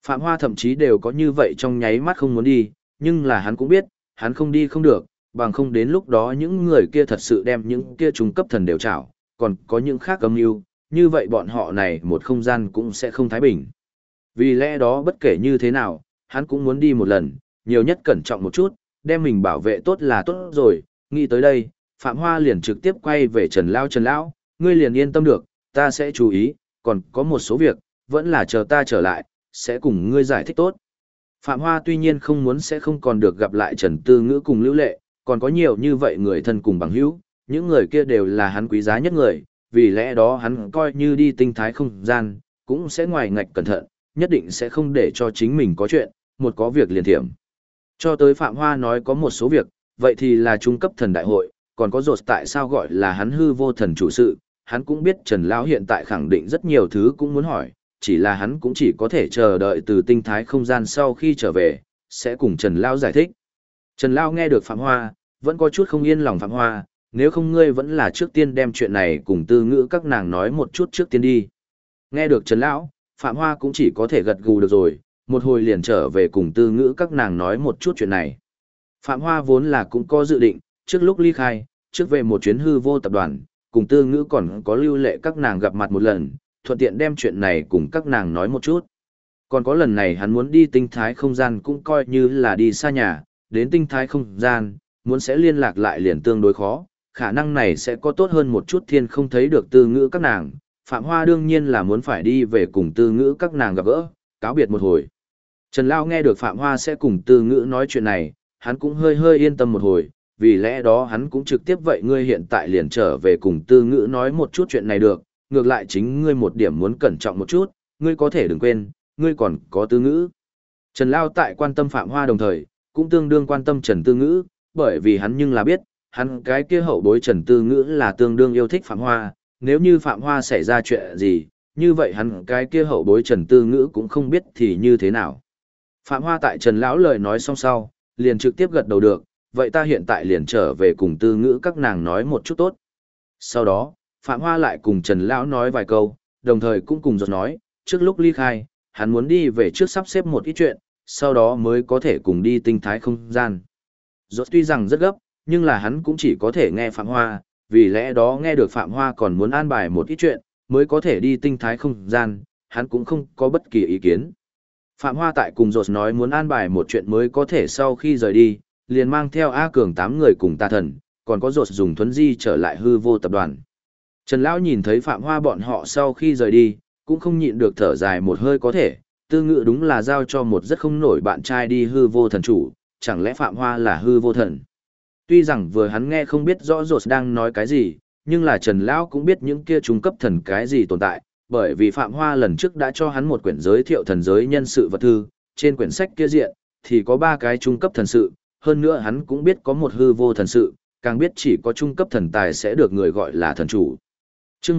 Phạm Hoa thậm chí đều có như vậy trong nháy mắt không muốn đi, nhưng là hắn cũng biết, hắn không đi không được, bằng không đến lúc đó những người kia thật sự đem những kia trung cấp thần đều trảo, còn có những khác âm mưu, như vậy bọn họ này một không gian cũng sẽ không thái bình. Vì lẽ đó bất kể như thế nào, hắn cũng muốn đi một lần, nhiều nhất cẩn trọng một chút, đem mình bảo vệ tốt là tốt rồi, nghĩ tới đây, Phạm Hoa liền trực tiếp quay về Trần Lão, ngươi liền yên tâm được, ta sẽ chú ý, còn có một số việc, vẫn là chờ ta trở lại, sẽ cùng ngươi giải thích tốt. Phạm Hoa tuy nhiên không muốn sẽ không còn được gặp lại Trần Tư Ngữ cùng Lưu Lệ, còn có nhiều như vậy người thân cùng bằng hữu, những người kia đều là hắn quý giá nhất người, vì lẽ đó hắn coi như đi tinh thái không gian, cũng sẽ ngoài ngạch cẩn thận, nhất định sẽ không để cho chính mình có chuyện, một có việc liền thiểm. Cho tới Phạm Hoa nói có một số việc, vậy thì là trung cấp thần đại hội, còn có rột tại sao gọi là hắn hư vô thần chủ sự, hắn cũng biết Trần Lão hiện tại khẳng định rất nhiều thứ cũng muốn hỏi, chỉ là hắn cũng chỉ có thể chờ đợi từ tinh thái không gian sau khi trở về, sẽ cùng Trần Lão giải thích. Trần Lão nghe được Phạm Hoa, vẫn có chút không yên lòng Phạm Hoa, nếu không ngươi vẫn là trước tiên đem chuyện này cùng Tư Ngữ các nàng nói một chút trước tiên đi. Nghe được Trần Lão, Phạm Hoa cũng chỉ có thể gật gù được rồi, một hồi liền trở về cùng Tư Ngữ các nàng nói một chút chuyện này. Phạm Hoa vốn là cũng có dự định, trước lúc ly khai, trước về một chuyến hư vô tập đoàn, cùng Tư Ngữ còn có Lưu Lệ các nàng gặp mặt một lần, thuận tiện đem chuyện này cùng các nàng nói một chút. Còn có lần này hắn muốn đi tinh thái không gian cũng coi như là đi xa nhà, đến tinh thái không gian, muốn sẽ liên lạc lại liền tương đối khó, khả năng này sẽ có tốt hơn một chút thiên không thấy được Tư Ngữ các nàng. Phạm Hoa đương nhiên là muốn phải đi về cùng Tư Ngữ các nàng gặp gỡ, cáo biệt một hồi. Trần Lão nghe được Phạm Hoa sẽ cùng Tư Ngữ nói chuyện này, hắn cũng hơi yên tâm một hồi, vì lẽ đó hắn cũng trực tiếp vậy ngươi hiện tại liền trở về cùng Tư Ngữ nói một chút chuyện này được, ngược lại chính ngươi một điểm muốn cẩn trọng một chút, ngươi có thể đừng quên, ngươi còn có Tư Ngữ. Trần Lão tại quan tâm Phạm Hoa đồng thời, cũng tương đương quan tâm Trần Tư Ngữ, bởi vì hắn nhưng là biết, hắn cái kia hậu bối Trần Tư Ngữ là tương đương yêu thích Phạm Hoa, nếu như Phạm Hoa xảy ra chuyện gì, như vậy hắn cái kia hậu bối Trần Tư Ngữ cũng không biết thì như thế nào. Phạm Hoa tại Trần Lão lời nói xong sau, liền trực tiếp gật đầu được, vậy ta hiện tại liền trở về cùng Tư Ngữ các nàng nói một chút tốt. Sau đó, Phạm Hoa lại cùng Trần Lão nói vài câu, đồng thời cũng cùng Rốt nói, trước lúc ly khai, hắn muốn đi về trước sắp xếp một ít chuyện, sau đó mới có thể cùng đi tinh thái không gian. Rốt tuy rằng rất gấp, nhưng là hắn cũng chỉ có thể nghe Phạm Hoa, vì lẽ đó nghe được Phạm Hoa còn muốn an bài một ít chuyện, mới có thể đi tinh thái không gian, hắn cũng không có bất kỳ ý kiến. Phạm Hoa tại cùng Rốt nói muốn an bài một chuyện mới có thể sau khi rời đi, liền mang theo A Cường 8 người cùng Tà Thần, còn có Rốt dùng thuấn di trở lại hư vô tập đoàn. Trần Lão nhìn thấy Phạm Hoa bọn họ sau khi rời đi, cũng không nhịn được thở dài một hơi có thể, Tư Ngữ đúng là giao cho một rất không nổi bạn trai đi hư vô thần chủ, chẳng lẽ Phạm Hoa là hư vô thần. Tuy rằng vừa hắn nghe không biết rõ Rốt đang nói cái gì, nhưng là Trần Lão cũng biết những kia trung cấp thần cái gì tồn tại, bởi vì Phạm Hoa lần trước đã cho hắn một quyển giới thiệu thần giới nhân sự vật thư, trên quyển sách kia diện, thì có 3 cái trung cấp thần sự, hơn nữa hắn cũng biết có một hư vô thần sự, càng biết chỉ có trung cấp thần tài sẽ được người gọi là thần chủ. Chương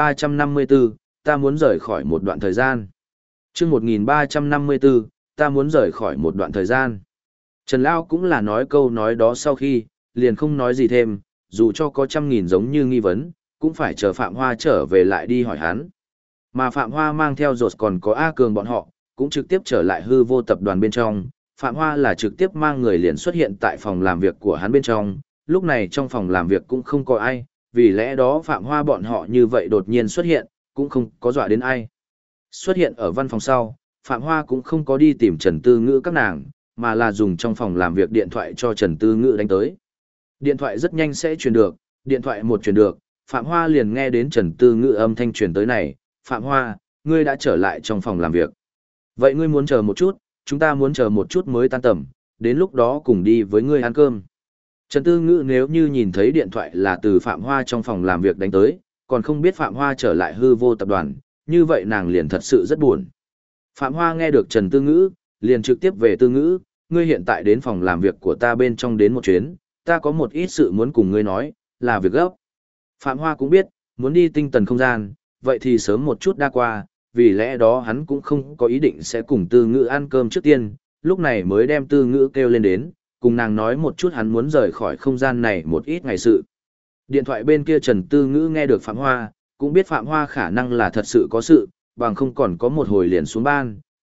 1354, ta muốn rời khỏi một đoạn thời gian. Chương 1354, ta muốn rời khỏi một đoạn thời gian. Trần Lão cũng là nói câu nói đó sau khi, liền không nói gì thêm, dù cho có 100.000 giống như nghi vấn, cũng phải chờ Phạm Hoa trở về lại đi hỏi hắn. Mà Phạm Hoa mang theo Rốt còn có A Cường bọn họ, cũng trực tiếp trở lại hư vô tập đoàn bên trong. Phạm Hoa là trực tiếp mang người liền xuất hiện tại phòng làm việc của hắn bên trong, lúc này trong phòng làm việc cũng không có ai, vì lẽ đó Phạm Hoa bọn họ như vậy đột nhiên xuất hiện, cũng không có dọa đến ai. Xuất hiện ở văn phòng sau, Phạm Hoa cũng không có đi tìm Trần Tư Ngữ các nàng, mà là dùng trong phòng làm việc điện thoại cho Trần Tư Ngữ đánh tới. Điện thoại rất nhanh sẽ truyền được, điện thoại một truyền được, Phạm Hoa liền nghe đến Trần Tư Ngữ âm thanh truyền tới này, Phạm Hoa, ngươi đã trở lại trong phòng làm việc. Vậy ngươi muốn chờ một chút, chúng ta muốn chờ một chút mới tan tầm, đến lúc đó cùng đi với ngươi ăn cơm. Trần Tư Ngữ nếu như nhìn thấy điện thoại là từ Phạm Hoa trong phòng làm việc đánh tới, còn không biết Phạm Hoa trở lại hư vô tập đoàn, như vậy nàng liền thật sự rất buồn. Phạm Hoa nghe được Trần Tư Ngữ, liền trực tiếp về Tư Ngữ, ngươi hiện tại đến phòng làm việc của ta bên trong đến một chuyến, ta có một ít sự muốn cùng ngươi nói, là việc gấp. Phạm Hoa cũng biết, muốn đi tinh tần không gian, vậy thì sớm một chút đã qua, vì lẽ đó hắn cũng không có ý định sẽ cùng Tư Ngữ ăn cơm trước tiên, lúc này mới đem Tư Ngữ kêu lên đến, cùng nàng nói một chút hắn muốn rời khỏi không gian này một ít ngày sự. Điện thoại bên kia Trần Tư Ngữ nghe được Phạm Hoa, cũng biết Phạm Hoa khả năng là thật sự có sự, bằng không còn có một hồi liền xuống ban,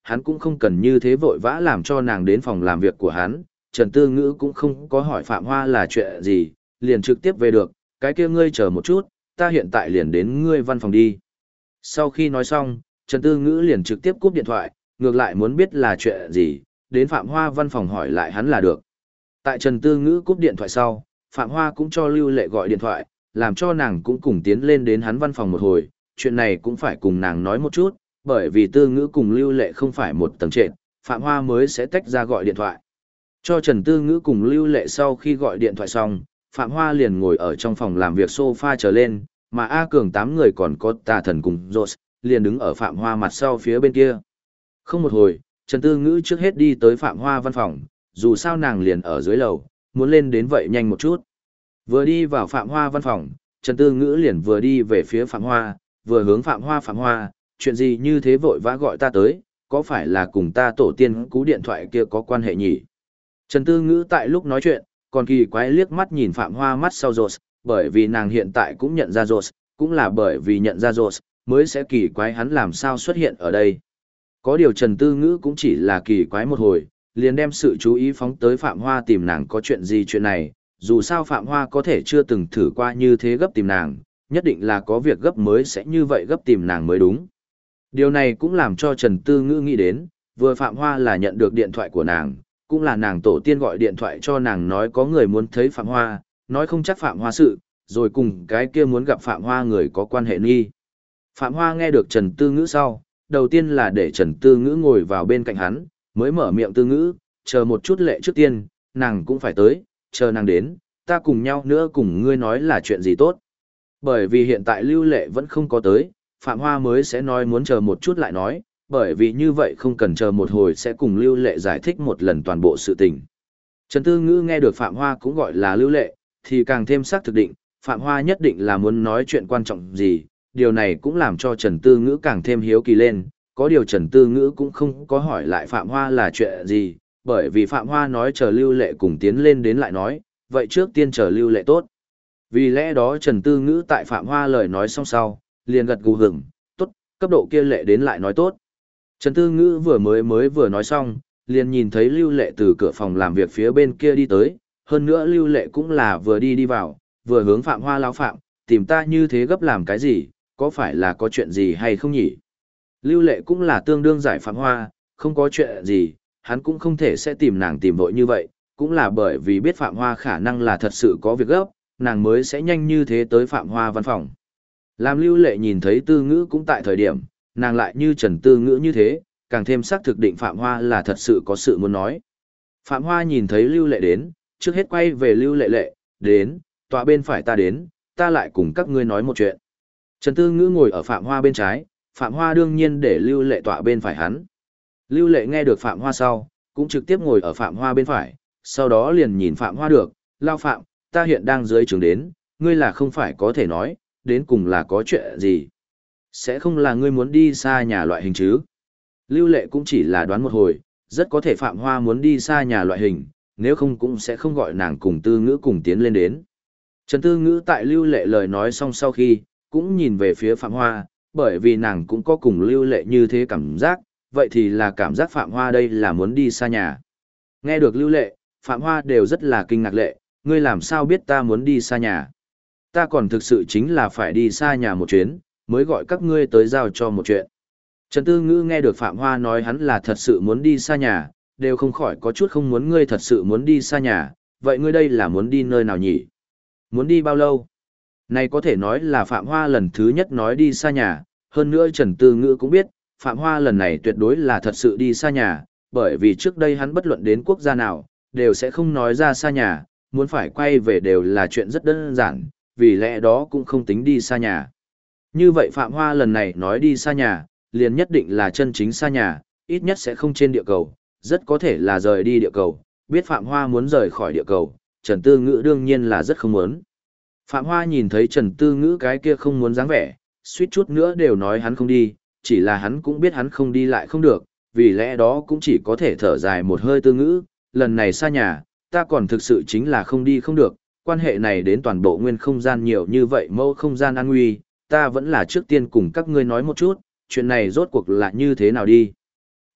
hắn cũng không cần như thế vội vã làm cho nàng đến phòng làm việc của hắn, Trần Tư Ngữ cũng không có hỏi Phạm Hoa là chuyện gì, liền trực tiếp về được, cái kia ngươi chờ một chút, ta hiện tại liền đến ngươi văn phòng đi. Sau khi nói xong, Trần Tư Ngữ liền trực tiếp cúp điện thoại, ngược lại muốn biết là chuyện gì, đến Phạm Hoa văn phòng hỏi lại hắn là được. Tại Trần Tư Ngữ cúp điện thoại sau, Phạm Hoa cũng cho Lưu Lệ gọi điện thoại, làm cho nàng cũng cùng tiến lên đến hắn văn phòng một hồi, chuyện này cũng phải cùng nàng nói một chút, bởi vì Tư Ngữ cùng Lưu Lệ không phải một tầng trệt, Phạm Hoa mới sẽ tách ra gọi điện thoại. Cho Trần Tư Ngữ cùng Lưu Lệ sau khi gọi điện thoại xong, Phạm Hoa liền ngồi ở trong phòng làm việc sofa trở lên, mà A Cường 8 người còn có Tà Thần cùng Rose, liền đứng ở Phạm Hoa mặt sau phía bên kia. Không một hồi, Trần Tư Ngữ trước hết đi tới Phạm Hoa văn phòng, dù sao nàng liền ở dưới lầu, muốn lên đến vậy nhanh một chút. Vừa đi vào Phạm Hoa văn phòng, Trần Tư Ngữ liền vừa đi về phía Phạm Hoa, vừa hướng Phạm Hoa, chuyện gì như thế vội vã gọi ta tới, có phải là cùng ta tổ tiên cú điện thoại kia có quan hệ nhỉ? Trần Tư Ngữ tại lúc nói chuyện, còn kỳ quái liếc mắt nhìn Phạm Hoa mắt sau Rose, bởi vì nàng hiện tại cũng nhận ra Rose, cũng là bởi vì nhận ra Rose, mới sẽ kỳ quái hắn làm sao xuất hiện ở đây. Có điều Trần Tư Ngữ cũng chỉ là kỳ quái một hồi, liền đem sự chú ý phóng tới Phạm Hoa tìm nàng có chuyện gì chuyện này, dù sao Phạm Hoa có thể chưa từng thử qua như thế gấp tìm nàng, nhất định là có việc gấp mới sẽ như vậy gấp tìm nàng mới đúng. Điều này cũng làm cho Trần Tư Ngữ nghĩ đến, vừa Phạm Hoa là nhận được điện thoại của nàng, cũng là nàng tổ tiên gọi điện thoại cho nàng nói có người muốn thấy Phạm Hoa, nói không chắc Phạm Hoa sự, rồi cùng cái kia muốn gặp Phạm Hoa người có quan hệ nghi. Phạm Hoa nghe được Trần Tư Ngữ sau, đầu tiên là để Trần Tư Ngữ ngồi vào bên cạnh hắn, mới mở miệng Tư Ngữ, chờ một chút Lệ trước tiên, nàng cũng phải tới, chờ nàng đến, ta cùng nhau nữa cùng ngươi nói là chuyện gì tốt. Bởi vì hiện tại Lưu Lệ vẫn không có tới, Phạm Hoa mới sẽ nói muốn chờ một chút lại nói, bởi vì như vậy không cần chờ một hồi sẽ cùng Lưu Lệ giải thích một lần toàn bộ sự tình. Trần Tư Ngữ nghe được Phạm Hoa cũng gọi là Lưu Lệ, thì càng thêm xác thực định, Phạm Hoa nhất định là muốn nói chuyện quan trọng gì, điều này cũng làm cho Trần Tư Ngữ càng thêm hiếu kỳ lên, có điều Trần Tư Ngữ cũng không có hỏi lại Phạm Hoa là chuyện gì, bởi vì Phạm Hoa nói chờ Lưu Lệ cùng tiến lên đến lại nói, vậy trước tiên chờ Lưu Lệ tốt. Vì lẽ đó Trần Tư Ngữ tại Phạm Hoa lời nói xong sau, liền gật gù hửng, tốt, cấp độ kia Lệ đến lại nói tốt. Trần Tư Ngữ vừa nói xong, liền nhìn thấy Lưu Lệ từ cửa phòng làm việc phía bên kia đi tới, hơn nữa Lưu Lệ cũng là vừa đi vào, vừa hướng Phạm Hoa lão Phạm, tìm ta như thế gấp làm cái gì, có phải là có chuyện gì hay không nhỉ? Lưu Lệ cũng là tương đương giải Phạm Hoa, không có chuyện gì, hắn cũng không thể sẽ tìm nàng tìm vội như vậy, cũng là bởi vì biết Phạm Hoa khả năng là thật sự có việc gấp, nàng mới sẽ nhanh như thế tới Phạm Hoa văn phòng. Làm Lưu Lệ nhìn thấy Tư Ngữ cũng tại thời điểm, nàng lại như Trần Tư Ngữ như thế, càng thêm xác thực định Phạm Hoa là thật sự có sự muốn nói. Phạm Hoa nhìn thấy Lưu Lệ đến, trước hết quay về Lưu Lệ, đến, tọa bên phải ta đến, ta lại cùng các ngươi nói một chuyện. Trần Tư Ngữ ngồi ở Phạm Hoa bên trái, Phạm Hoa đương nhiên để Lưu Lệ tọa bên phải hắn. Lưu Lệ nghe được Phạm Hoa sau, cũng trực tiếp ngồi ở Phạm Hoa bên phải, sau đó liền nhìn Phạm Hoa được, lao Phạm, ta hiện đang dưới trường đến, ngươi là không phải có thể nói, đến cùng là có chuyện gì. Sẽ không là ngươi muốn đi xa nhà loại hình chứ. Lưu Lệ cũng chỉ là đoán một hồi, rất có thể Phạm Hoa muốn đi xa nhà loại hình, nếu không cũng sẽ không gọi nàng cùng Tư Ngữ cùng tiến lên đến. Trần Tư Ngữ tại Lưu Lệ lời nói xong sau khi, cũng nhìn về phía Phạm Hoa, bởi vì nàng cũng có cùng Lưu Lệ như thế cảm giác, vậy thì là cảm giác Phạm Hoa đây là muốn đi xa nhà. Nghe được Lưu Lệ, Phạm Hoa đều rất là kinh ngạc Lệ, ngươi làm sao biết ta muốn đi xa nhà? Ta còn thực sự chính là phải đi xa nhà một chuyến, mới gọi các ngươi tới giao cho một chuyện. Trần Tư Ngữ nghe được Phạm Hoa nói hắn là thật sự muốn đi xa nhà, đều không khỏi có chút không muốn ngươi thật sự muốn đi xa nhà, vậy ngươi đây là muốn đi nơi nào nhỉ? Muốn đi bao lâu? Này có thể nói là Phạm Hoa lần thứ nhất nói đi xa nhà, hơn nữa Trần Tư Ngữ cũng biết, Phạm Hoa lần này tuyệt đối là thật sự đi xa nhà, bởi vì trước đây hắn bất luận đến quốc gia nào, đều sẽ không nói ra xa nhà, muốn phải quay về đều là chuyện rất đơn giản, vì lẽ đó cũng không tính đi xa nhà. Như vậy Phạm Hoa lần này nói đi xa nhà, liền nhất định là chân chính xa nhà, ít nhất sẽ không trên địa cầu, rất có thể là rời đi địa cầu, biết Phạm Hoa muốn rời khỏi địa cầu, Trần Tư Ngữ đương nhiên là rất không muốn. Phạm Hoa nhìn thấy Trần Tư Ngữ cái kia không muốn dáng vẻ, suýt chút nữa đều nói hắn không đi, chỉ là hắn cũng biết hắn không đi lại không được, vì lẽ đó cũng chỉ có thể thở dài một hơi Tư Ngữ, lần này xa nhà, ta còn thực sự chính là không đi không được, quan hệ này đến toàn bộ nguyên không gian nhiều như vậy mẫu không gian an nguy, ta vẫn là trước tiên cùng các ngươi nói một chút, chuyện này rốt cuộc là như thế nào đi.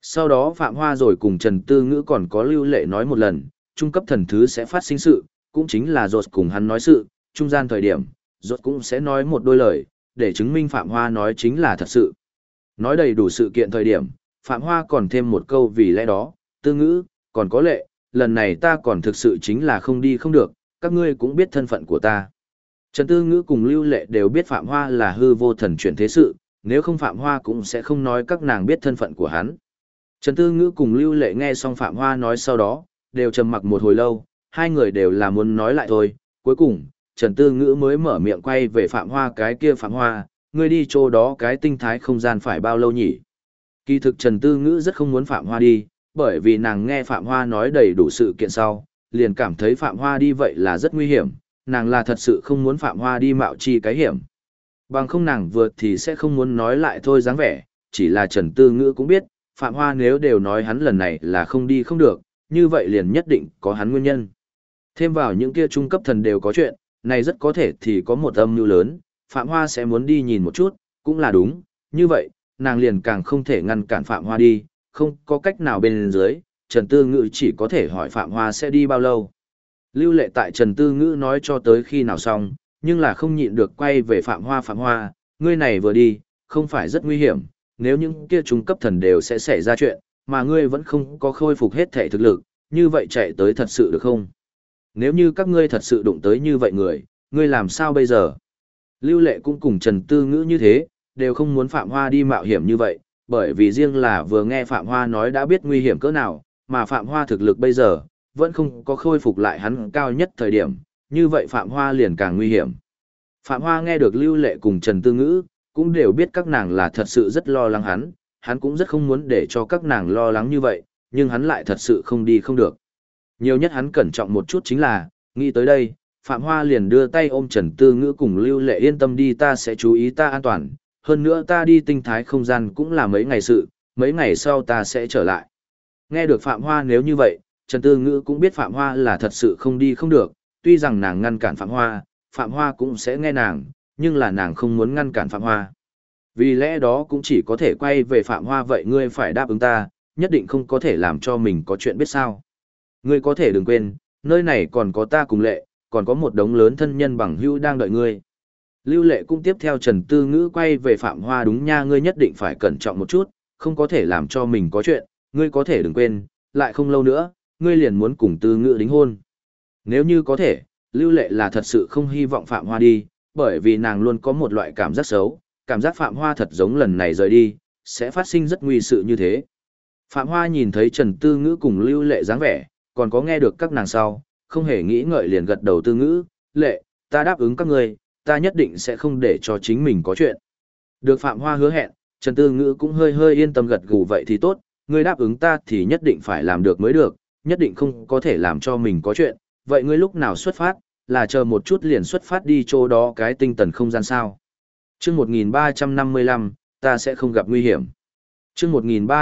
Sau đó Phạm Hoa rồi cùng Trần Tư Ngữ còn có Lưu Lệ nói một lần, trung cấp thần thứ sẽ phát sinh sự, cũng chính là Rột cùng hắn nói sự, trung gian thời điểm, Rột cũng sẽ nói một đôi lời, để chứng minh Phạm Hoa nói chính là thật sự. Nói đầy đủ sự kiện thời điểm, Phạm Hoa còn thêm một câu vì lẽ đó, Tư Ngữ, còn có Lệ, lần này ta còn thực sự chính là không đi không được, các ngươi cũng biết thân phận của ta. Trần Tư Ngữ cùng Lưu Lệ đều biết Phạm Hoa là hư vô thần chuyển thế sự, nếu không Phạm Hoa cũng sẽ không nói các nàng biết thân phận của hắn. Trần Tư Ngữ cùng Lưu Lệ nghe xong Phạm Hoa nói sau đó, đều trầm mặc một hồi lâu, hai người đều là muốn nói lại thôi. Cuối cùng, Trần Tư Ngữ mới mở miệng quay về Phạm Hoa cái kia Phạm Hoa, ngươi đi chỗ đó cái tinh thái không gian phải bao lâu nhỉ? Kỳ thực Trần Tư Ngữ rất không muốn Phạm Hoa đi, bởi vì nàng nghe Phạm Hoa nói đầy đủ sự kiện sau, liền cảm thấy Phạm Hoa đi vậy là rất nguy hiểm, nàng là thật sự không muốn Phạm Hoa đi mạo chi cái hiểm. Bằng không nàng vượt thì sẽ không muốn nói lại thôi dáng vẻ, chỉ là Trần Tư Ngữ cũng biết, Phạm Hoa nếu đều nói hắn lần này là không đi không được, như vậy liền nhất định có hắn nguyên nhân. Thêm vào những kia trung cấp thần đều có chuyện, này rất có thể thì có một âm mưu lớn, Phạm Hoa sẽ muốn đi nhìn một chút, cũng là đúng, như vậy, nàng liền càng không thể ngăn cản Phạm Hoa đi, không có cách nào bên dưới, Trần Tư Ngữ chỉ có thể hỏi Phạm Hoa sẽ đi bao lâu. Lưu Lệ tại Trần Tư Ngữ nói cho tới khi nào xong, nhưng là không nhịn được quay về Phạm Hoa, ngươi này vừa đi, không phải rất nguy hiểm, nếu những kia trung cấp thần đều sẽ xảy ra chuyện, mà ngươi vẫn không có khôi phục hết thể thực lực, như vậy chạy tới thật sự được không? Nếu như các ngươi thật sự đụng tới như vậy người, ngươi làm sao bây giờ? Lưu Lệ cũng cùng Trần Tư Ngữ như thế, đều không muốn Phạm Hoa đi mạo hiểm như vậy, bởi vì riêng là vừa nghe Phạm Hoa nói đã biết nguy hiểm cỡ nào, mà Phạm Hoa thực lực bây giờ, vẫn không có khôi phục lại hắn cao nhất thời điểm, như vậy Phạm Hoa liền càng nguy hiểm. Phạm Hoa nghe được Lưu Lệ cùng Trần Tư Ngữ, cũng đều biết các nàng là thật sự rất lo lắng hắn cũng rất không muốn để cho các nàng lo lắng như vậy, nhưng hắn lại thật sự không đi không được. Nhiều nhất hắn cẩn trọng một chút chính là, nghĩ tới đây, Phạm Hoa liền đưa tay ôm Trần Tư Ngữ cùng Lưu Lệ yên tâm đi, ta sẽ chú ý ta an toàn, hơn nữa ta đi tinh thái không gian cũng là mấy ngày sự, mấy ngày sau ta sẽ trở lại. Nghe được Phạm Hoa nếu như vậy, Trần Tư Ngữ cũng biết Phạm Hoa là thật sự không đi không được, tuy rằng nàng ngăn cản Phạm Hoa cũng sẽ nghe nàng, nhưng là nàng không muốn ngăn cản Phạm Hoa. Vì lẽ đó cũng chỉ có thể quay về Phạm Hoa, vậy ngươi phải đáp ứng ta, nhất định không có thể làm cho mình có chuyện biết sao. Ngươi có thể đừng quên, nơi này còn có ta cùng Lệ, còn có một đống lớn thân nhân bằng hữu đang đợi ngươi. Lưu Lệ cũng tiếp theo Trần Tư Ngữ quay về Phạm Hoa, đúng nha, ngươi nhất định phải cẩn trọng một chút, không có thể làm cho mình có chuyện, ngươi có thể đừng quên, lại không lâu nữa, ngươi liền muốn cùng Tư Ngữ đính hôn. Nếu như có thể, Lưu Lệ là thật sự không hy vọng Phạm Hoa đi, bởi vì nàng luôn có một loại cảm giác xấu, cảm giác Phạm Hoa thật giống lần này rời đi, sẽ phát sinh rất nguy sự như thế. Phạm Hoa nhìn thấy Trần Tư Ngữ cùng Lưu Lệ dáng vẻ, còn có nghe được các nàng sau, không hề nghĩ ngợi liền gật đầu. Tư Ngữ, Lệ, ta đáp ứng các ngươi, ta nhất định sẽ không để cho chính mình có chuyện. Được Phạm Hoa hứa hẹn, Trần Tư Ngữ cũng hơi hơi yên tâm gật gù, vậy thì tốt, ngươi đáp ứng ta thì nhất định phải làm được mới được, nhất định không có thể làm cho mình có chuyện, vậy ngươi lúc nào xuất phát, là chờ một chút liền xuất phát đi chỗ đó cái tinh tần không gian sao. Chương 1355, ta sẽ không gặp nguy hiểm. Chương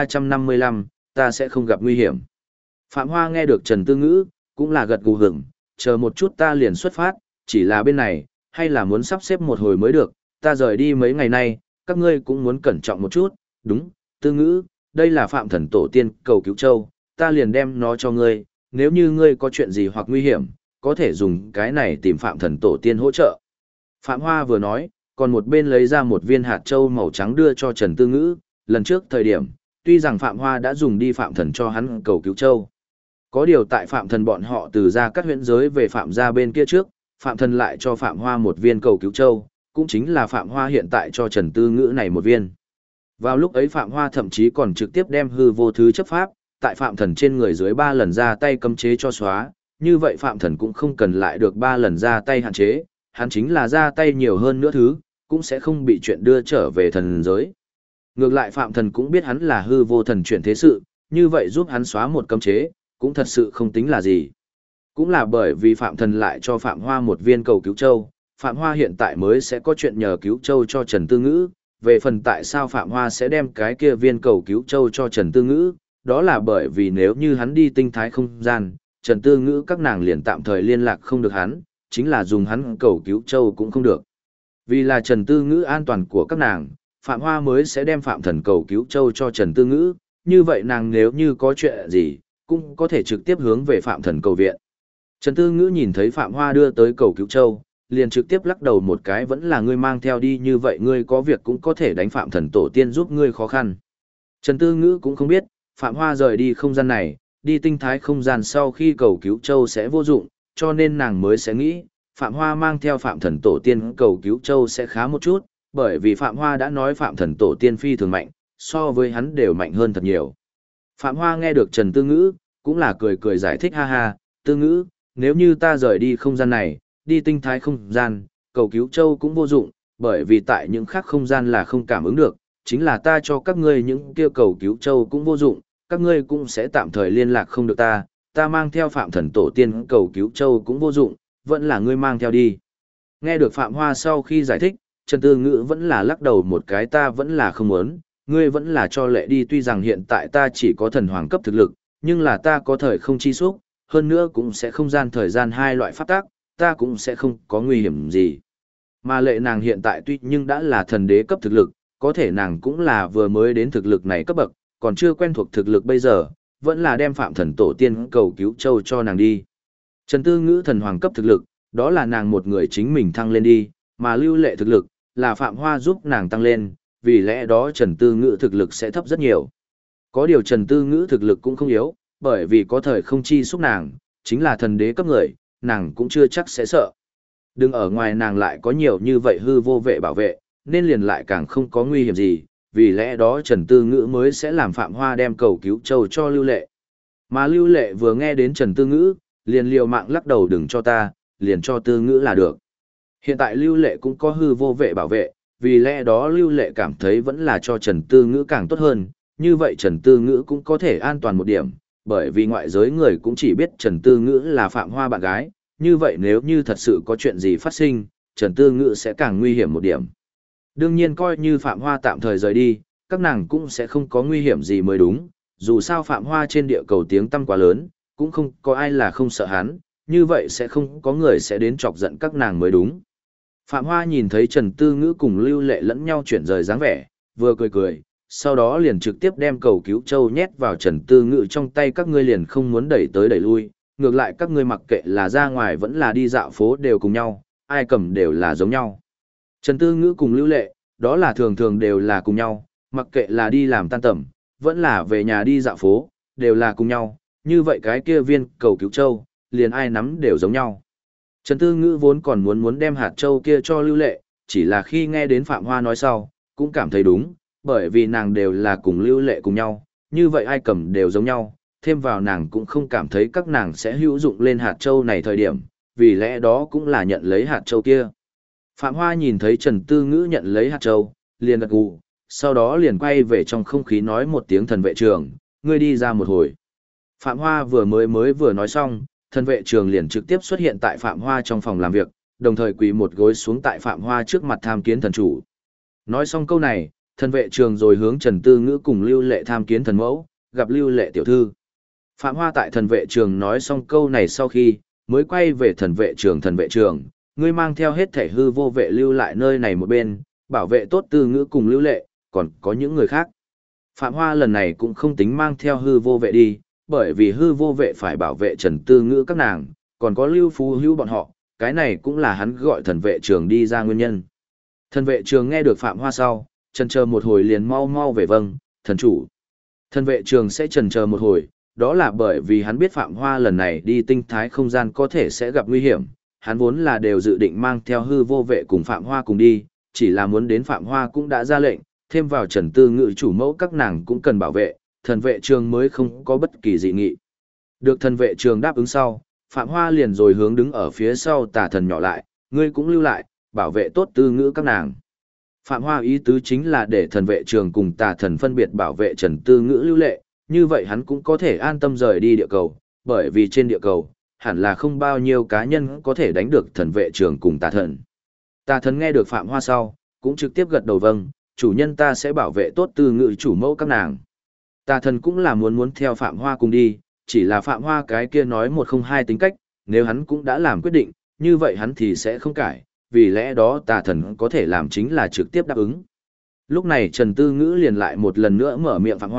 1355, ta sẽ không gặp nguy hiểm. Phạm Hoa nghe được Trần Tư Ngữ, cũng là gật gù hửng, chờ một chút ta liền xuất phát, chỉ là bên này, hay là muốn sắp xếp một hồi mới được, ta rời đi mấy ngày nay, các ngươi cũng muốn cẩn trọng một chút, đúng, Tư Ngữ, đây là Phạm Thần Tổ tiên cầu cứu châu, ta liền đem nó cho ngươi, nếu như ngươi có chuyện gì hoặc nguy hiểm, có thể dùng cái này tìm Phạm Thần Tổ tiên hỗ trợ. Phạm Hoa vừa nói, còn một bên lấy ra một viên hạt châu màu trắng đưa cho Trần Tư Ngữ, lần trước thời điểm, tuy rằng Phạm Hoa đã dùng đi Phạm Thần cho hắn cầu cứu châu. Có điều tại Phạm Thần bọn họ từ ra các huyện giới về Phạm gia bên kia trước, Phạm Thần lại cho Phạm Hoa một viên cầu cứu châu, cũng chính là Phạm Hoa hiện tại cho Trần Tư Ngữ này một viên. Vào lúc ấy Phạm Hoa thậm chí còn trực tiếp đem hư vô thứ chấp pháp, tại Phạm Thần trên người dưới 3 lần ra tay cấm chế cho xóa, như vậy Phạm Thần cũng không cần lại được 3 lần ra tay hạn chế, hắn chính là ra tay nhiều hơn nữa thứ, cũng sẽ không bị chuyện đưa trở về thần giới. Ngược lại Phạm Thần cũng biết hắn là hư vô thần chuyển thế sự, như vậy giúp hắn xóa một cấm chế, cũng thật sự không tính là gì. Cũng là bởi vì Phạm Thần lại cho Phạm Hoa một viên cầu cứu châu, Phạm Hoa hiện tại mới sẽ có chuyện nhờ cứu châu cho Trần Tư Ngữ, về phần tại sao Phạm Hoa sẽ đem cái kia viên cầu cứu châu cho Trần Tư Ngữ, đó là bởi vì nếu như hắn đi tinh thái không gian, Trần Tư Ngữ các nàng liền tạm thời liên lạc không được hắn, chính là dùng hắn cầu cứu châu cũng không được. Vì là Trần Tư Ngữ an toàn của các nàng, Phạm Hoa mới sẽ đem Phạm Thần cầu cứu châu cho Trần Tư Ngữ, như vậy nàng nếu như có chuyện gì, cũng có thể trực tiếp hướng về Phạm Thần cầu viện. Trần Tư Ngữ nhìn thấy Phạm Hoa đưa tới cầu cứu châu, liền trực tiếp lắc đầu một cái, vẫn là ngươi mang theo đi, như vậy ngươi có việc cũng có thể đánh Phạm Thần tổ tiên giúp ngươi khó khăn. Trần Tư Ngữ cũng không biết, Phạm Hoa rời đi không gian này, đi tinh thái không gian sau khi cầu cứu châu sẽ vô dụng, cho nên nàng mới sẽ nghĩ, Phạm Hoa mang theo Phạm Thần tổ tiên cầu cứu châu sẽ khá một chút, bởi vì Phạm Hoa đã nói Phạm Thần tổ tiên phi thường mạnh, so với hắn đều mạnh hơn thật nhiều. Phạm Hoa nghe được Trần Tư Ngữ, cũng là cười cười giải thích, ha ha, Tư Ngữ, nếu như ta rời đi không gian này, đi tinh thái không gian, cầu cứu châu cũng vô dụng, bởi vì tại những khác không gian là không cảm ứng được, chính là ta cho các ngươi những kia cầu cứu châu cũng vô dụng, các ngươi cũng sẽ tạm thời liên lạc không được ta mang theo Phạm Thần tổ tiên cầu cứu châu cũng vô dụng, vẫn là ngươi mang theo đi. Nghe được Phạm Hoa sau khi giải thích, Trần Tư Ngữ vẫn là lắc đầu một cái, ta vẫn là không muốn, ngươi vẫn là cho lệ đi, tuy rằng hiện tại ta chỉ có thần hoàng cấp thực lực, nhưng là ta có thời không chi xúc, hơn nữa cũng sẽ không gian thời gian hai loại pháp tác, ta cũng sẽ không có nguy hiểm gì. Mà lệ nàng hiện tại tuy nhưng đã là thần đế cấp thực lực, có thể nàng cũng là vừa mới đến thực lực này cấp bậc, còn chưa quen thuộc thực lực bây giờ, vẫn là đem Phạm Thần tổ tiên cầu cứu châu cho nàng đi. Trần Tư Ngữ thần hoàng cấp thực lực, đó là nàng một người chính mình thăng lên đi, mà Lưu Lệ thực lực, là Phạm Hoa giúp nàng tăng lên, vì lẽ đó Trần Tư Ngữ thực lực sẽ thấp rất nhiều. Có điều Trần Tư Ngữ thực lực cũng không yếu, bởi vì có thời không chi xúc nàng, chính là thần đế cấp người, nàng cũng chưa chắc sẽ sợ. Đừng ở ngoài nàng lại có nhiều như vậy hư vô vệ bảo vệ, nên liền lại càng không có nguy hiểm gì, vì lẽ đó Trần Tư Ngữ mới sẽ làm Phạm Hoa đem cầu cứu châu cho Lưu Lệ. Mà Lưu Lệ vừa nghe đến Trần Tư Ngữ, liền liều mạng lắc đầu, đừng cho ta, liền cho Tư Ngữ là được. Hiện tại Lưu Lệ cũng có hư vô vệ bảo vệ, vì lẽ đó Lưu Lệ cảm thấy vẫn là cho Trần Tư Ngữ càng tốt hơn, như vậy Trần Tư Ngữ cũng có thể an toàn một điểm, bởi vì ngoại giới người cũng chỉ biết Trần Tư Ngữ là Phạm Hoa bạn gái, như vậy nếu như thật sự có chuyện gì phát sinh, Trần Tư Ngữ sẽ càng nguy hiểm một điểm. Đương nhiên coi như Phạm Hoa tạm thời rời đi, các nàng cũng sẽ không có nguy hiểm gì mới đúng, dù sao Phạm Hoa trên địa cầu tiếng tăm quá lớn, cũng không có ai là không sợ hắn, như vậy sẽ không có người sẽ đến chọc giận các nàng mới đúng. Phạm Hoa nhìn thấy Trần Tư Ngữ cùng Lưu Lệ lẫn nhau chuyển rời dáng vẻ, vừa cười cười, sau đó liền trực tiếp đem cầu cứu châu nhét vào Trần Tư Ngữ trong tay, các ngươi liền không muốn đẩy tới đẩy lui, ngược lại các ngươi mặc kệ là ra ngoài vẫn là đi dạo phố đều cùng nhau, ai cầm đều là giống nhau. Trần Tư Ngữ cùng Lưu Lệ, đó là thường thường đều là cùng nhau, mặc kệ là đi làm tan tầm, vẫn là về nhà đi dạo phố, đều là cùng nhau, như vậy cái kia viên cầu cứu châu, liền ai nắm đều giống nhau. Trần Tư Ngữ vốn còn muốn đem hạt châu kia cho Lưu Lệ, chỉ là khi nghe đến Phạm Hoa nói sau, cũng cảm thấy đúng, bởi vì nàng đều là cùng Lưu Lệ cùng nhau, như vậy ai cầm đều giống nhau, thêm vào nàng cũng không cảm thấy các nàng sẽ hữu dụng lên hạt châu này thời điểm, vì lẽ đó cũng là nhận lấy hạt châu kia. Phạm Hoa nhìn thấy Trần Tư Ngữ nhận lấy hạt châu, liền gật gù, sau đó liền quay về trong không khí nói một tiếng, thần vệ trường, ngươi đi ra một hồi. Phạm Hoa vừa nói xong, thần vệ trường liền trực tiếp xuất hiện tại Phạm Hoa trong phòng làm việc, đồng thời quỳ một gối xuống tại Phạm Hoa trước mặt tham kiến thần chủ. Nói xong câu này, thần vệ trường rồi hướng Trần Tư Ngữ cùng Lưu Lệ tham kiến thần mẫu, gặp Lưu Lệ tiểu thư. Phạm Hoa tại thần vệ trường nói xong câu này sau khi, mới quay về thần vệ trường, ngươi mang theo hết thể hư vô vệ lưu lại nơi này một bên, bảo vệ tốt Tư Ngữ cùng Lưu Lệ, còn có những người khác. Phạm Hoa lần này cũng không tính mang theo hư vô vệ đi, bởi vì hư vô vệ phải bảo vệ Trần Tư Ngữ các nàng, còn có Lưu Phú Hữu bọn họ, cái này cũng là hắn gọi thần vệ trường đi ra nguyên nhân. Thần vệ trường nghe được Phạm Hoa sau, chần chờ một hồi liền mau về vâng, thần chủ. Thần vệ trường sẽ chần chờ một hồi, đó là bởi vì hắn biết Phạm Hoa lần này đi tinh thái không gian có thể sẽ gặp nguy hiểm, hắn vốn là đều dự định mang theo hư vô vệ cùng Phạm Hoa cùng đi, chỉ là muốn đến Phạm Hoa cũng đã ra lệnh, thêm vào Trần Tư Ngữ chủ mẫu các nàng cũng cần bảo vệ, thần vệ trường mới không có bất kỳ dị nghị. Được thần vệ trường đáp ứng sau, Phạm Hoa liền rồi hướng đứng ở phía sau Tà Thần nhỏ lại, ngươi cũng lưu lại, bảo vệ tốt Tư Ngữ các nàng. Phạm Hoa ý tứ chính là để thần vệ trường cùng Tà Thần phân biệt bảo vệ Trần Tư Ngữ Lưu Lệ, như vậy hắn cũng có thể an tâm rời đi địa cầu, bởi vì trên địa cầu, hẳn là không bao nhiêu cá nhân có thể đánh được thần vệ trường cùng Tà Thần. Tà Thần nghe được Phạm Hoa sau, cũng trực tiếp gật đầu vâng, chủ nhân ta sẽ bảo vệ tốt Tư Ngữ chủ mẫu các nàng. Tà Thần cũng là muốn theo Phạm Hoa cùng đi, chỉ là Phạm Hoa cái kia nói một không hai tính cách, nếu hắn cũng đã làm quyết định, như vậy hắn thì sẽ không cải, vì lẽ đó Tà Thần có thể làm chính là trực tiếp đáp ứng. Lúc này Trần Tư Ngữ liền lại một lần nữa mở miệng Phạm Hoa,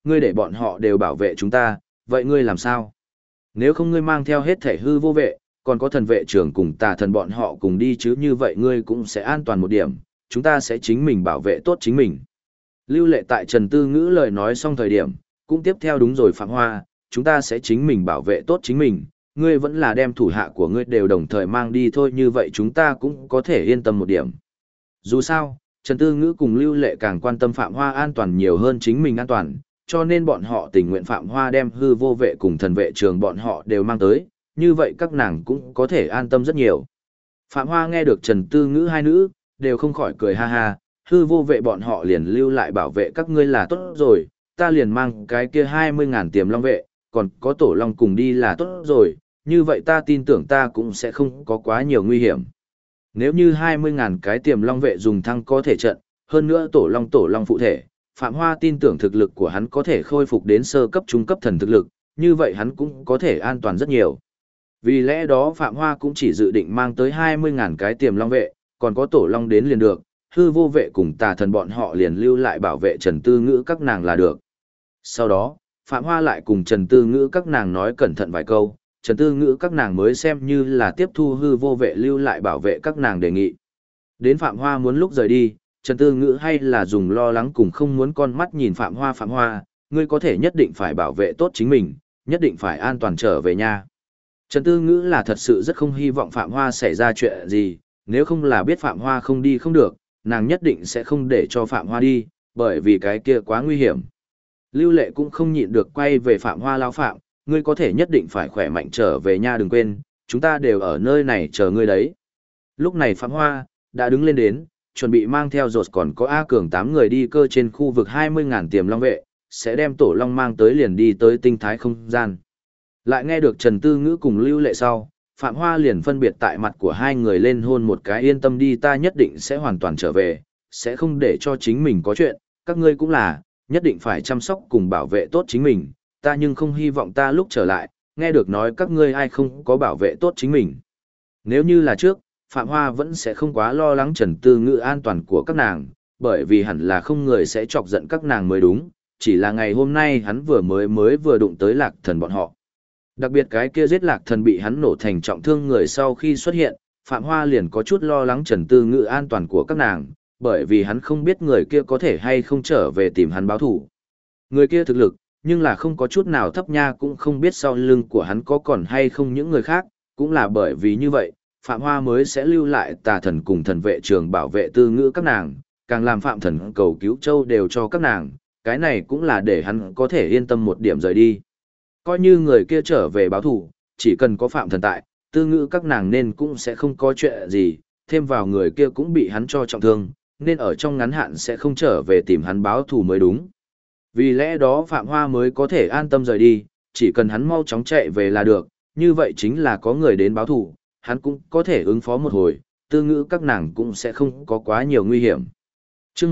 ngươi để bọn họ đều bảo vệ chúng ta, vậy ngươi làm sao? Nếu không ngươi mang theo hết thể hư vô vệ, còn có thần vệ trưởng cùng tà thần bọn họ cùng đi chứ như vậy ngươi cũng sẽ an toàn một điểm, chúng ta sẽ chính mình bảo vệ tốt chính mình. Lưu Lệ tại Trần Tư Ngữ lời nói xong thời điểm, cũng tiếp theo đúng rồi Phạm Hoa, chúng ta sẽ chính mình bảo vệ tốt chính mình, ngươi vẫn là đem thủ hạ của ngươi đều đồng thời mang đi thôi như vậy chúng ta cũng có thể yên tâm một điểm. Dù sao, Trần Tư Ngữ cùng Lưu Lệ càng quan tâm Phạm Hoa an toàn nhiều hơn chính mình an toàn, cho nên bọn họ tình nguyện Phạm Hoa đem hư vô vệ cùng thần vệ trường bọn họ đều mang tới, như vậy các nàng cũng có thể an tâm rất nhiều. Phạm Hoa nghe được Trần Tư Ngữ hai nữ, đều không khỏi cười ha ha, hư vô vệ bọn họ liền lưu lại bảo vệ các ngươi là tốt rồi, ta liền mang cái kia 20.000 tiềm long vệ, còn có tổ long cùng đi là tốt rồi, như vậy ta tin tưởng ta cũng sẽ không có quá nhiều nguy hiểm. Nếu như 20.000 cái tiềm long vệ dùng thăng có thể trận, hơn nữa tổ long phụ thể, Phạm Hoa tin tưởng thực lực của hắn có thể khôi phục đến sơ cấp trung cấp thần thực lực, như vậy hắn cũng có thể an toàn rất nhiều. Vì lẽ đó Phạm Hoa cũng chỉ dự định mang tới 20.000 cái tiềm long vệ, còn có tổ long đến liền được, hư vô vệ cùng tà thần bọn họ liền lưu lại bảo vệ Trần Tư Ngữ các nàng là được. Sau đó, Phạm Hoa lại cùng Trần Tư Ngữ các nàng nói cẩn thận vài câu, Trần Tư Ngữ các nàng mới xem như là tiếp thu hư vô vệ lưu lại bảo vệ các nàng đề nghị. Đến Phạm Hoa muốn lúc rời đi, Trần Tư Ngữ hay là dùng lo lắng cùng không muốn con mắt nhìn Phạm Hoa, ngươi có thể nhất định phải bảo vệ tốt chính mình, nhất định phải an toàn trở về nhà. Trần Tư Ngữ là thật sự rất không hy vọng Phạm Hoa xảy ra chuyện gì, nếu không là biết Phạm Hoa không đi không được, nàng nhất định sẽ không để cho Phạm Hoa đi, bởi vì cái kia quá nguy hiểm. Lưu Lệ cũng không nhịn được quay về Phạm Hoa lao Phạm, ngươi có thể nhất định phải khỏe mạnh trở về nhà đừng quên, chúng ta đều ở nơi này chờ ngươi đấy. Lúc này Phạm Hoa đã đứng lên đến, chuẩn bị mang theo rột còn có A Cường 8 người đi cơ trên khu vực 20.000 tiềm long vệ, sẽ đem tổ long mang tới liền đi tới tinh thái không gian. Lại nghe được Trần Tư Ngữ cùng Lưu Lệ sau, Phạm Hoa liền phân biệt tại mặt của hai người lên hôn một cái yên tâm đi ta nhất định sẽ hoàn toàn trở về, sẽ không để cho chính mình có chuyện, các ngươi cũng là, nhất định phải chăm sóc cùng bảo vệ tốt chính mình, ta nhưng không hy vọng ta lúc trở lại, nghe được nói các ngươi ai không có bảo vệ tốt chính mình. Nếu như là trước, Phạm Hoa vẫn sẽ không quá lo lắng Trần Tư Ngữ an toàn của các nàng, bởi vì hẳn là không người sẽ chọc giận các nàng mới đúng, chỉ là ngày hôm nay hắn vừa đụng tới Lạc Thần bọn họ. Đặc biệt cái kia giết Lạc Thần bị hắn nổ thành trọng thương người sau khi xuất hiện, Phạm Hoa liền có chút lo lắng Trần Tư Ngữ an toàn của các nàng, bởi vì hắn không biết người kia có thể hay không trở về tìm hắn báo thủ. Người kia thực lực, nhưng là không có chút nào thấp nha cũng không biết sau lưng của hắn có còn hay không những người khác, cũng là bởi vì như vậy, Phạm Hoa mới sẽ lưu lại tà thần cùng thần vệ trường bảo vệ Tư Ngữ các nàng, càng làm Phạm Thần cầu cứu châu đều cho các nàng, cái này cũng là để hắn có thể yên tâm một điểm rời đi. Coi như người kia trở về báo thủ, chỉ cần có Phạm Thần tại, Tư Ngữ các nàng nên cũng sẽ không có chuyện gì, thêm vào người kia cũng bị hắn cho trọng thương, nên ở trong ngắn hạn sẽ không trở về tìm hắn báo thù mới đúng. Vì lẽ đó Phạm Hoa mới có thể an tâm rời đi, chỉ cần hắn mau chóng chạy về là được, như vậy chính là có người đến báo thù, hắn cũng có thể ứng phó một hồi, Tư Ngữ các nàng cũng sẽ không có quá nhiều nguy hiểm. Chương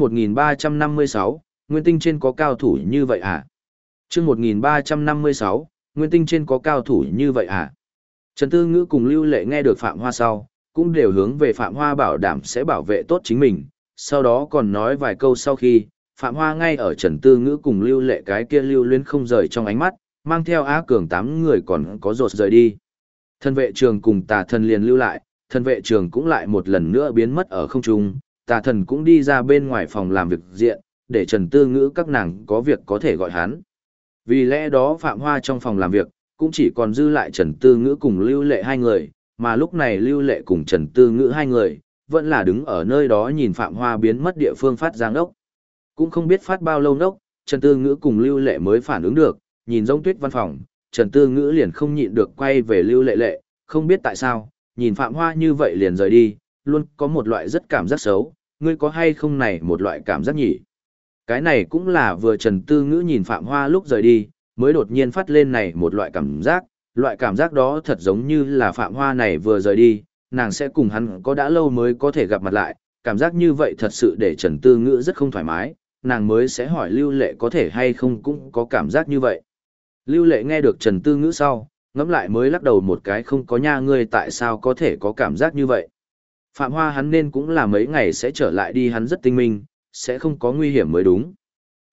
1356, Nguyên tinh trên có cao thủ như vậy à? Chương 1356, Nguyên tinh trên có cao thủ như vậy à? Trần Tư Ngữ cùng Lưu Lệ nghe được Phạm Hoa sau, cũng đều hướng về Phạm Hoa bảo đảm sẽ bảo vệ tốt chính mình, sau đó còn nói vài câu sau khi, Phạm Hoa ngay ở Trần Tư Ngữ cùng Lưu Lệ cái kia lưu luyến không rời trong ánh mắt, mang theo Á Cường 8 người còn có rột rời đi. Thần vệ trường cùng tà thần liền lưu lại, thần vệ trường cũng lại một lần nữa biến mất ở không trung, tà thần cũng đi ra bên ngoài phòng làm việc diện, để Trần Tư Ngữ các nàng có việc có thể gọi hắn. Vì lẽ đó Phạm Hoa trong phòng làm việc, cũng chỉ còn dư lại Trần Tư Ngữ cùng Lưu Lệ hai người, mà lúc này Lưu Lệ cùng Trần Tư Ngữ hai người, vẫn là đứng ở nơi đó nhìn Phạm Hoa biến mất địa phương phát giang ốc. Cũng không biết phát bao lâu nốc, Trần Tư Ngữ cùng Lưu Lệ mới phản ứng được, nhìn Giống Tuyết văn phòng, Trần Tư Ngữ liền không nhịn được quay về Lưu Lệ Lệ, không biết tại sao, nhìn Phạm Hoa như vậy liền rời đi, luôn có một loại rất cảm giác xấu, ngươi có hay không này một loại cảm giác nhỉ? Cái này cũng là vừa Trần Tư Ngữ nhìn Phạm Hoa lúc rời đi, mới đột nhiên phát lên này một loại cảm giác đó thật giống như là Phạm Hoa này vừa rời đi, nàng sẽ cùng hắn có đã lâu mới có thể gặp mặt lại, cảm giác như vậy thật sự để Trần Tư Ngữ rất không thoải mái, nàng mới sẽ hỏi Lưu Lệ có thể hay không cũng có cảm giác như vậy. Lưu Lệ nghe được Trần Tư Ngữ sau, ngẫm lại mới lắc đầu một cái không có nha ngươi tại sao có thể có cảm giác như vậy. Phạm Hoa hắn nên cũng là mấy ngày sẽ trở lại đi hắn rất tinh minh, sẽ không có nguy hiểm mới đúng.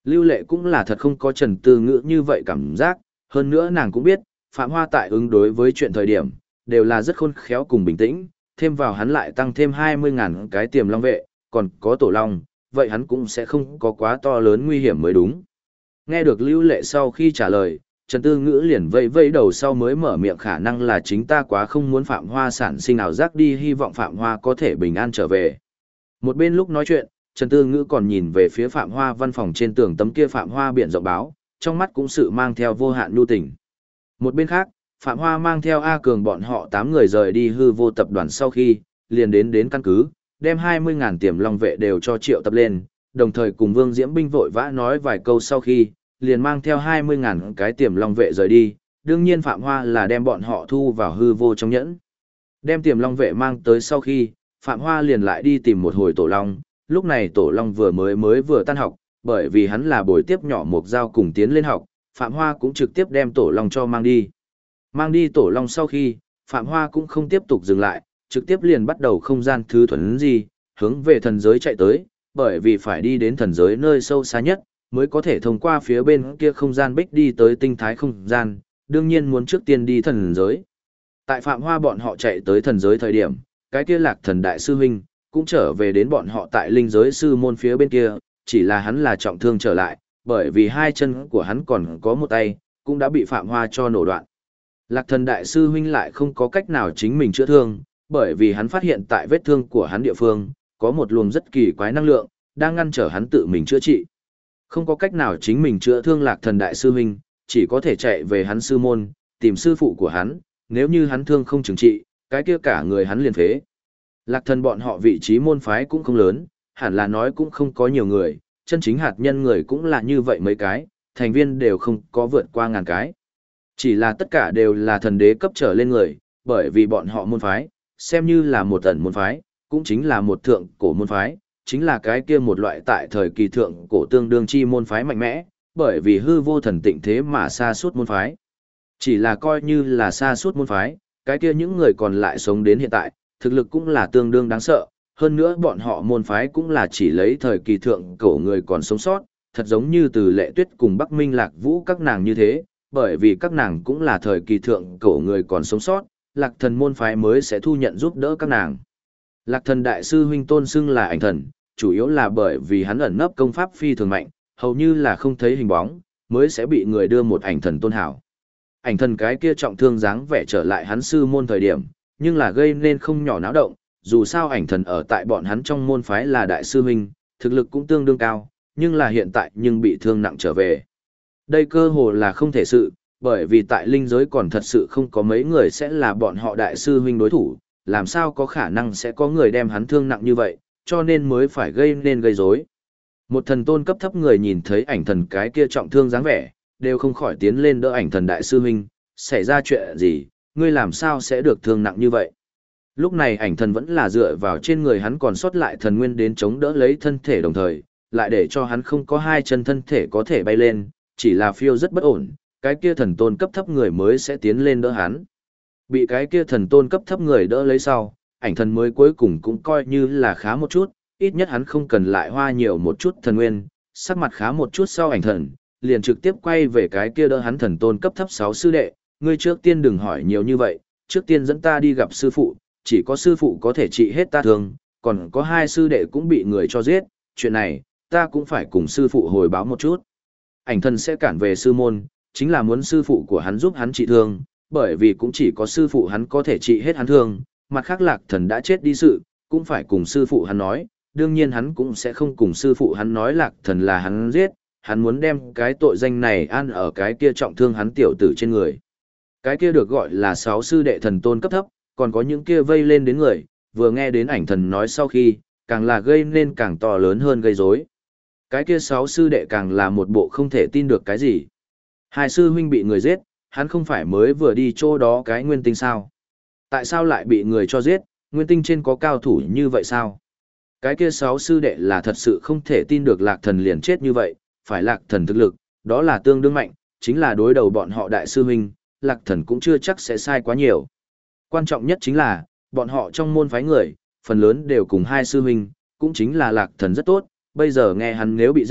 Lưu Lệ cũng là thật không có Trần Tư Ngữ như vậy cảm giác, hơn nữa nàng cũng biết, Phạm Hoa tại ứng đối với chuyện thời điểm, đều là rất khôn khéo cùng bình tĩnh, thêm vào hắn lại tăng thêm 20.000 cái tiềm long vệ, còn có tổ long, vậy hắn cũng sẽ không có quá to lớn nguy hiểm mới đúng. Nghe được Lưu Lệ sau khi trả lời, Trần Tư Ngữ liền vây vây đầu sau mới mở miệng, khả năng là chính ta quá không muốn Phạm Hoa sản sinh ảo giác đi, hy vọng Phạm Hoa có thể bình an trở về. Một bên lúc nói chuyện, Trần Tư Ngữ còn nhìn về phía Phạm Hoa văn phòng trên tường tấm kia Phạm Hoa biển rộng báo, trong mắt cũng sự mang theo vô hạn nhu tình. Một bên khác, Phạm Hoa mang theo A Cường bọn họ 8 người rời đi hư vô tập đoàn sau khi, liền đến căn cứ, đem 20.000 tiềm long vệ đều cho triệu tập lên, đồng thời cùng Vương Diễm binh vội vã nói vài câu sau khi, liền mang theo 20.000 cái tiềm long vệ rời đi, đương nhiên Phạm Hoa là đem bọn họ thu vào hư vô trong nhẫn. Đem tiềm long vệ mang tới sau khi, Phạm Hoa liền lại đi tìm một hồi tổ long, lúc này tổ long vừa tan học, bởi vì hắn là buổi tiếp nhỏ Mộc Giao cùng tiến lên học, Phạm Hoa cũng trực tiếp đem tổ long cho mang đi. Mang đi tổ long sau khi, Phạm Hoa cũng không tiếp tục dừng lại, trực tiếp liền bắt đầu không gian thứ thuần gì, hướng về thần giới chạy tới, bởi vì phải đi đến thần giới nơi sâu xa nhất, mới có thể thông qua phía bên kia không gian bích đi tới tinh thái không gian, đương nhiên muốn trước tiên đi thần giới. Tại Phạm Hoa bọn họ chạy tới thần giới thời điểm, cái kia Lạc Thần đại sư huynh cũng trở về đến bọn họ tại linh giới sư môn phía bên kia, chỉ là hắn là trọng thương trở lại, bởi vì hai chân của hắn còn có một tay, cũng đã bị Phạm Hoa cho nổ đoạn. Lạc Thần đại sư huynh lại không có cách nào chính mình chữa thương, bởi vì hắn phát hiện tại vết thương của hắn địa phương, có một luồng rất kỳ quái năng lượng, đang ngăn trở hắn tự mình chữa trị. Không có cách nào chính mình chữa thương Lạc Thần đại sư huynh, chỉ có thể chạy về hắn sư môn, tìm sư phụ của hắn, nếu như hắn thương không chừng trị, cái kia cả người hắn liền phế. Lạc Thần bọn họ vị trí môn phái cũng không lớn, hẳn là nói cũng không có nhiều người, chân chính hạt nhân người cũng là như vậy mấy cái, thành viên đều không có vượt qua 1000 cái. Chỉ là tất cả đều là thần đế cấp trở lên người, bởi vì bọn họ môn phái, xem như là một ẩn môn phái, cũng chính là một thượng cổ môn phái, chính là cái kia một loại tại thời kỳ thượng cổ tương đương chi môn phái mạnh mẽ, bởi vì hư vô thần tịnh thế mà sa sút môn phái. Chỉ là coi như là sa sút môn phái, cái kia những người còn lại sống đến hiện tại, thực lực cũng là tương đương đáng sợ, hơn nữa bọn họ môn phái cũng là chỉ lấy thời kỳ thượng cổ người còn sống sót, thật giống như Từ Lệ Tuyết cùng Bắc Minh Lạc Vũ các nàng như thế, bởi vì các nàng cũng là thời kỳ thượng cổ người còn sống sót, Lạc Thần môn phái mới sẽ thu nhận giúp đỡ các nàng. Lạc Thần đại sư huynh tôn xưng là ảnh thần, chủ yếu là bởi vì hắn ẩn nấp công pháp phi thường mạnh, hầu như là không thấy hình bóng, mới sẽ bị người đưa một ảnh thần tôn hảo. Ảnh thần cái kia trọng thương dáng vẻ trở lại hắn sư môn thời điểm, nhưng là gây nên không nhỏ náo động, dù sao ảnh thần ở tại bọn hắn trong môn phái là đại sư huynh, thực lực cũng tương đương cao, nhưng là hiện tại nhưng bị thương nặng trở về. Đây cơ hồ là không thể sự, bởi vì tại linh giới còn thật sự không có mấy người sẽ là bọn họ đại sư huynh đối thủ, làm sao có khả năng sẽ có người đem hắn thương nặng như vậy, cho nên mới phải gây rối. Một thần tôn cấp thấp người nhìn thấy ảnh thần cái kia trọng thương dáng vẻ, đều không khỏi tiến lên đỡ ảnh thần đại sư huynh, xảy ra chuyện gì, ngươi làm sao sẽ được thương nặng như vậy. Lúc này ảnh thần vẫn là dựa vào trên người hắn còn sót lại thần nguyên đến chống đỡ lấy thân thể, đồng thời, lại để cho hắn không có hai chân thân thể có thể bay lên, chỉ là phiêu rất bất ổn, cái kia thần tôn cấp thấp người mới sẽ tiến lên đỡ hắn. Bị cái kia thần tôn cấp thấp người đỡ lấy sau, ảnh thần mới cuối cùng cũng coi như là khá một chút, ít nhất hắn không cần lại hoa nhiều một chút thần nguyên, sắc mặt khá một chút sau ảnh thần, liền trực tiếp quay về cái kia đỡ hắn thần tôn cấp thấp 6 sư đệ, ngươi trước tiên đừng hỏi nhiều như vậy, trước tiên dẫn ta đi gặp sư phụ, chỉ có sư phụ có thể trị hết ta thương, còn có 2 sư đệ cũng bị người cho giết, chuyện này, ta cũng phải cùng sư phụ hồi báo một chút. Ảnh thần sẽ cản về sư môn, chính là muốn sư phụ của hắn giúp hắn trị thương, bởi vì cũng chỉ có sư phụ hắn có thể trị hết hắn thương, mặt khác Lạc Thần đã chết đi sự, cũng phải cùng sư phụ hắn nói, đương nhiên hắn cũng sẽ không cùng sư phụ hắn nói Lạc Thần là hắn giết, hắn muốn đem cái tội danh này ăn ở cái kia trọng thương hắn tiểu tử trên người. Cái kia được gọi là 6 sư đệ thần tôn cấp thấp, còn có những kia vây lên đến người, vừa nghe đến ảnh thần nói sau khi, càng là gây nên càng to lớn hơn gây rối. Cái kia 6 sư đệ càng là một bộ không thể tin được cái gì. 2 sư huynh bị người giết, hắn không phải mới vừa đi chỗ đó cái nguyên tinh sao? Tại sao lại bị người cho giết, nguyên tinh trên có cao thủ như vậy sao? Cái kia 6 sư đệ là thật sự không thể tin được Lạc Thần liền chết như vậy, phải Lạc Thần thực lực, đó là tương đương mạnh, chính là đối đầu bọn họ đại sư huynh, Lạc Thần cũng chưa chắc sẽ sai quá nhiều. Quan trọng nhất chính là, bọn họ trong môn phái người, phần lớn đều cùng 2 sư huynh, cũng chính là Lạc Thần rất tốt, bây giờ nghe hắn nếu bị giết,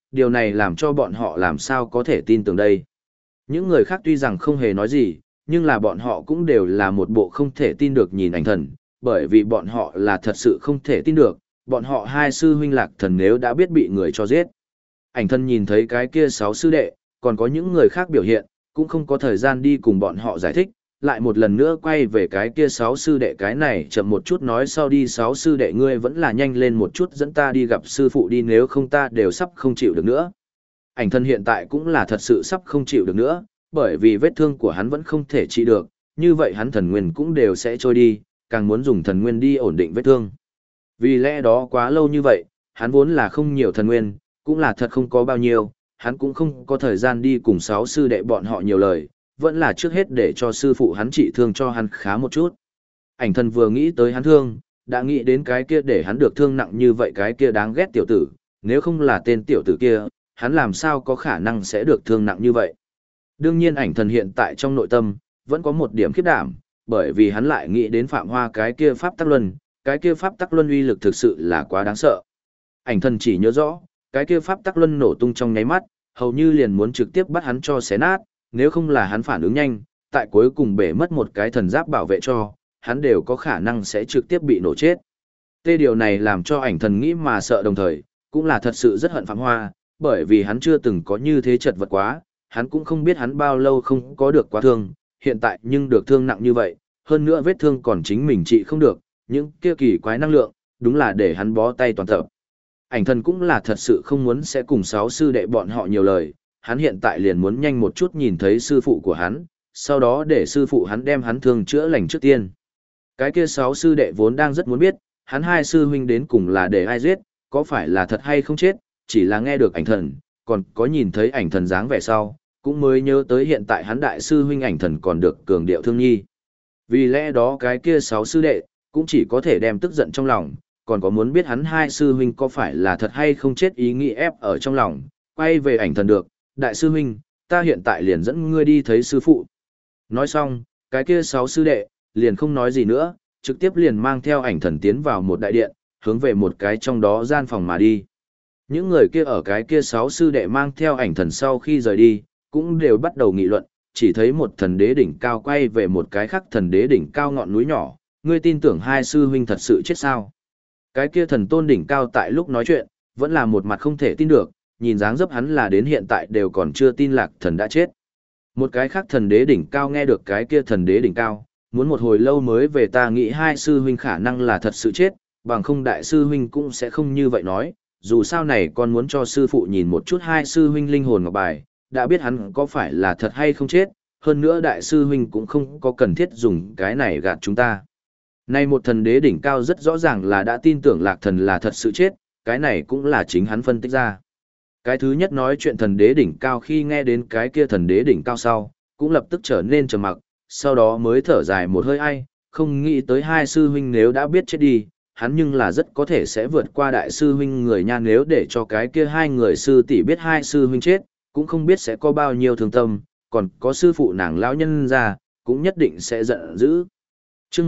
điều này làm cho bọn họ làm sao có thể tin tưởng đây. Những người khác tuy rằng không hề nói gì, nhưng là bọn họ cũng đều là một bộ không thể tin được nhìn ảnh thần, bởi vì bọn họ là thật sự không thể tin được, bọn họ hai sư huynh Lạc Thần nếu đã biết bị người cho giết. Ảnh thần nhìn thấy cái kia 6 sư đệ, còn có những người khác biểu hiện, cũng không có thời gian đi cùng bọn họ giải thích, lại một lần nữa quay về cái kia 6 sư đệ cái này chậm một chút nói sau đi 6 sư đệ ngươi vẫn là nhanh lên một chút dẫn ta đi gặp sư phụ đi nếu không ta đều sắp không chịu được nữa. Ảnh thân hiện tại cũng là thật sự sắp không chịu được nữa, bởi vì vết thương của hắn vẫn không thể trị được, như vậy hắn thần nguyên cũng đều sẽ trôi đi, càng muốn dùng thần nguyên đi ổn định vết thương. Vì lẽ đó quá lâu như vậy, hắn vốn là không nhiều thần nguyên, cũng là thật không có bao nhiêu, hắn cũng không có thời gian đi cùng 6 sư đệ bọn họ nhiều lời, vẫn là trước hết để cho sư phụ hắn trị thương cho hắn khá một chút. Ảnh thần vừa nghĩ tới hắn thương, đã nghĩ đến cái kia để hắn được thương nặng như vậy cái kia đáng ghét tiểu tử, nếu không là tên tiểu tử kia, hắn làm sao có khả năng sẽ được thương nặng như vậy. Đương nhiên ảnh thần hiện tại trong nội tâm, vẫn có một điểm khiếp đảm, bởi vì hắn lại nghĩ đến Phạm Hoa cái kia pháp tắc luân, cái kia pháp tắc luân uy lực thực sự là quá đáng sợ. Ảnh thần chỉ nhớ rõ, cái kia pháp tắc luân nổ tung trong nháy mắt, hầu như liền muốn trực tiếp bắt hắn cho xé nát, nếu không là hắn phản ứng nhanh, tại cuối cùng bể mất một cái thần giáp bảo vệ cho, hắn đều có khả năng sẽ trực tiếp bị nổ chết. Tê điều này làm cho ảnh thần nghĩ mà sợ đồng thời, cũng là thật sự rất hận Phạm Hoa, bởi vì hắn chưa từng có như thế chật vật quá, hắn cũng không biết hắn bao lâu không có được quá thương, hiện tại nhưng được thương nặng như vậy, hơn nữa vết thương còn chính mình trị không được, những kia kỳ quái năng lượng, đúng là để hắn bó tay toàn tập. Ảnh thần cũng là thật sự không muốn sẽ cùng 6 sư đệ bọn họ nhiều lời, hắn hiện tại liền muốn nhanh một chút nhìn thấy sư phụ của hắn, sau đó để sư phụ hắn đem hắn thương chữa lành trước tiên. Cái kia 6 sư đệ vốn đang rất muốn biết, hắn hai sư huynh đến cùng là để ai giết, có phải là thật hay không chết, chỉ là nghe được ảnh thần, còn có nhìn thấy ảnh thần dáng vẻ sau, cũng mới nhớ tới hiện tại hắn đại sư huynh ảnh thần còn được cường điệu thương nhi. Vì lẽ đó cái kia 6 sư đệ, cũng chỉ có thể đem tức giận trong lòng, còn có muốn biết hắn hai sư huynh có phải là thật hay không chết ý nghĩ ép ở trong lòng, quay về ảnh thần được, đại sư huynh, ta hiện tại liền dẫn ngươi đi thấy sư phụ. Nói xong, cái kia 6 sư đệ, liền không nói gì nữa, trực tiếp liền mang theo ảnh thần tiến vào một đại điện, hướng về một cái trong đó gian phòng mà đi. Những người kia ở cái kia 6 sư đệ mang theo ảnh thần sau khi rời đi, cũng đều bắt đầu nghị luận, chỉ thấy một thần đế đỉnh cao quay về một cái khác thần đế đỉnh cao ngọn núi nhỏ, ngươi tin tưởng hai sư huynh thật sự chết sao? Cái kia thần tôn đỉnh cao tại lúc nói chuyện, vẫn là một mặt không thể tin được, nhìn dáng dấp hắn là đến hiện tại đều còn chưa tin Lạc Thần đã chết. Một cái khác thần đế đỉnh cao nghe được cái kia thần đế đỉnh cao, muốn một hồi lâu mới về ta nghĩ hai sư huynh khả năng là thật sự chết, bằng không đại sư huynh cũng sẽ không như vậy nói, dù sao này con muốn cho sư phụ nhìn một chút hai sư huynh linh hồn ngọc bài, đã biết hắn có phải là thật hay không chết, hơn nữa đại sư huynh cũng không có cần thiết dùng cái này gạt chúng ta. Nay một thần đế đỉnh cao rất rõ ràng là đã tin tưởng Lạc Thần là thật sự chết, cái này cũng là chính hắn phân tích ra. Cái thứ nhất nói chuyện thần đế đỉnh cao khi nghe đến cái kia thần đế đỉnh cao sau, cũng lập tức trở nên trầm mặc, sau đó mới thở dài một hơi ai, không nghĩ tới hai sư huynh nếu đã biết chết đi, hắn nhưng là rất có thể sẽ vượt qua đại sư huynh người nha nếu để cho cái kia hai người sư tỷ biết hai sư huynh chết, cũng không biết sẽ có bao nhiêu thương tâm, còn có sư phụ nàng lão nhân ra, cũng nhất định sẽ giận dữ. Chương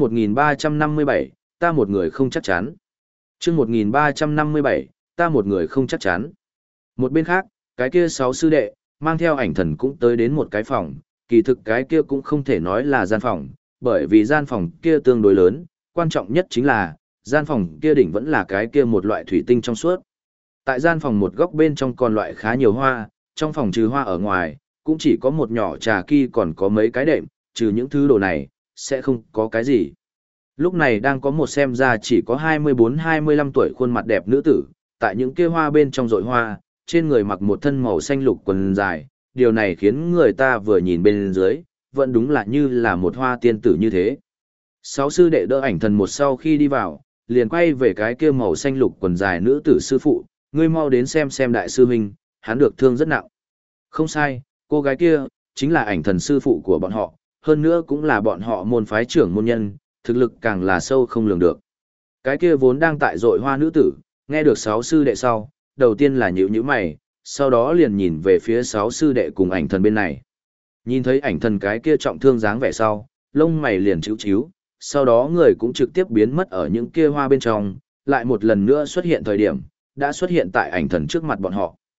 1357, ta một người không chắc chắn. Chương 1357, ta một người không chắc chắn. Một bên khác, cái kia 6 sư đệ, mang theo ảnh thần cũng tới đến một cái phòng, kỳ thực cái kia cũng không thể nói là gian phòng, bởi vì gian phòng kia tương đối lớn, quan trọng nhất chính là, gian phòng kia đỉnh vẫn là cái kia một loại thủy tinh trong suốt. Tại gian phòng một góc bên trong còn loại khá nhiều hoa, trong phòng trừ hoa ở ngoài, cũng chỉ có một nhỏ trà kia còn có mấy cái đệm, trừ những thứ đồ này, sẽ không có cái gì. Lúc này đang có một xem ra chỉ có 24-25 tuổi khuôn mặt đẹp nữ tử, tại những kia hoa bên trong rội hoa, trên người mặc một thân màu xanh lục quần dài, điều này khiến người ta vừa nhìn bên dưới, vẫn đúng là như là một hoa tiên tử như thế. 6 sư đệ đỡ ảnh thần một sau khi đi vào, liền quay về cái kia màu xanh lục quần dài nữ tử sư phụ, ngươi mau đến xem đại sư huynh, hắn được thương rất nặng. Không sai, cô gái kia, chính là ảnh thần sư phụ của bọn họ, hơn nữa cũng là bọn họ môn phái trưởng môn nhân, thực lực càng là sâu không lường được. Cái kia vốn đang tại rội hoa nữ tử, nghe được 6 sư đệ sau, đầu tiên là nhíu mày, sau đó liền nhìn về phía 6 sư đệ cùng ảnh thần bên này. Nhìn thấy ảnh thần cái kia trọng thương dáng vẻ sau, lông mày liền chíu, sau đó người cũng trực tiếp biến mất ở những kia hoa bên trong, lại một lần nữa xuất hiện thời điểm, đã xuất hiện tại ảnh thần trước mặt bọn họ.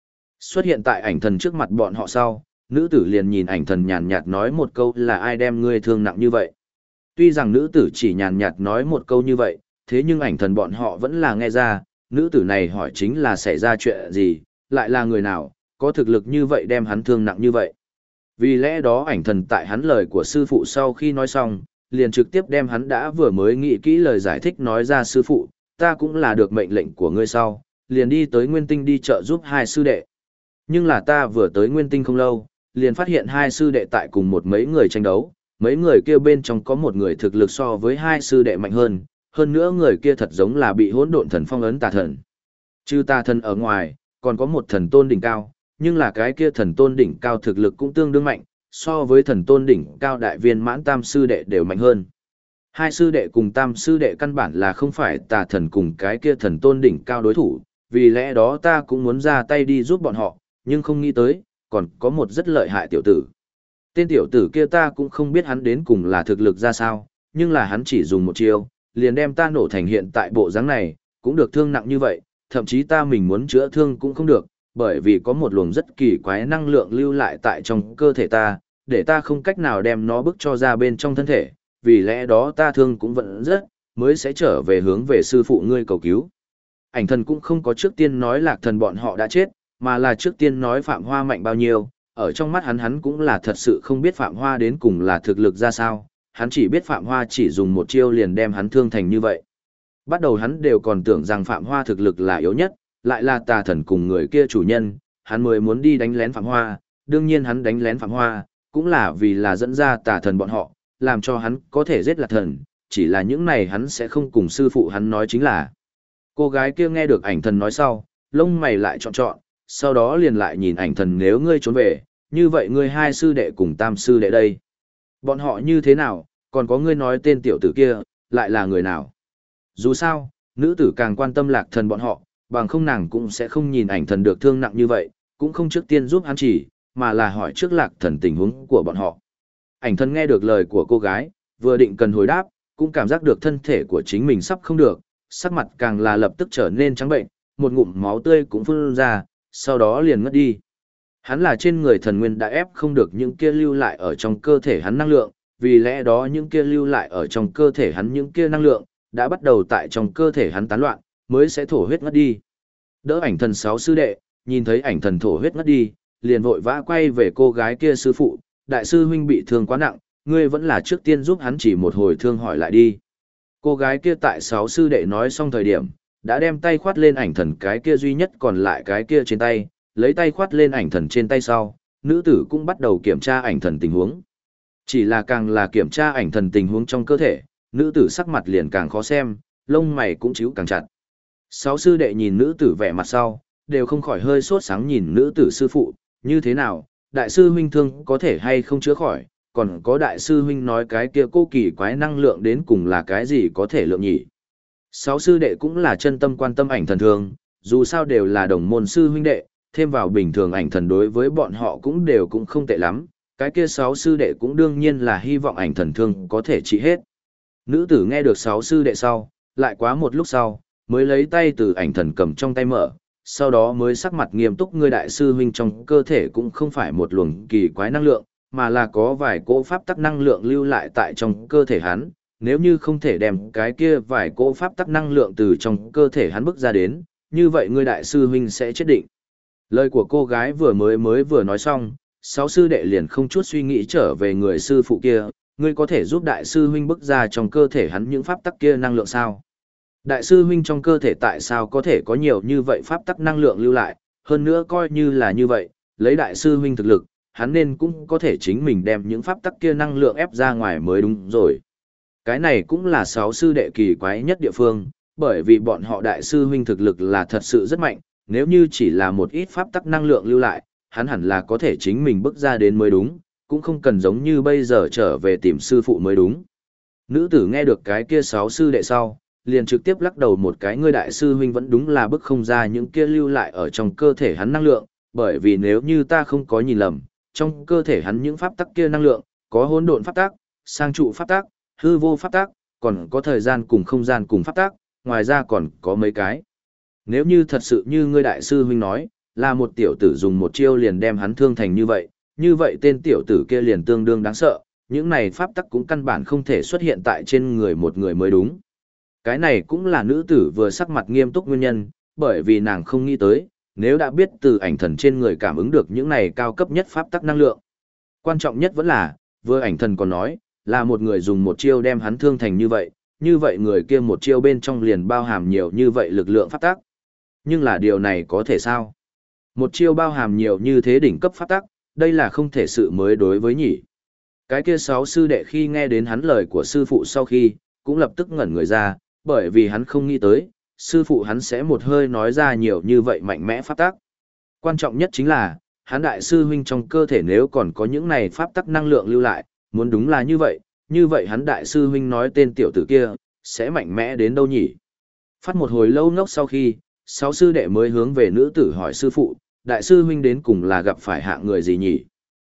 Xuất hiện tại ảnh thần trước mặt bọn họ sau, nữ tử liền nhìn ảnh thần nhàn nhạt nói một câu là ai đem ngươi thương nặng như vậy. Tuy rằng nữ tử chỉ nhàn nhạt nói một câu như vậy, thế nhưng ảnh thần bọn họ vẫn là nghe ra, nữ tử này hỏi chính là xảy ra chuyện gì, lại là người nào, có thực lực như vậy đem hắn thương nặng như vậy. Vì lẽ đó ảnh thần tại hắn lời của sư phụ sau khi nói xong, liền trực tiếp đem hắn đã vừa mới nghĩ kỹ lời giải thích nói ra sư phụ, ta cũng là được mệnh lệnh của ngươi sau, liền đi tới Nguyên Tinh đi chợ giúp hai sư đệ. Nhưng là ta vừa tới Nguyên Tinh không lâu, liền phát hiện hai sư đệ tại cùng một mấy người tranh đấu, mấy người kia bên trong có một người thực lực so với hai sư đệ mạnh hơn nữa người kia thật giống là bị hỗn độn thần phong ấn tà thần. Trừ tà thần ở ngoài, còn có một thần tôn đỉnh cao, nhưng là cái kia thần tôn đỉnh cao thực lực cũng tương đương mạnh, so với thần tôn đỉnh cao đại viên mãn tam sư đệ đều mạnh hơn. Hai sư đệ cùng tam sư đệ căn bản là không phải tà thần cùng cái kia thần tôn đỉnh cao đối thủ, vì lẽ đó ta cũng muốn ra tay đi giúp bọn họ, nhưng không nghĩ tới, còn có một rất lợi hại tiểu tử. Tên tiểu tử kia ta cũng không biết hắn đến cùng là thực lực ra sao, nhưng là hắn chỉ dùng một chiêu, liền đem ta nổ thành hiện tại bộ dáng này, cũng được thương nặng như vậy, thậm chí ta mình muốn chữa thương cũng không được, bởi vì có một luồng rất kỳ quái năng lượng lưu lại tại trong cơ thể ta, để ta không cách nào đem nó bức cho ra bên trong thân thể, vì lẽ đó ta thương cũng vẫn rất, mới sẽ trở về hướng về sư phụ ngươi cầu cứu. Ảnh thần cũng không có trước tiên nói lạc thần bọn họ đã chết, mà là trước tiên nói Phạm Hoa mạnh bao nhiêu, ở trong mắt hắn cũng là thật sự không biết Phạm Hoa đến cùng là thực lực ra sao, hắn chỉ biết Phạm Hoa chỉ dùng một chiêu liền đem hắn thương thành như vậy. Bắt đầu hắn đều còn tưởng rằng Phạm Hoa thực lực là yếu nhất, lại là tà thần cùng người kia chủ nhân, hắn mới muốn đi đánh lén Phạm Hoa, đương nhiên hắn đánh lén Phạm Hoa, cũng là vì là dẫn ra tà thần bọn họ, làm cho hắn có thể giết lạc thần, chỉ là những này hắn sẽ không cùng sư phụ hắn nói chính là. Cô gái kia nghe được ảnh thần nói sau, lông mày lại trọn, sau đó liền lại nhìn ảnh thần nếu ngươi trốn về, như vậy ngươi hai sư đệ cùng tam sư đệ đây. Bọn họ như thế nào, còn có ngươi nói tên tiểu tử kia, lại là người nào. Dù sao, nữ tử càng quan tâm lạc thần bọn họ, bằng không nàng cũng sẽ không nhìn ảnh thần được thương nặng như vậy, cũng không trước tiên giúp hắn chỉ, mà là hỏi trước lạc thần tình huống của bọn họ. Ảnh thần nghe được lời của cô gái, vừa định cần hồi đáp, cũng cảm giác được thân thể của chính mình sắp không được, sắc mặt càng là lập tức trở nên trắng bệnh, một ngụm máu tươi cũng phun ra, sau đó liền ngất đi. Hắn là trên người thần nguyên đã ép không được những kia lưu lại ở trong cơ thể hắn năng lượng, vì lẽ đó những kia lưu lại ở trong cơ thể hắn những kia năng lượng, đã bắt đầu tại trong cơ thể hắn tán loạn, mới sẽ thổ huyết ngất đi. Đỡ ảnh thần sáu sư đệ, nhìn thấy ảnh thần thổ huyết ngất đi, liền vội vã quay về cô gái kia sư phụ, đại sư huynh bị thương quá nặng, ngươi vẫn là trước tiên giúp hắn chỉ một hồi thương hỏi lại đi. Cô gái kia tại sáu sư đệ nói xong thời điểm, đã đem tay khoát lên ảnh thần cái kia duy nhất còn lại cái kia trên tay, lấy tay khoát lên ảnh thần trên tay sau, nữ tử cũng bắt đầu kiểm tra ảnh thần tình huống. Chỉ là càng là kiểm tra ảnh thần tình huống trong cơ thể, nữ tử sắc mặt liền càng khó xem, lông mày cũng chíu càng chặt. Sáu sư đệ nhìn nữ tử vẻ mặt sau, đều không khỏi hơi sốt sáng nhìn nữ tử sư phụ, như thế nào, đại sư huynh thương có thể hay không chữa khỏi, còn có đại sư huynh nói cái kia cô kỳ quái năng lượng đến cùng là cái gì có thể lượng nhỉ. Sáu sư đệ cũng là chân tâm quan tâm ảnh thần thương, dù sao đều là đồng môn sư huynh đệ, thêm vào bình thường ảnh thần đối với bọn họ cũng đều cũng không tệ lắm, cái kia sáu sư đệ cũng đương nhiên là hy vọng ảnh thần thương có thể trị hết. Nữ tử nghe được sáu sư đệ sau, lại quá một lúc sau, mới lấy tay từ ảnh thần cầm trong tay mở, sau đó mới sắc mặt nghiêm túc ngươi đại sư huynh trong cơ thể cũng không phải một luồng kỳ quái năng lượng, mà là có vài cỗ pháp tắc năng lượng lưu lại tại trong cơ thể hắn, nếu như không thể đem cái kia vài cỗ pháp tắc năng lượng từ trong cơ thể hắn bức ra đến, như vậy ngươi đại sư huynh sẽ chết định. Lời của cô gái vừa nói xong, sáu sư đệ liền không chút suy nghĩ trở về người sư phụ kia, ngươi có thể giúp đại sư huynh bức ra trong cơ thể hắn những pháp tắc kia năng lượng sao? Đại sư huynh trong cơ thể tại sao có thể có nhiều như vậy pháp tắc năng lượng lưu lại, hơn nữa coi như là như vậy, lấy đại sư huynh thực lực, hắn nên cũng có thể chính mình đem những pháp tắc kia năng lượng ép ra ngoài mới đúng rồi. Cái này cũng là sáu sư đệ kỳ quái nhất địa phương, bởi vì bọn họ đại sư huynh thực lực là thật sự rất mạnh, nếu như chỉ là một ít pháp tắc năng lượng lưu lại, hắn hẳn là có thể chính mình bước ra đến mới đúng, cũng không cần giống như bây giờ trở về tìm sư phụ mới đúng. Nữ tử nghe được cái kia sáu sư đệ sau, liền trực tiếp lắc đầu một cái ngươi đại sư huynh vẫn đúng là bức không ra những kia lưu lại ở trong cơ thể hắn năng lượng, bởi vì nếu như ta không có nhìn lầm, trong cơ thể hắn những pháp tắc kia năng lượng, có hỗn độn pháp tắc, sang trụ pháp tắc, hư vô pháp tắc, còn có thời gian cùng không gian cùng pháp tắc, ngoài ra còn có mấy cái. Nếu như thật sự như ngươi đại sư huynh nói, là một tiểu tử dùng một chiêu liền đem hắn thương thành như vậy tên tiểu tử kia liền tương đương đáng sợ, những này pháp tắc cũng căn bản không thể xuất hiện tại trên người một người mới đúng. Cái này cũng là nữ tử vừa sắc mặt nghiêm túc nguyên nhân, bởi vì nàng không nghĩ tới, nếu đã biết từ ảnh thần trên người cảm ứng được những này cao cấp nhất pháp tắc năng lượng. Quan trọng nhất vẫn là, vừa ảnh thần còn nói, là một người dùng một chiêu đem hắn thương thành như vậy người kia một chiêu bên trong liền bao hàm nhiều như vậy lực lượng pháp tắc. Nhưng là điều này có thể sao? Một chiêu bao hàm nhiều như thế đỉnh cấp pháp tắc, đây là không thể sự mới đối với nhỉ. Cái kia 6 sư đệ khi nghe đến hắn lời của sư phụ sau khi, cũng lập tức ngẩn người ra, bởi vì hắn không nghĩ tới, sư phụ hắn sẽ một hơi nói ra nhiều như vậy mạnh mẽ pháp tắc. Quan trọng nhất chính là, hắn đại sư huynh trong cơ thể nếu còn có những này pháp tắc năng lượng lưu lại, muốn đúng là như vậy hắn đại sư huynh nói tên tiểu tử kia, sẽ mạnh mẽ đến đâu nhỉ? Phát một hồi lâu ngốc sau khi, 6 sư đệ mới hướng về nữ tử hỏi sư phụ, đại sư huynh đến cùng là gặp phải hạng người gì nhỉ?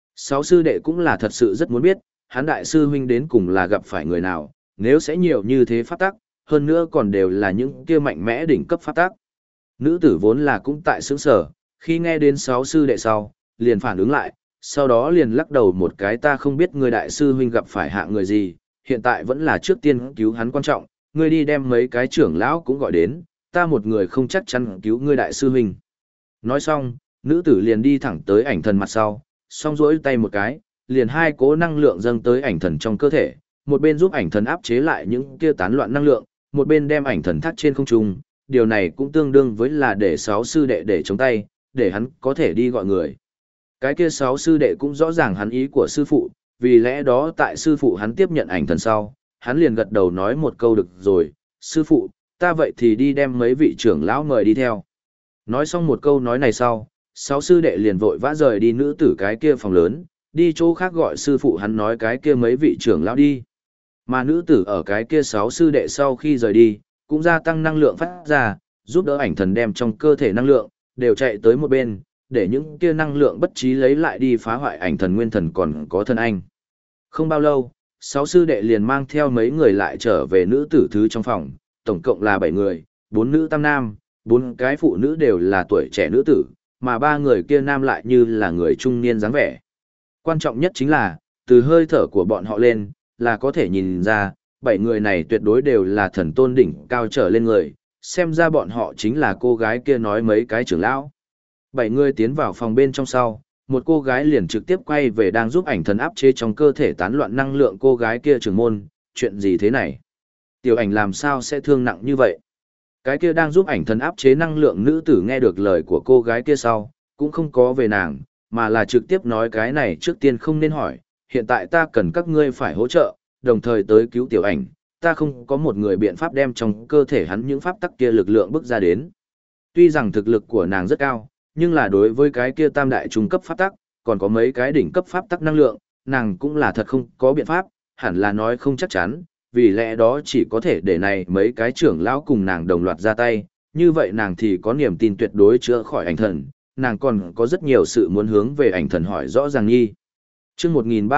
6 sư đệ cũng là thật sự rất muốn biết, hắn đại sư huynh đến cùng là gặp phải người nào, nếu sẽ nhiều như thế pháp tắc, hơn nữa còn đều là những kia mạnh mẽ đỉnh cấp pháp tắc. Nữ tử vốn là cũng tại sướng sở, khi nghe đến 6 sư đệ sau, liền phản ứng lại, sau đó liền lắc đầu một cái ta không biết người đại sư huynh gặp phải hạng người gì, hiện tại vẫn là trước tiên cứu hắn quan trọng, ngươi đi đem mấy cái trưởng lão cũng gọi đến, ta một người không chắc chắn cứu ngươi đại sư huynh. Nói xong, nữ tử liền đi thẳng tới ảnh thần mặt sau, song rỗi tay một cái, liền hai cỗ năng lượng dâng tới ảnh thần trong cơ thể, một bên giúp ảnh thần áp chế lại những kia tán loạn năng lượng, một bên đem ảnh thần thắt trên không trung, điều này cũng tương đương với là để 6 sư đệ để chống tay, để hắn có thể đi gọi người. Cái kia 6 sư đệ cũng rõ ràng hắn ý của sư phụ, vì lẽ đó tại sư phụ hắn tiếp nhận ảnh thần sau, hắn liền gật đầu nói một câu được rồi, sư phụ, ta vậy thì đi đem mấy vị trưởng lão mời đi theo. Nói xong một câu nói này sau, 6 sư đệ liền vội vã rời đi nữ tử cái kia phòng lớn, đi chỗ khác gọi sư phụ hắn nói cái kia mấy vị trưởng lão đi. Mà nữ tử ở cái kia 6 sư đệ sau khi rời đi, cũng gia tăng năng lượng phát ra, giúp đỡ ảnh thần đem trong cơ thể năng lượng, đều chạy tới một bên, để những kia năng lượng bất trí lấy lại đi phá hoại ảnh thần nguyên thần còn có thân anh. Không bao lâu, 6 sư đệ liền mang theo mấy người lại trở về nữ tử thứ trong phòng, tổng cộng là 7 người, 4 nữ tam nam, 4 cái phụ nữ đều là tuổi trẻ nữ tử, mà 3 người kia nam lại như là người trung niên dáng vẻ. Quan trọng nhất chính là, từ hơi thở của bọn họ lên, là có thể nhìn ra, 7 người này tuyệt đối đều là thần tôn đỉnh cao trở lên người, xem ra bọn họ chính là cô gái kia nói mấy cái trưởng lão. 7 người tiến vào phòng bên trong sau, một cô gái liền trực tiếp quay về đang giúp ảnh thần áp chế trong cơ thể tán loạn năng lượng cô gái kia trưởng môn, chuyện gì thế này? Tiểu ảnh làm sao sẽ thương nặng như vậy? Cái kia đang giúp ảnh thần áp chế năng lượng nữ tử nghe được lời của cô gái kia sau, cũng không có về nàng, mà là trực tiếp nói cái này trước tiên không nên hỏi, hiện tại ta cần các ngươi phải hỗ trợ, đồng thời tới cứu tiểu ảnh, ta không có một người biện pháp đem trong cơ thể hắn những pháp tắc kia lực lượng bước ra đến. Tuy rằng thực lực của nàng rất cao, nhưng là đối với cái kia tam đại trung cấp pháp tắc, còn có mấy cái đỉnh cấp pháp tắc năng lượng, nàng cũng là thật không có biện pháp, hẳn là nói không chắc chắn, vì lẽ đó chỉ có thể để này mấy cái trưởng lão cùng nàng đồng loạt ra tay, như vậy nàng thì có niềm tin tuyệt đối chữa khỏi ảnh thần, nàng còn có rất nhiều sự muốn hướng về ảnh thần hỏi rõ ràng nghi. Chương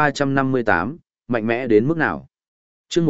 1358, mạnh mẽ đến mức nào? Chương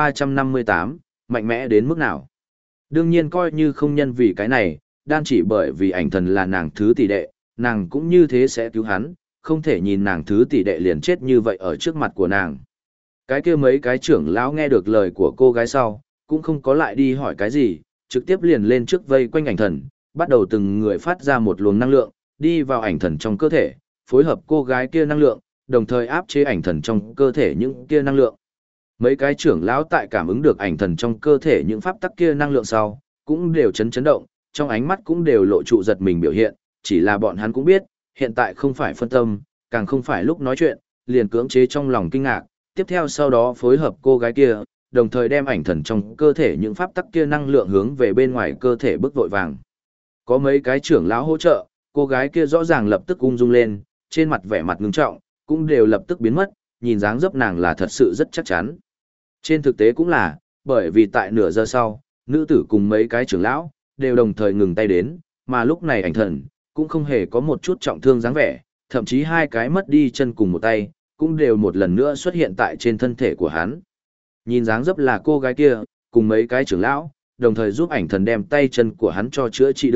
1358, mạnh mẽ đến mức nào? Đương nhiên coi như không nhân vì cái này, đan chỉ bởi vì ảnh thần là nàng thứ tỷ đệ, nàng cũng như thế sẽ cứu hắn, không thể nhìn nàng thứ tỷ đệ liền chết như vậy ở trước mặt của nàng. Cái kia mấy cái trưởng lão nghe được lời của cô gái sau, cũng không có lại đi hỏi cái gì, trực tiếp liền lên trước vây quanh ảnh thần, bắt đầu từng người phát ra một luồng năng lượng, đi vào ảnh thần trong cơ thể, phối hợp cô gái kia năng lượng, đồng thời áp chế ảnh thần trong cơ thể những kia năng lượng. Mấy cái trưởng lão tại cảm ứng được ảnh thần trong cơ thể những pháp tắc kia năng lượng sau, cũng đều chấn động, trong ánh mắt cũng đều lộ trụ giật mình biểu hiện, chỉ là bọn hắn cũng biết, hiện tại không phải phân tâm, càng không phải lúc nói chuyện, liền cưỡng chế trong lòng kinh ngạc, tiếp theo sau đó phối hợp cô gái kia, đồng thời đem ảnh thần trong cơ thể những pháp tắc kia năng lượng hướng về bên ngoài cơ thể bước vội vàng. Có mấy cái trưởng lão hỗ trợ, cô gái kia rõ ràng lập tức ung dung lên, trên mặt vẻ mặt ngưng trọng, cũng đều lập tức biến mất, nhìn dáng dấp nàng là thật sự rất chắc chắn. Trên thực tế cũng là, bởi vì tại nửa giờ sau, nữ tử cùng mấy cái trưởng lão, đều đồng thời ngừng tay đến, mà lúc này ảnh thần, cũng không hề có một chút trọng thương dáng vẻ, thậm chí hai cái mất đi chân cùng một tay, cũng đều một lần nữa xuất hiện tại trên thân thể của hắn. Nhìn dáng dấp là cô gái kia, cùng mấy cái trưởng lão, đồng thời giúp ảnh thần đem tay chân của hắn cho chữa trị được,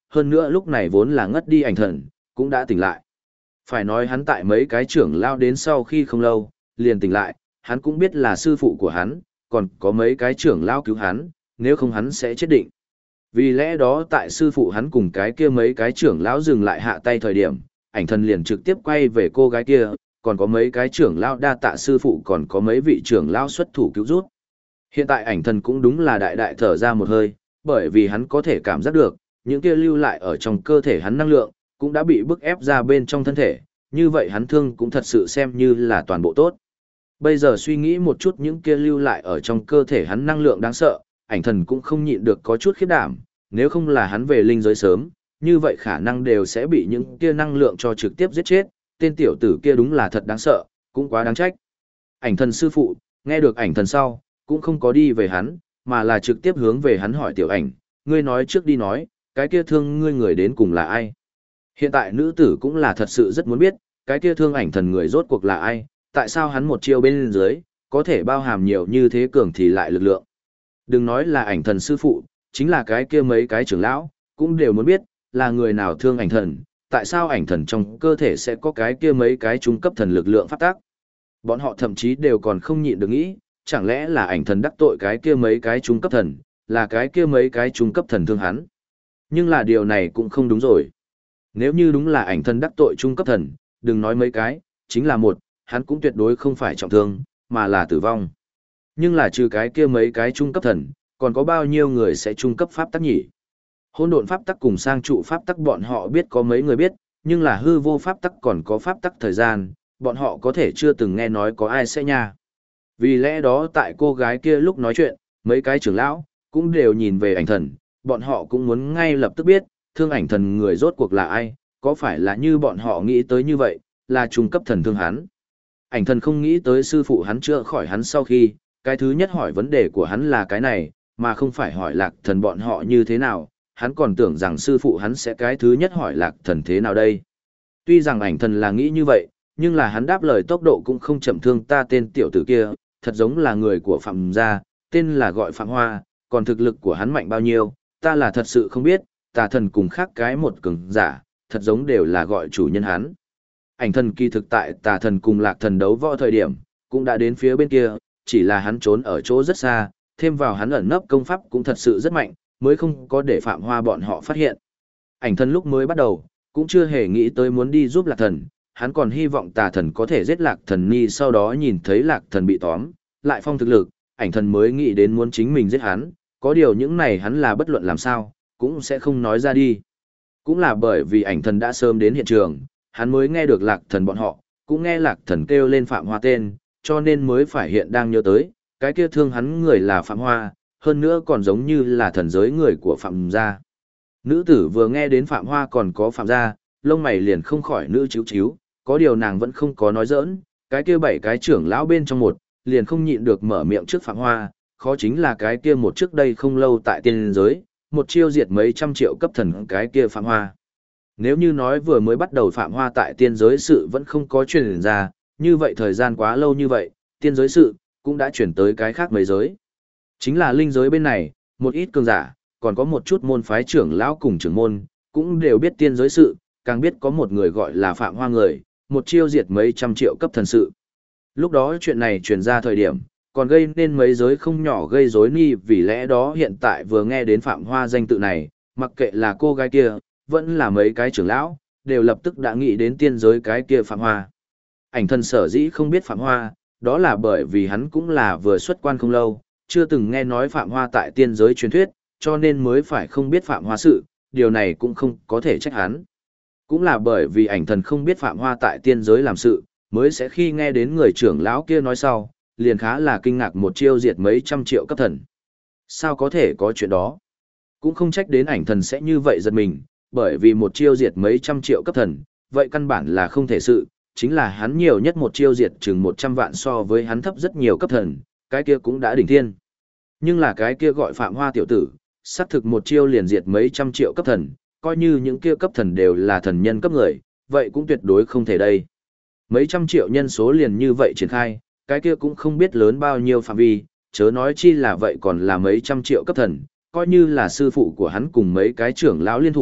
hơn nữa lúc này vốn là ngất đi ảnh thần, cũng đã tỉnh lại. Phải nói hắn tại mấy cái trưởng lao đến sau khi không lâu, liền tỉnh lại, hắn cũng biết là sư phụ của hắn, còn có mấy cái trưởng lao cứu hắn, nếu không hắn sẽ chết định. Vì lẽ đó tại sư phụ hắn cùng cái kia mấy cái trưởng lão dừng lại hạ tay thời điểm, ảnh thần liền trực tiếp quay về cô gái kia, còn có mấy cái trưởng lão đa tạ sư phụ, còn có mấy vị trưởng lão xuất thủ cứu rút. Hiện tại ảnh thần cũng đúng là đại đại thở ra một hơi, bởi vì hắn có thể cảm giác được, những kia lưu lại ở trong cơ thể hắn năng lượng, cũng đã bị bức ép ra bên trong thân thể, như vậy hắn thương cũng thật sự xem như là toàn bộ tốt. Bây giờ suy nghĩ một chút những kia lưu lại ở trong cơ thể hắn năng lượng đáng sợ, ảnh thần cũng không nhịn được có chút khiếp đảm, nếu không là hắn về linh giới sớm, như vậy khả năng đều sẽ bị những kia năng lượng cho trực tiếp giết chết, tên tiểu tử kia đúng là thật đáng sợ, cũng quá đáng trách. Ảnh thần sư phụ, nghe được ảnh thần sau, cũng không có đi về hắn, mà là trực tiếp hướng về hắn hỏi tiểu ảnh, ngươi nói trước đi nói, cái kia thương ngươi người đến cùng là ai? Hiện tại nữ tử cũng là thật sự rất muốn biết, cái kia thương ảnh thần người rốt cuộc là ai, tại sao hắn một chiêu bên dưới, có thể bao hàm nhiều như thế cường thì lại lực lượng. Đừng nói là ảnh thần sư phụ, chính là cái kia mấy cái trưởng lão, cũng đều muốn biết, là người nào thương ảnh thần, tại sao ảnh thần trong cơ thể sẽ có cái kia mấy cái trung cấp thần lực lượng phát tác. Bọn họ thậm chí đều còn không nhịn được nghĩ, chẳng lẽ là ảnh thần đắc tội cái kia mấy cái trung cấp thần, là cái kia mấy cái trung cấp thần thương hắn. Nhưng là điều này cũng không đúng rồi. Nếu như đúng là ảnh thần đắc tội trung cấp thần, đừng nói mấy cái, chính là một, hắn cũng tuyệt đối không phải trọng thương, mà là tử vong. Nhưng là trừ cái kia mấy cái trung cấp thần, còn có bao nhiêu người sẽ trung cấp pháp tắc nhỉ? Hỗn độn pháp tắc cùng sang trụ pháp tắc bọn họ biết có mấy người biết, nhưng là hư vô pháp tắc còn có pháp tắc thời gian, bọn họ có thể chưa từng nghe nói có ai sẽ nha. Vì lẽ đó tại cô gái kia lúc nói chuyện, mấy cái trưởng lão cũng đều nhìn về ảnh thần, bọn họ cũng muốn ngay lập tức biết, thương ảnh thần người rốt cuộc là ai, có phải là như bọn họ nghĩ tới như vậy, là trung cấp thần thương hắn. Ảnh thần không nghĩ tới sư phụ hắn chữa khỏi hắn sau khi, cái thứ nhất hỏi vấn đề của hắn là cái này, mà không phải hỏi lạc thần bọn họ như thế nào, hắn còn tưởng rằng sư phụ hắn sẽ cái thứ nhất hỏi lạc thần thế nào đây. Tuy rằng ảnh thần là nghĩ như vậy, nhưng là hắn đáp lời tốc độ cũng không chậm thương ta tên tiểu tử kia, thật giống là người của Phạm gia, tên là gọi Phạm Hoa, còn thực lực của hắn mạnh bao nhiêu, ta là thật sự không biết, tà thần cùng khác cái một cường giả, thật giống đều là gọi chủ nhân hắn. Ảnh thần kỳ thực tại tà thần cùng lạc thần đấu võ thời điểm, cũng đã đến phía bên kia, chỉ là hắn trốn ở chỗ rất xa, thêm vào hắn ẩn nấp công pháp cũng thật sự rất mạnh, mới không có để Phạm Hoa bọn họ phát hiện. Ảnh thần lúc mới bắt đầu, cũng chưa hề nghĩ tới muốn đi giúp lạc thần, hắn còn hy vọng tà thần có thể giết lạc thần ni, sau đó nhìn thấy lạc thần bị tóm, lại phong thực lực, ảnh thần mới nghĩ đến muốn chính mình giết hắn, có điều những này hắn là bất luận làm sao, cũng sẽ không nói ra đi. Cũng là bởi vì ảnh thần đã sớm đến hiện trường, hắn mới nghe được lạc thần bọn họ, cũng nghe lạc thần kêu lên Phạm Hoa tên, cho nên mới phải hiện đang nhớ tới, cái kia thương hắn người là Phạm Hoa, hơn nữa còn giống như là thần giới người của Phạm gia. Nữ tử vừa nghe đến Phạm Hoa còn có Phạm gia, lông mày liền không khỏi nữ chíu chíu, có điều nàng vẫn không có nói giỡn, cái kia 7 cái trưởng lão bên trong một, liền không nhịn được mở miệng trước Phạm Hoa, khó chính là cái kia một trước đây không lâu tại tiên giới, một chiêu diệt mấy trăm triệu cấp thần cái kia Phạm Hoa. Nếu như nói vừa mới bắt đầu Phạm Hoa tại tiên giới sự vẫn không có truyền ra, như vậy thời gian quá lâu như vậy, tiên giới sự cũng đã chuyển tới cái khác mấy giới. Chính là linh giới bên này, một ít cường giả, còn có một chút môn phái trưởng lão cùng trưởng môn, cũng đều biết tiên giới sự, càng biết có một người gọi là Phạm Hoa người, một chiêu diệt mấy trăm triệu cấp thần sự. Lúc đó chuyện này truyền ra thời điểm, còn gây nên mấy giới không nhỏ gây rối ni, vì lẽ đó hiện tại vừa nghe đến Phạm Hoa danh tự này, mặc kệ là cô gái kia, vẫn là mấy cái trưởng lão, đều lập tức đã nghĩ đến tiên giới cái kia Phạm Hoa. Ảnh thần sở dĩ không biết Phạm Hoa, đó là bởi vì hắn cũng là vừa xuất quan không lâu, chưa từng nghe nói Phạm Hoa tại tiên giới truyền thuyết, cho nên mới phải không biết Phạm Hoa sự, điều này cũng không có thể trách hắn. Cũng là bởi vì ảnh thần không biết Phạm Hoa tại tiên giới làm sự, mới sẽ khi nghe đến người trưởng lão kia nói sau, liền khá là kinh ngạc một chiêu diệt mấy trăm triệu cấp thần. Sao có thể có chuyện đó? Cũng không trách đến ảnh thần sẽ như vậy giật mình, bởi vì một chiêu diệt mấy trăm triệu cấp thần, vậy căn bản là không thể sự, chính là hắn nhiều nhất một chiêu diệt chừng 100 vạn so với hắn thấp rất nhiều cấp thần, cái kia cũng đã đỉnh thiên. Nhưng là cái kia gọi Phạm Hoa tiểu tử, xác thực một chiêu liền diệt mấy trăm triệu cấp thần, coi như những kia cấp thần đều là thần nhân cấp người, vậy cũng tuyệt đối không thể đây. Mấy trăm triệu nhân số liền như vậy triển khai, cái kia cũng không biết lớn bao nhiêu phạm vi, chớ nói chi là vậy còn là mấy trăm triệu cấp thần, coi như là sư phụ của hắn cùng mấy cái trưởng lão liên thủ,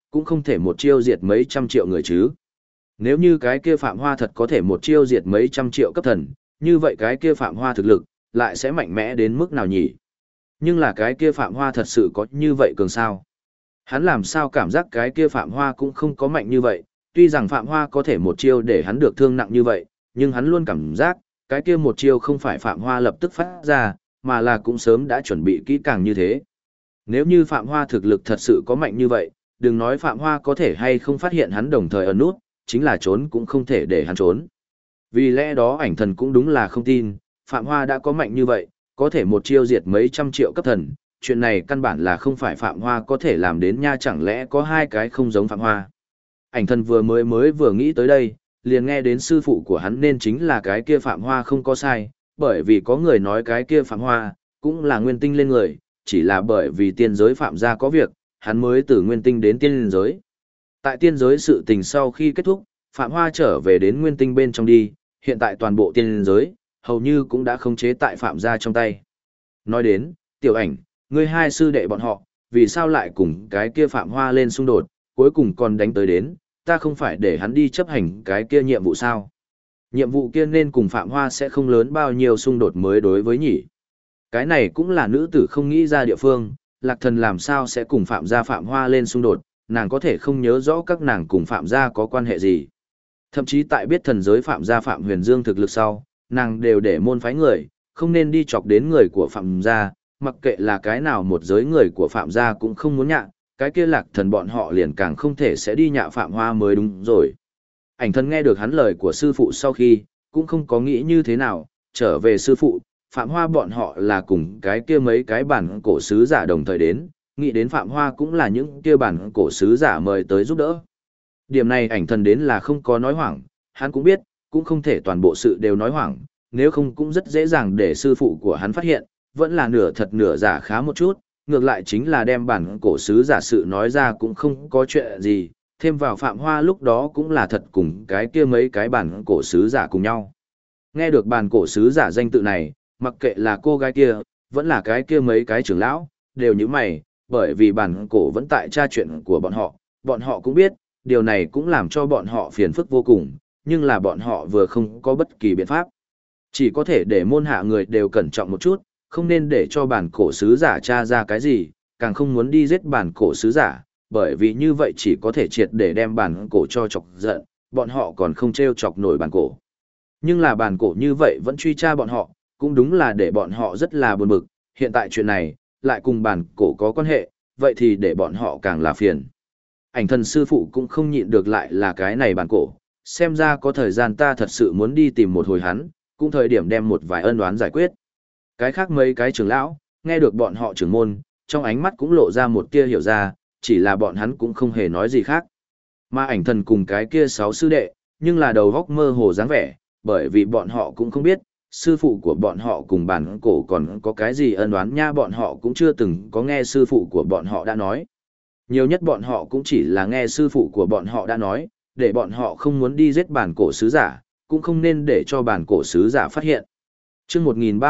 cũng không thể một chiêu diệt mấy trăm triệu người chứ. Nếu như cái kia Phạm Hoa thật có thể một chiêu diệt mấy trăm triệu cấp thần, như vậy cái kia Phạm Hoa thực lực, lại sẽ mạnh mẽ đến mức nào nhỉ? Nhưng là cái kia Phạm Hoa thật sự có như vậy cường sao? Hắn làm sao cảm giác cái kia Phạm Hoa cũng không có mạnh như vậy, tuy rằng Phạm Hoa có thể một chiêu để hắn được thương nặng như vậy, nhưng hắn luôn cảm giác, cái kia một chiêu không phải Phạm Hoa lập tức phát ra, mà là cũng sớm đã chuẩn bị kỹ càng như thế. Nếu như Phạm Hoa thực lực thật sự có mạnh như vậy, đừng nói Phạm Hoa có thể hay không phát hiện hắn đồng thời ẩn nút, chính là trốn cũng không thể để hắn trốn. Vì lẽ đó ảnh thần cũng đúng là không tin, Phạm Hoa đã có mạnh như vậy, có thể một chiêu diệt mấy trăm triệu cấp thần, chuyện này căn bản là không phải Phạm Hoa có thể làm đến nha, chẳng lẽ có hai cái không giống Phạm Hoa. Ảnh thần vừa nghĩ tới đây, liền nghe đến sư phụ của hắn nên chính là cái kia Phạm Hoa không có sai, bởi vì có người nói cái kia Phạm Hoa, cũng là nguyên tinh lên người, chỉ là bởi vì tiên giới Phạm gia có việc, hắn mới từ nguyên tinh đến tiên giới. Tại tiên giới sự tình sau khi kết thúc, Phạm Hoa trở về đến nguyên tinh bên trong đi, hiện tại toàn bộ tiên giới, hầu như cũng đã khống chế tại Phạm gia trong tay. Nói đến, tiểu ảnh, ngươi hai sư đệ bọn họ, vì sao lại cùng cái kia Phạm Hoa lên xung đột, cuối cùng còn đánh tới đến, ta không phải để hắn đi chấp hành cái kia nhiệm vụ sao? Nhiệm vụ kia nên cùng Phạm Hoa sẽ không lớn bao nhiêu xung đột mới đối với nhỉ. Cái này cũng là nữ tử không nghĩ ra địa phương, Lạc Thần làm sao sẽ cùng Phạm gia Phạm Hoa lên xung đột, nàng có thể không nhớ rõ các nàng cùng Phạm gia có quan hệ gì. Thậm chí tại biết thần giới Phạm gia Phạm Huyền Dương thực lực sau, nàng đều để môn phái người, không nên đi chọc đến người của Phạm gia, mặc kệ là cái nào một giới người của Phạm gia cũng không muốn nhạ, cái kia Lạc Thần bọn họ liền càng không thể sẽ đi nhạ Phạm Hoa mới đúng rồi. Ảnh thần nghe được hắn lời của sư phụ sau khi, cũng không có nghĩ như thế nào, trở về sư phụ, Phạm Hoa bọn họ là cùng cái kia mấy cái bản cổ sứ giả đồng thời đến, nghĩ đến Phạm Hoa cũng là những kia bản cổ sứ giả mời tới giúp đỡ. Điểm này ảnh thần đến là không có nói hoảng, hắn cũng biết, cũng không thể toàn bộ sự đều nói hoảng, nếu không cũng rất dễ dàng để sư phụ của hắn phát hiện, vẫn là nửa thật nửa giả khá một chút, ngược lại chính là đem bản cổ sứ giả sự nói ra cũng không có chuyện gì, thêm vào Phạm Hoa lúc đó cũng là thật cùng cái kia mấy cái bản cổ sứ giả cùng nhau. Nghe được bản cổ sứ giả danh tự này, mặc kệ là cô gái kia, vẫn là cái kia mấy cái trưởng lão, đều như mày, bởi vì bản cổ vẫn tại tra chuyện của bọn họ cũng biết, điều này cũng làm cho bọn họ phiền phức vô cùng, nhưng là bọn họ vừa không có bất kỳ biện pháp. Chỉ có thể để môn hạ người đều cẩn trọng một chút, không nên để cho bản cổ sứ giả tra ra cái gì, càng không muốn đi giết bản cổ sứ giả, bởi vì như vậy chỉ có thể triệt để đem bản cổ cho chọc giận, bọn họ còn không trêu chọc nổi bản cổ. Nhưng là bản cổ như vậy vẫn truy tra bọn họ, cũng đúng là để bọn họ rất là buồn bực, hiện tại chuyện này, lại cùng bản cổ có quan hệ, vậy thì để bọn họ càng là phiền. Ảnh thần sư phụ cũng không nhịn được lại là cái này bản cổ, xem ra có thời gian ta thật sự muốn đi tìm một hồi hắn, cũng thời điểm đem một vài ân oán giải quyết. Cái khác mấy cái trưởng lão, nghe được bọn họ trưởng môn, trong ánh mắt cũng lộ ra một tia hiểu ra, chỉ là bọn hắn cũng không hề nói gì khác. Mà ảnh thần cùng cái kia 6 sư đệ, nhưng là đầu góc mơ hồ dáng vẻ, bởi vì bọn họ cũng không biết, sư phụ của bọn họ cùng bản cổ còn có cái gì ân oán nha, bọn họ cũng chưa từng có nghe sư phụ của bọn họ đã nói. Nhiều nhất bọn họ cũng chỉ là nghe sư phụ của bọn họ đã nói, để bọn họ không muốn đi giết bản cổ sứ giả, cũng không nên để cho bản cổ sứ giả phát hiện. Chương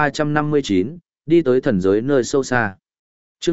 1359, đi tới thần giới nơi sâu xa. Chương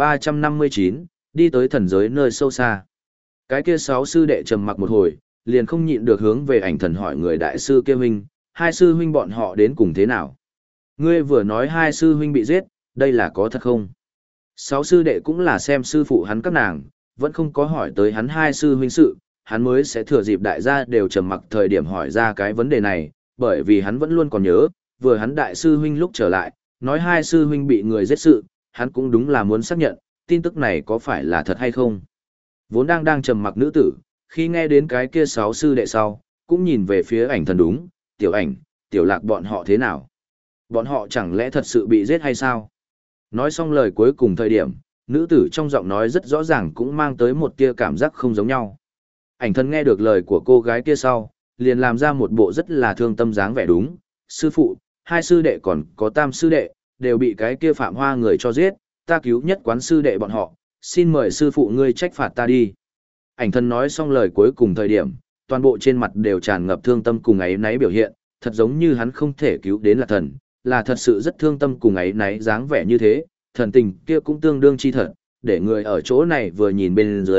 1359, đi tới thần giới nơi sâu xa. Cái kia 6 sư đệ trầm mặc một hồi, liền không nhịn được hướng về ảnh thần hỏi người đại sư kia huynh, hai sư huynh bọn họ đến cùng thế nào? Ngươi vừa nói hai sư huynh bị giết, đây là có thật không? 6 sư đệ cũng là xem sư phụ hắn các nàng, vẫn không có hỏi tới hắn hai sư huynh sự, hắn mới sẽ thừa dịp đại gia đều trầm mặc thời điểm hỏi ra cái vấn đề này, bởi vì hắn vẫn luôn còn nhớ, vừa hắn đại sư huynh lúc trở lại, nói hai sư huynh bị người giết sự, hắn cũng đúng là muốn xác nhận, tin tức này có phải là thật hay không. Vốn đang trầm mặc nữ tử, khi nghe đến cái kia 6 sư đệ sau, cũng nhìn về phía ảnh thần đúng, tiểu ảnh, tiểu lạc bọn họ thế nào? Bọn họ chẳng lẽ thật sự bị giết hay sao? Nói xong lời cuối cùng thời điểm, nữ tử trong giọng nói rất rõ ràng cũng mang tới một tia cảm giác không giống nhau. Ảnh thần nghe được lời của cô gái kia sau, liền làm ra một bộ rất là thương tâm dáng vẻ đúng, sư phụ, hai sư đệ còn có tam sư đệ, đều bị cái kia Phạm Hoa người cho giết, ta cứu nhất quán sư đệ bọn họ, xin mời sư phụ ngươi trách phạt ta đi. Ảnh thần nói xong lời cuối cùng thời điểm, toàn bộ trên mặt đều tràn ngập thương tâm cùng ấy náy biểu hiện, thật giống như hắn không thể cứu đến là thần, là thật sự rất thương tâm cùng ấy náy dáng vẻ như thế, thần tình kia cũng tương đương chi thật, để người ở chỗ này vừa nhìn bên dưới,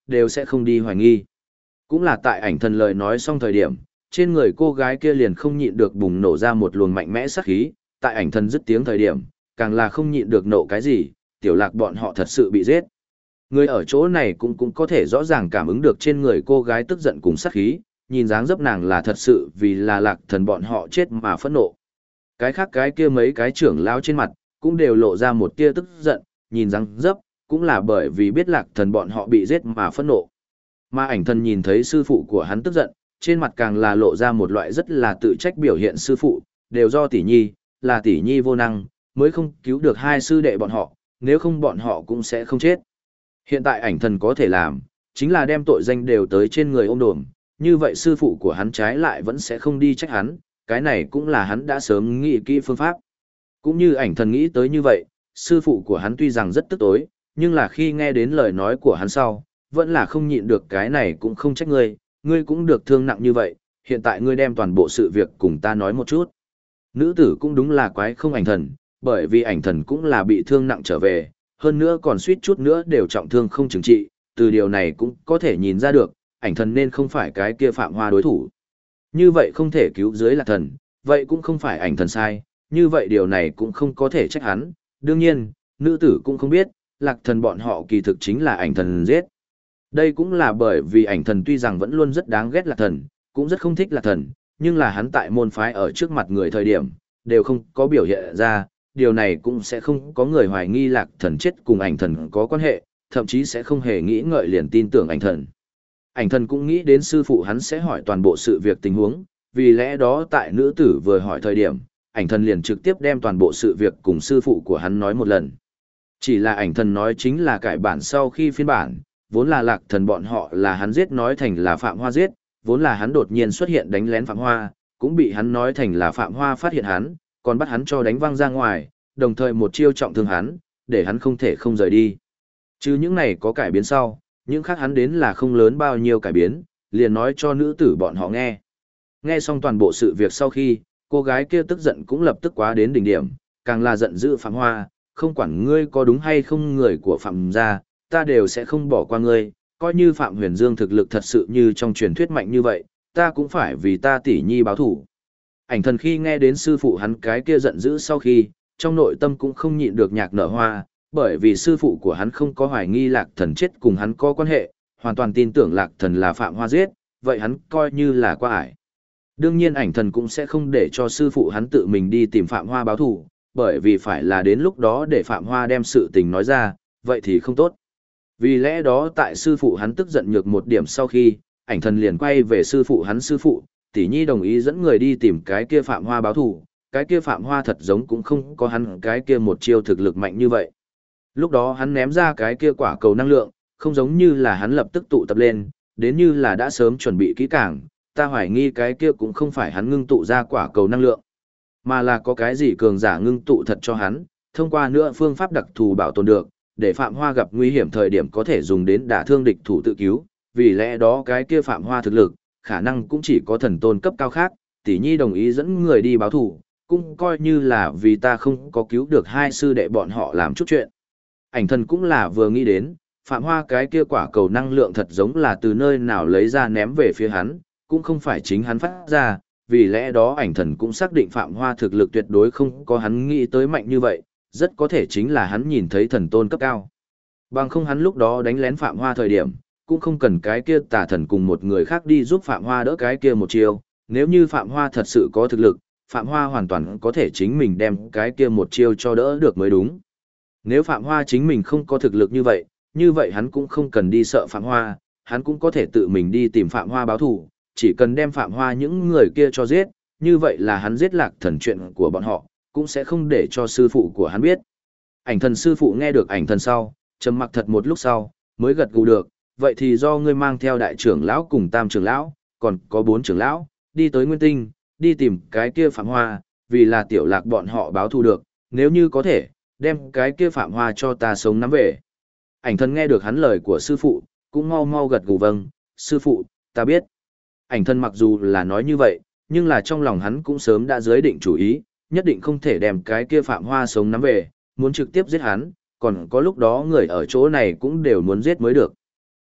đều sẽ không đi hoài nghi. Cũng là tại ảnh thần lời nói xong thời điểm, trên người cô gái kia liền không nhịn được bùng nổ ra một luồng mạnh mẽ sát khí, tại ảnh thần dứt tiếng thời điểm, càng là không nhịn được nộ cái gì, tiểu lạc bọn họ thật sự bị giết. Người ở chỗ này cũng có thể rõ ràng cảm ứng được trên người cô gái tức giận cùng sát khí, nhìn dáng dấp nàng là thật sự vì là lạc thần bọn họ chết mà phẫn nộ. Cái khác cái kia mấy cái trưởng lao trên mặt, cũng đều lộ ra một tia tức giận, nhìn dáng dấp, cũng là bởi vì biết lạc thần bọn họ bị giết mà phẫn nộ. Mà ảnh thần nhìn thấy sư phụ của hắn tức giận, trên mặt càng là lộ ra một loại rất là tự trách biểu hiện sư phụ, đều do tỷ nhi, là tỷ nhi vô năng, mới không cứu được hai sư đệ bọn họ, nếu không bọn họ cũng sẽ không chết. Hiện tại ảnh thần có thể làm, chính là đem tội danh đều tới trên người ôm đồm, như vậy sư phụ của hắn trái lại vẫn sẽ không đi trách hắn, cái này cũng là hắn đã sớm nghĩ kỹ phương pháp. Cũng như ảnh thần nghĩ tới như vậy, sư phụ của hắn tuy rằng rất tức tối, nhưng là khi nghe đến lời nói của hắn sau, vẫn là không nhịn được cái này cũng không trách ngươi, ngươi cũng được thương nặng như vậy, hiện tại ngươi đem toàn bộ sự việc cùng ta nói một chút. Nữ tử cũng đúng là quái không ảnh thần, bởi vì ảnh thần cũng là bị thương nặng trở về, hơn nữa còn suýt chút nữa đều trọng thương không chừng trị, từ điều này cũng có thể nhìn ra được, ảnh thần nên không phải cái kia Phạm Hoa đối thủ. Như vậy không thể cứu dưới lạc thần, vậy cũng không phải ảnh thần sai, như vậy điều này cũng không có thể trách hắn, đương nhiên, nữ tử cũng không biết, lạc thần bọn họ kỳ thực chính là ảnh thần giết. Đây cũng là bởi vì ảnh thần tuy rằng vẫn luôn rất đáng ghét lạc thần, cũng rất không thích lạc thần, nhưng là hắn tại môn phái ở trước mặt người thời điểm, đều không có biểu hiện ra, điều này cũng sẽ không có người hoài nghi lạc thần chết cùng ảnh thần có quan hệ, thậm chí sẽ không hề nghĩ ngợi liền tin tưởng ảnh thần. Ảnh thần cũng nghĩ đến sư phụ hắn sẽ hỏi toàn bộ sự việc tình huống, vì lẽ đó tại nữ tử vừa hỏi thời điểm, ảnh thần liền trực tiếp đem toàn bộ sự việc cùng sư phụ của hắn nói một lần. Chỉ là ảnh thần nói chính là cải bản sau khi phiên bản, vốn là lạc thần bọn họ là hắn giết nói thành là Phạm Hoa giết, vốn là hắn đột nhiên xuất hiện đánh lén Phạm Hoa, cũng bị hắn nói thành là Phạm Hoa phát hiện hắn, còn bắt hắn cho đánh văng ra ngoài, đồng thời một chiêu trọng thương hắn, để hắn không thể không rời đi. Chứ những này có cải biến sau, những khác hắn đến là không lớn bao nhiêu cải biến, liền nói cho nữ tử bọn họ nghe. Nghe xong toàn bộ sự việc sau khi, cô gái kia tức giận cũng lập tức quá đến đỉnh điểm, càng là giận dữ Phạm Hoa, không quản ngươi có đúng hay không người của Phạm gia, ta đều sẽ không bỏ qua ngươi, coi như Phạm Huyền Dương thực lực thật sự như trong truyền thuyết mạnh như vậy, ta cũng phải vì ta tỷ nhi báo thủ. Ảnh thần khi nghe đến sư phụ hắn cái kia giận dữ sau khi, trong nội tâm cũng không nhịn được nhạc nở hoa, bởi vì sư phụ của hắn không có hoài nghi lạc thần chết cùng hắn có quan hệ, hoàn toàn tin tưởng lạc thần là Phạm Hoa giết, vậy hắn coi như là qua ải. Đương nhiên ảnh thần cũng sẽ không để cho sư phụ hắn tự mình đi tìm Phạm Hoa báo thù, bởi vì phải là đến lúc đó để Phạm Hoa đem sự tình nói ra, vậy thì không tốt. Vì lẽ đó tại sư phụ hắn tức giận nhược một điểm sau khi, ảnh thần liền quay về sư phụ hắn sư phụ, tỷ nhi đồng ý dẫn người đi tìm cái kia Phạm Hoa báo thù, cái kia Phạm Hoa thật giống cũng không có hắn cái kia một chiêu thực lực mạnh như vậy. Lúc đó hắn ném ra cái kia quả cầu năng lượng, không giống như là hắn lập tức tụ tập lên, đến như là đã sớm chuẩn bị kỹ càng, ta hoài nghi cái kia cũng không phải hắn ngưng tụ ra quả cầu năng lượng, mà là có cái gì cường giả ngưng tụ thật cho hắn, thông qua nữa phương pháp đặc thù bảo tồn được, để Phạm Hoa gặp nguy hiểm thời điểm có thể dùng đến đả thương địch thủ tự cứu, vì lẽ đó cái kia Phạm Hoa thực lực, khả năng cũng chỉ có thần tôn cấp cao khác, tỷ nhi đồng ý dẫn người đi báo thù, cũng coi như là vì ta không có cứu được hai sư đệ bọn họ làm chút chuyện. Ảnh thần cũng là vừa nghĩ đến, Phạm Hoa cái kia quả cầu năng lượng thật giống là từ nơi nào lấy ra ném về phía hắn, cũng không phải chính hắn phát ra, vì lẽ đó ảnh thần cũng xác định Phạm Hoa thực lực tuyệt đối không có hắn nghĩ tới mạnh như vậy, rất có thể chính là hắn nhìn thấy thần tôn cấp cao. Bằng không hắn lúc đó đánh lén Phạm Hoa thời điểm, cũng không cần cái kia tà thần cùng một người khác đi giúp Phạm Hoa đỡ cái kia một chiêu, nếu như Phạm Hoa thật sự có thực lực, Phạm Hoa hoàn toàn có thể chính mình đem cái kia một chiêu cho đỡ được mới đúng. Nếu Phạm Hoa chính mình không có thực lực như vậy hắn cũng không cần đi sợ Phạm Hoa, hắn cũng có thể tự mình đi tìm Phạm Hoa báo thù, chỉ cần đem Phạm Hoa những người kia cho giết, như vậy là hắn giết lạc thần chuyện của bọn họ, cũng sẽ không để cho sư phụ của hắn biết. Ảnh thần sư phụ nghe được ảnh thần sau, trầm mặc thật một lúc sau, mới gật gù được, vậy thì do ngươi mang theo đại trưởng lão cùng tam trưởng lão, còn có 4 trưởng lão, đi tới Nguyên Tinh, đi tìm cái kia Phạm Hoa, vì là tiểu lạc bọn họ báo thù được, nếu như có thể, đem cái kia Phạm Hoa cho ta sống nắm về. Ảnh thần nghe được hắn lời của sư phụ, cũng mau mau gật gù vâng, sư phụ, ta biết. Ảnh thần mặc dù là nói như vậy, nhưng là trong lòng hắn cũng sớm đã giới định chủ ý, nhất định không thể đem cái kia Phạm Hoa sống nắm về, muốn trực tiếp giết hắn, còn có lúc đó người ở chỗ này cũng đều muốn giết mới được.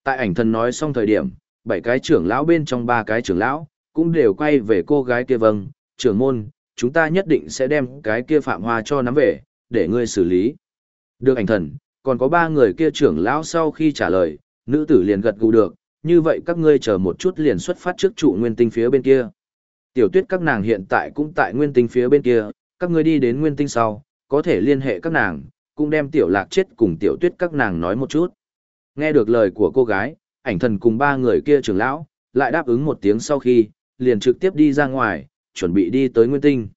Tại ảnh thần nói xong thời điểm, 7 cái trưởng lão bên trong 3 cái trưởng lão, cũng đều quay về cô gái kia vâng, trưởng môn, chúng ta nhất định sẽ đem cái kia Phạm Hoa cho nắm về, để ngươi xử lý. Được ảnh thần, còn có 3 người kia trưởng lão sau khi trả lời, nữ tử liền gật gù được, như vậy các ngươi chờ một chút liền xuất phát trước trụ nguyên tinh phía bên kia. Tiểu tuyết các nàng hiện tại cũng tại nguyên tinh phía bên kia, các ngươi đi đến nguyên tinh sau, có thể liên hệ các nàng, cũng đem tiểu lạc chết cùng tiểu tuyết các nàng nói một chút. Nghe được lời của cô gái, ảnh thần cùng 3 người kia trưởng lão, lại đáp ứng một tiếng sau khi, liền trực tiếp đi ra ngoài, chuẩn bị đi tới nguyên tinh.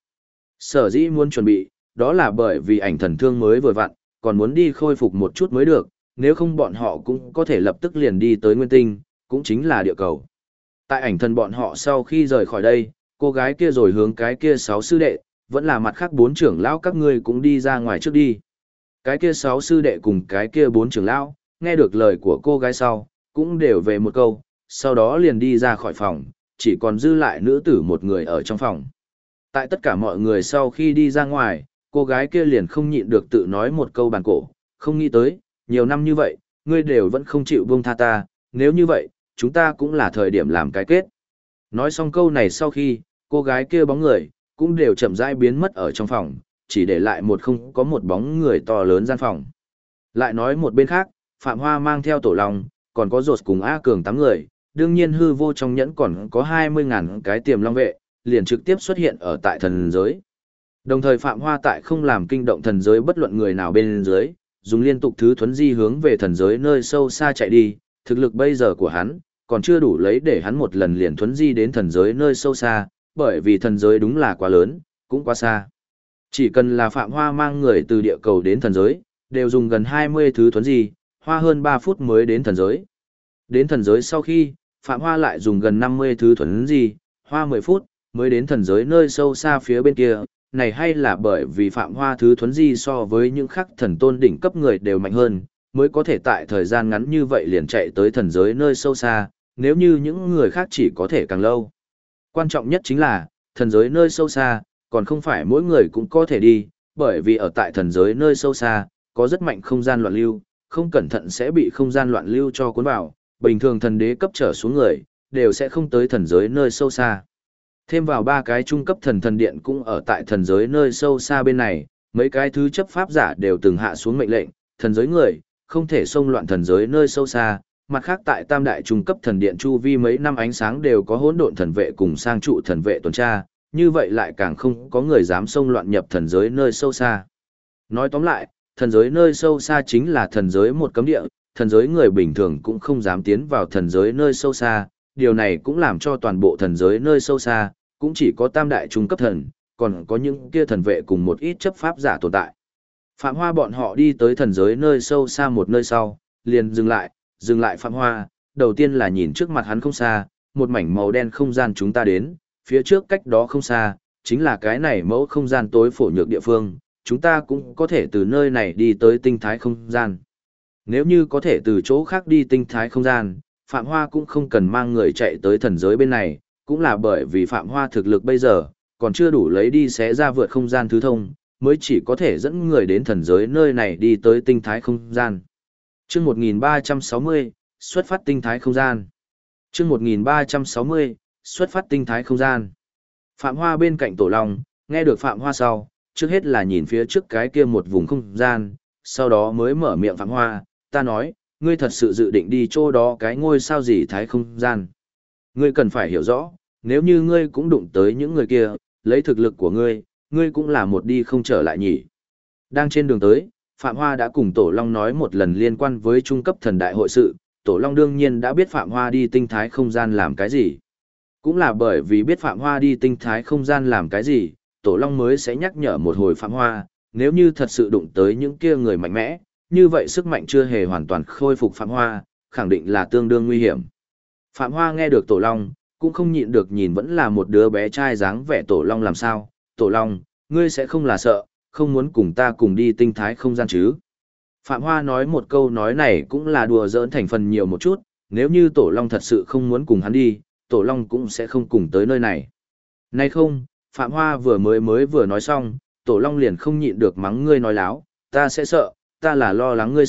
Sở dĩ muốn chuẩn bị, đó là bởi vì ảnh thần thương mới vừa vặn, còn muốn đi khôi phục một chút mới được, nếu không bọn họ cũng có thể lập tức liền đi tới nguyên tinh, cũng chính là địa cầu. Tại ảnh thần bọn họ sau khi rời khỏi đây, cô gái kia rồi hướng cái kia 6 sư đệ, vẫn là mặt khác 4 trưởng lão các ngươi cũng đi ra ngoài trước đi. Cái kia 6 sư đệ cùng cái kia 4 trưởng lão, nghe được lời của cô gái sau, cũng đều về một câu, sau đó liền đi ra khỏi phòng, chỉ còn dư lại nữ tử một người ở trong phòng. Tại tất cả mọi người sau khi đi ra ngoài, cô gái kia liền không nhịn được tự nói một câu bàn cổ, không nghĩ tới, nhiều năm như vậy, ngươi đều vẫn không chịu buông tha ta, nếu như vậy, chúng ta cũng là thời điểm làm cái kết. Nói xong câu này sau khi, cô gái kia bóng người, cũng đều chậm rãi biến mất ở trong phòng, chỉ để lại một không có một bóng người to lớn gian phòng. Lại nói một bên khác, Phạm Hoa mang theo Tổ Long, còn có Rột cùng A Cường 8 người, đương nhiên hư vô trong nhẫn còn có 20.000 cái tiềm long vệ, liền trực tiếp xuất hiện ở tại thần giới. Đồng thời Phạm Hoa tại không làm kinh động thần giới bất luận người nào bên dưới, dùng liên tục thứ thuấn di hướng về thần giới nơi sâu xa chạy đi, thực lực bây giờ của hắn, còn chưa đủ lấy để hắn một lần liền thuấn di đến thần giới nơi sâu xa, bởi vì thần giới đúng là quá lớn, cũng quá xa. Chỉ cần là Phạm Hoa mang người từ địa cầu đến thần giới, đều dùng gần 20 thứ thuấn di, hoa hơn 3 phút mới đến thần giới. Đến thần giới sau khi, Phạm Hoa lại dùng gần 50 thứ thuấn di, hoa 10 phút, mới đến thần giới nơi sâu xa phía bên kia, này hay là bởi vì Phạm Hoa thứ thuấn di so với những khắc thần tôn đỉnh cấp người đều mạnh hơn, mới có thể tại thời gian ngắn như vậy liền chạy tới thần giới nơi sâu xa, nếu như những người khác chỉ có thể càng lâu. Quan trọng nhất chính là, thần giới nơi sâu xa, còn không phải mỗi người cũng có thể đi, bởi vì ở tại thần giới nơi sâu xa, có rất mạnh không gian loạn lưu, không cẩn thận sẽ bị không gian loạn lưu cho cuốn vào, bình thường thần đế cấp trở xuống người, đều sẽ không tới thần giới nơi sâu xa. Thêm vào 3 cái trung cấp thần điện cũng ở tại thần giới nơi sâu xa bên này, mấy cái thứ chấp pháp giả đều từng hạ xuống mệnh lệnh, thần giới người, không thể xông loạn thần giới nơi sâu xa. Mặt khác tại tam đại trung cấp thần điện chu vi mấy năm ánh sáng đều có hỗn độn thần vệ cùng sang trụ thần vệ tuần tra, như vậy lại càng không có người dám xông loạn nhập thần giới nơi sâu xa. Nói tóm lại, thần giới nơi sâu xa chính là thần giới một cấm địa, thần giới người bình thường cũng không dám tiến vào thần giới nơi sâu xa, điều này cũng làm cho toàn bộ thần giới nơi sâu xa, cũng chỉ có tam đại trung cấp thần, còn có những kia thần vệ cùng một ít chấp pháp giả tồn tại. Phạm Hoa bọn họ đi tới thần giới nơi sâu xa một nơi sau, liền dừng lại Phạm Hoa, đầu tiên là nhìn trước mặt hắn không xa, một mảnh màu đen không gian chúng ta đến, phía trước cách đó không xa, chính là cái này mẫu không gian tối phổ nhược địa phương, chúng ta cũng có thể từ nơi này đi tới tinh thái không gian. Nếu như có thể từ chỗ khác đi tinh thái không gian, Phạm Hoa cũng không cần mang người chạy tới thần giới bên này, cũng là bởi vì Phạm Hoa thực lực bây giờ, còn chưa đủ lấy đi xé ra vượt không gian thứ thông, mới chỉ có thể dẫn người đến thần giới nơi này đi tới tinh thái không gian. Chương 1360, xuất phát tinh thái không gian. Chương 1360, xuất phát tinh thái không gian. Phạm Hoa bên cạnh Tổ Long, nghe được Phạm Hoa sau, trước hết là nhìn phía trước cái kia một vùng không gian, sau đó mới mở miệng Phạm Hoa, ta nói, ngươi thật sự dự định đi chỗ đó cái ngôi sao gì thái không gian. Ngươi cần phải hiểu rõ, nếu như ngươi cũng đụng tới những người kia, lấy thực lực của ngươi, ngươi cũng là một đi không trở lại nhỉ. Đang trên đường tới, Phạm Hoa đã cùng Tổ Long nói một lần liên quan với trung cấp thần đại hội sự, Tổ Long đương nhiên đã biết Phạm Hoa đi tinh thái không gian làm cái gì. Cũng là bởi vì biết Phạm Hoa đi tinh thái không gian làm cái gì, Tổ Long mới sẽ nhắc nhở một hồi Phạm Hoa, nếu như thật sự đụng tới những kia người mạnh mẽ, như vậy sức mạnh chưa hề hoàn toàn khôi phục Phạm Hoa, khẳng định là tương đương nguy hiểm. Phạm Hoa nghe được Tổ Long, cũng không nhịn được nhìn vẫn là một đứa bé trai dáng vẻ Tổ Long làm sao, Tổ Long, ngươi sẽ không là sợ, không muốn cùng ta cùng đi tinh thái không gian chứ. Phạm Hoa nói một câu nói này cũng là đùa giỡn thành phần nhiều một chút, nếu như Tổ Long thật sự không muốn cùng hắn đi, Tổ Long cũng sẽ không cùng tới nơi này. Nay không, Phạm Hoa vừa nói xong, Tổ Long liền không nhịn được mắng ngươi nói láo, ta sẽ sợ, ta là lo lắng ngươi sợ,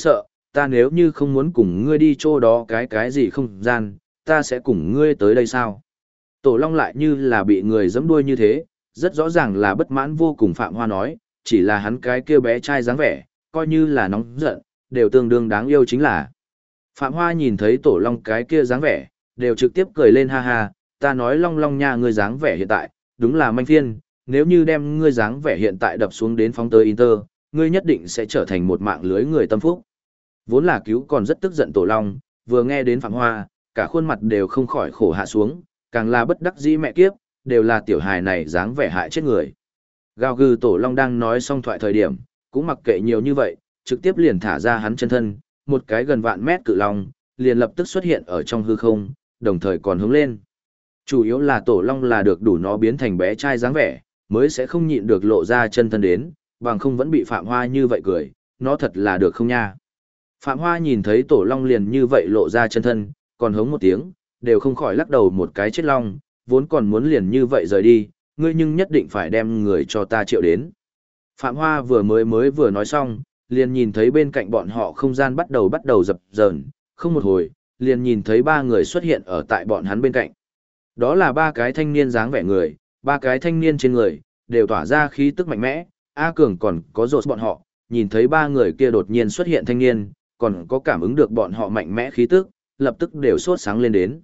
ta nếu như không muốn cùng ngươi đi chỗ đó cái gì không gian, ta sẽ cùng ngươi tới đây sao? Tổ Long lại như là bị người giẫm đuôi như thế, rất rõ ràng là bất mãn vô cùng Phạm Hoa nói, chỉ là hắn cái kia bé trai dáng vẻ, coi như là nóng giận, đều tương đương đáng yêu chính là. Phạm Hoa nhìn thấy Tổ Long cái kia dáng vẻ, đều trực tiếp cười lên ha ha, ta nói Long Long nha, ngươi dáng vẻ hiện tại, đúng là manh phiên, nếu như đem ngươi dáng vẻ hiện tại đập xuống đến phóng tới Inter, ngươi nhất định sẽ trở thành một mạng lưới người tâm phúc. Vốn là cứu còn rất tức giận Tổ Long, vừa nghe đến Phạm Hoa, cả khuôn mặt đều không khỏi khổ hạ xuống, càng là bất đắc dĩ mẹ kiếp, đều là tiểu hài này dáng vẻ hại chết người. Gào gừ Tổ Long đang nói xong thoại thời điểm, cũng mặc kệ nhiều như vậy, trực tiếp liền thả ra hắn chân thân, một cái gần vạn mét cự long, liền lập tức xuất hiện ở trong hư không, đồng thời còn hướng lên. Chủ yếu là Tổ Long là được đủ nó biến thành bé trai dáng vẻ, mới sẽ không nhịn được lộ ra chân thân đến, bằng không vẫn bị Phạm Hoa như vậy cười, nó thật là được không nha. Phạm Hoa nhìn thấy Tổ Long liền như vậy lộ ra chân thân, còn hống một tiếng, đều không khỏi lắc đầu một cái chết long, vốn còn muốn liền như vậy rời đi, ngươi nhưng nhất định phải đem người cho ta triệu đến. Phạm Hoa vừa nói xong, liền nhìn thấy bên cạnh bọn họ không gian bắt đầu dập dờn, không một hồi, liền nhìn thấy ba người xuất hiện ở tại bọn hắn bên cạnh. Đó là ba cái thanh niên dáng vẻ người, ba cái thanh niên trên người, đều tỏa ra khí tức mạnh mẽ, A Cường còn có rột bọn họ, nhìn thấy ba người kia đột nhiên xuất hiện thanh niên, còn có cảm ứng được bọn họ mạnh mẽ khí tức, lập tức đều sốt sáng lên đến.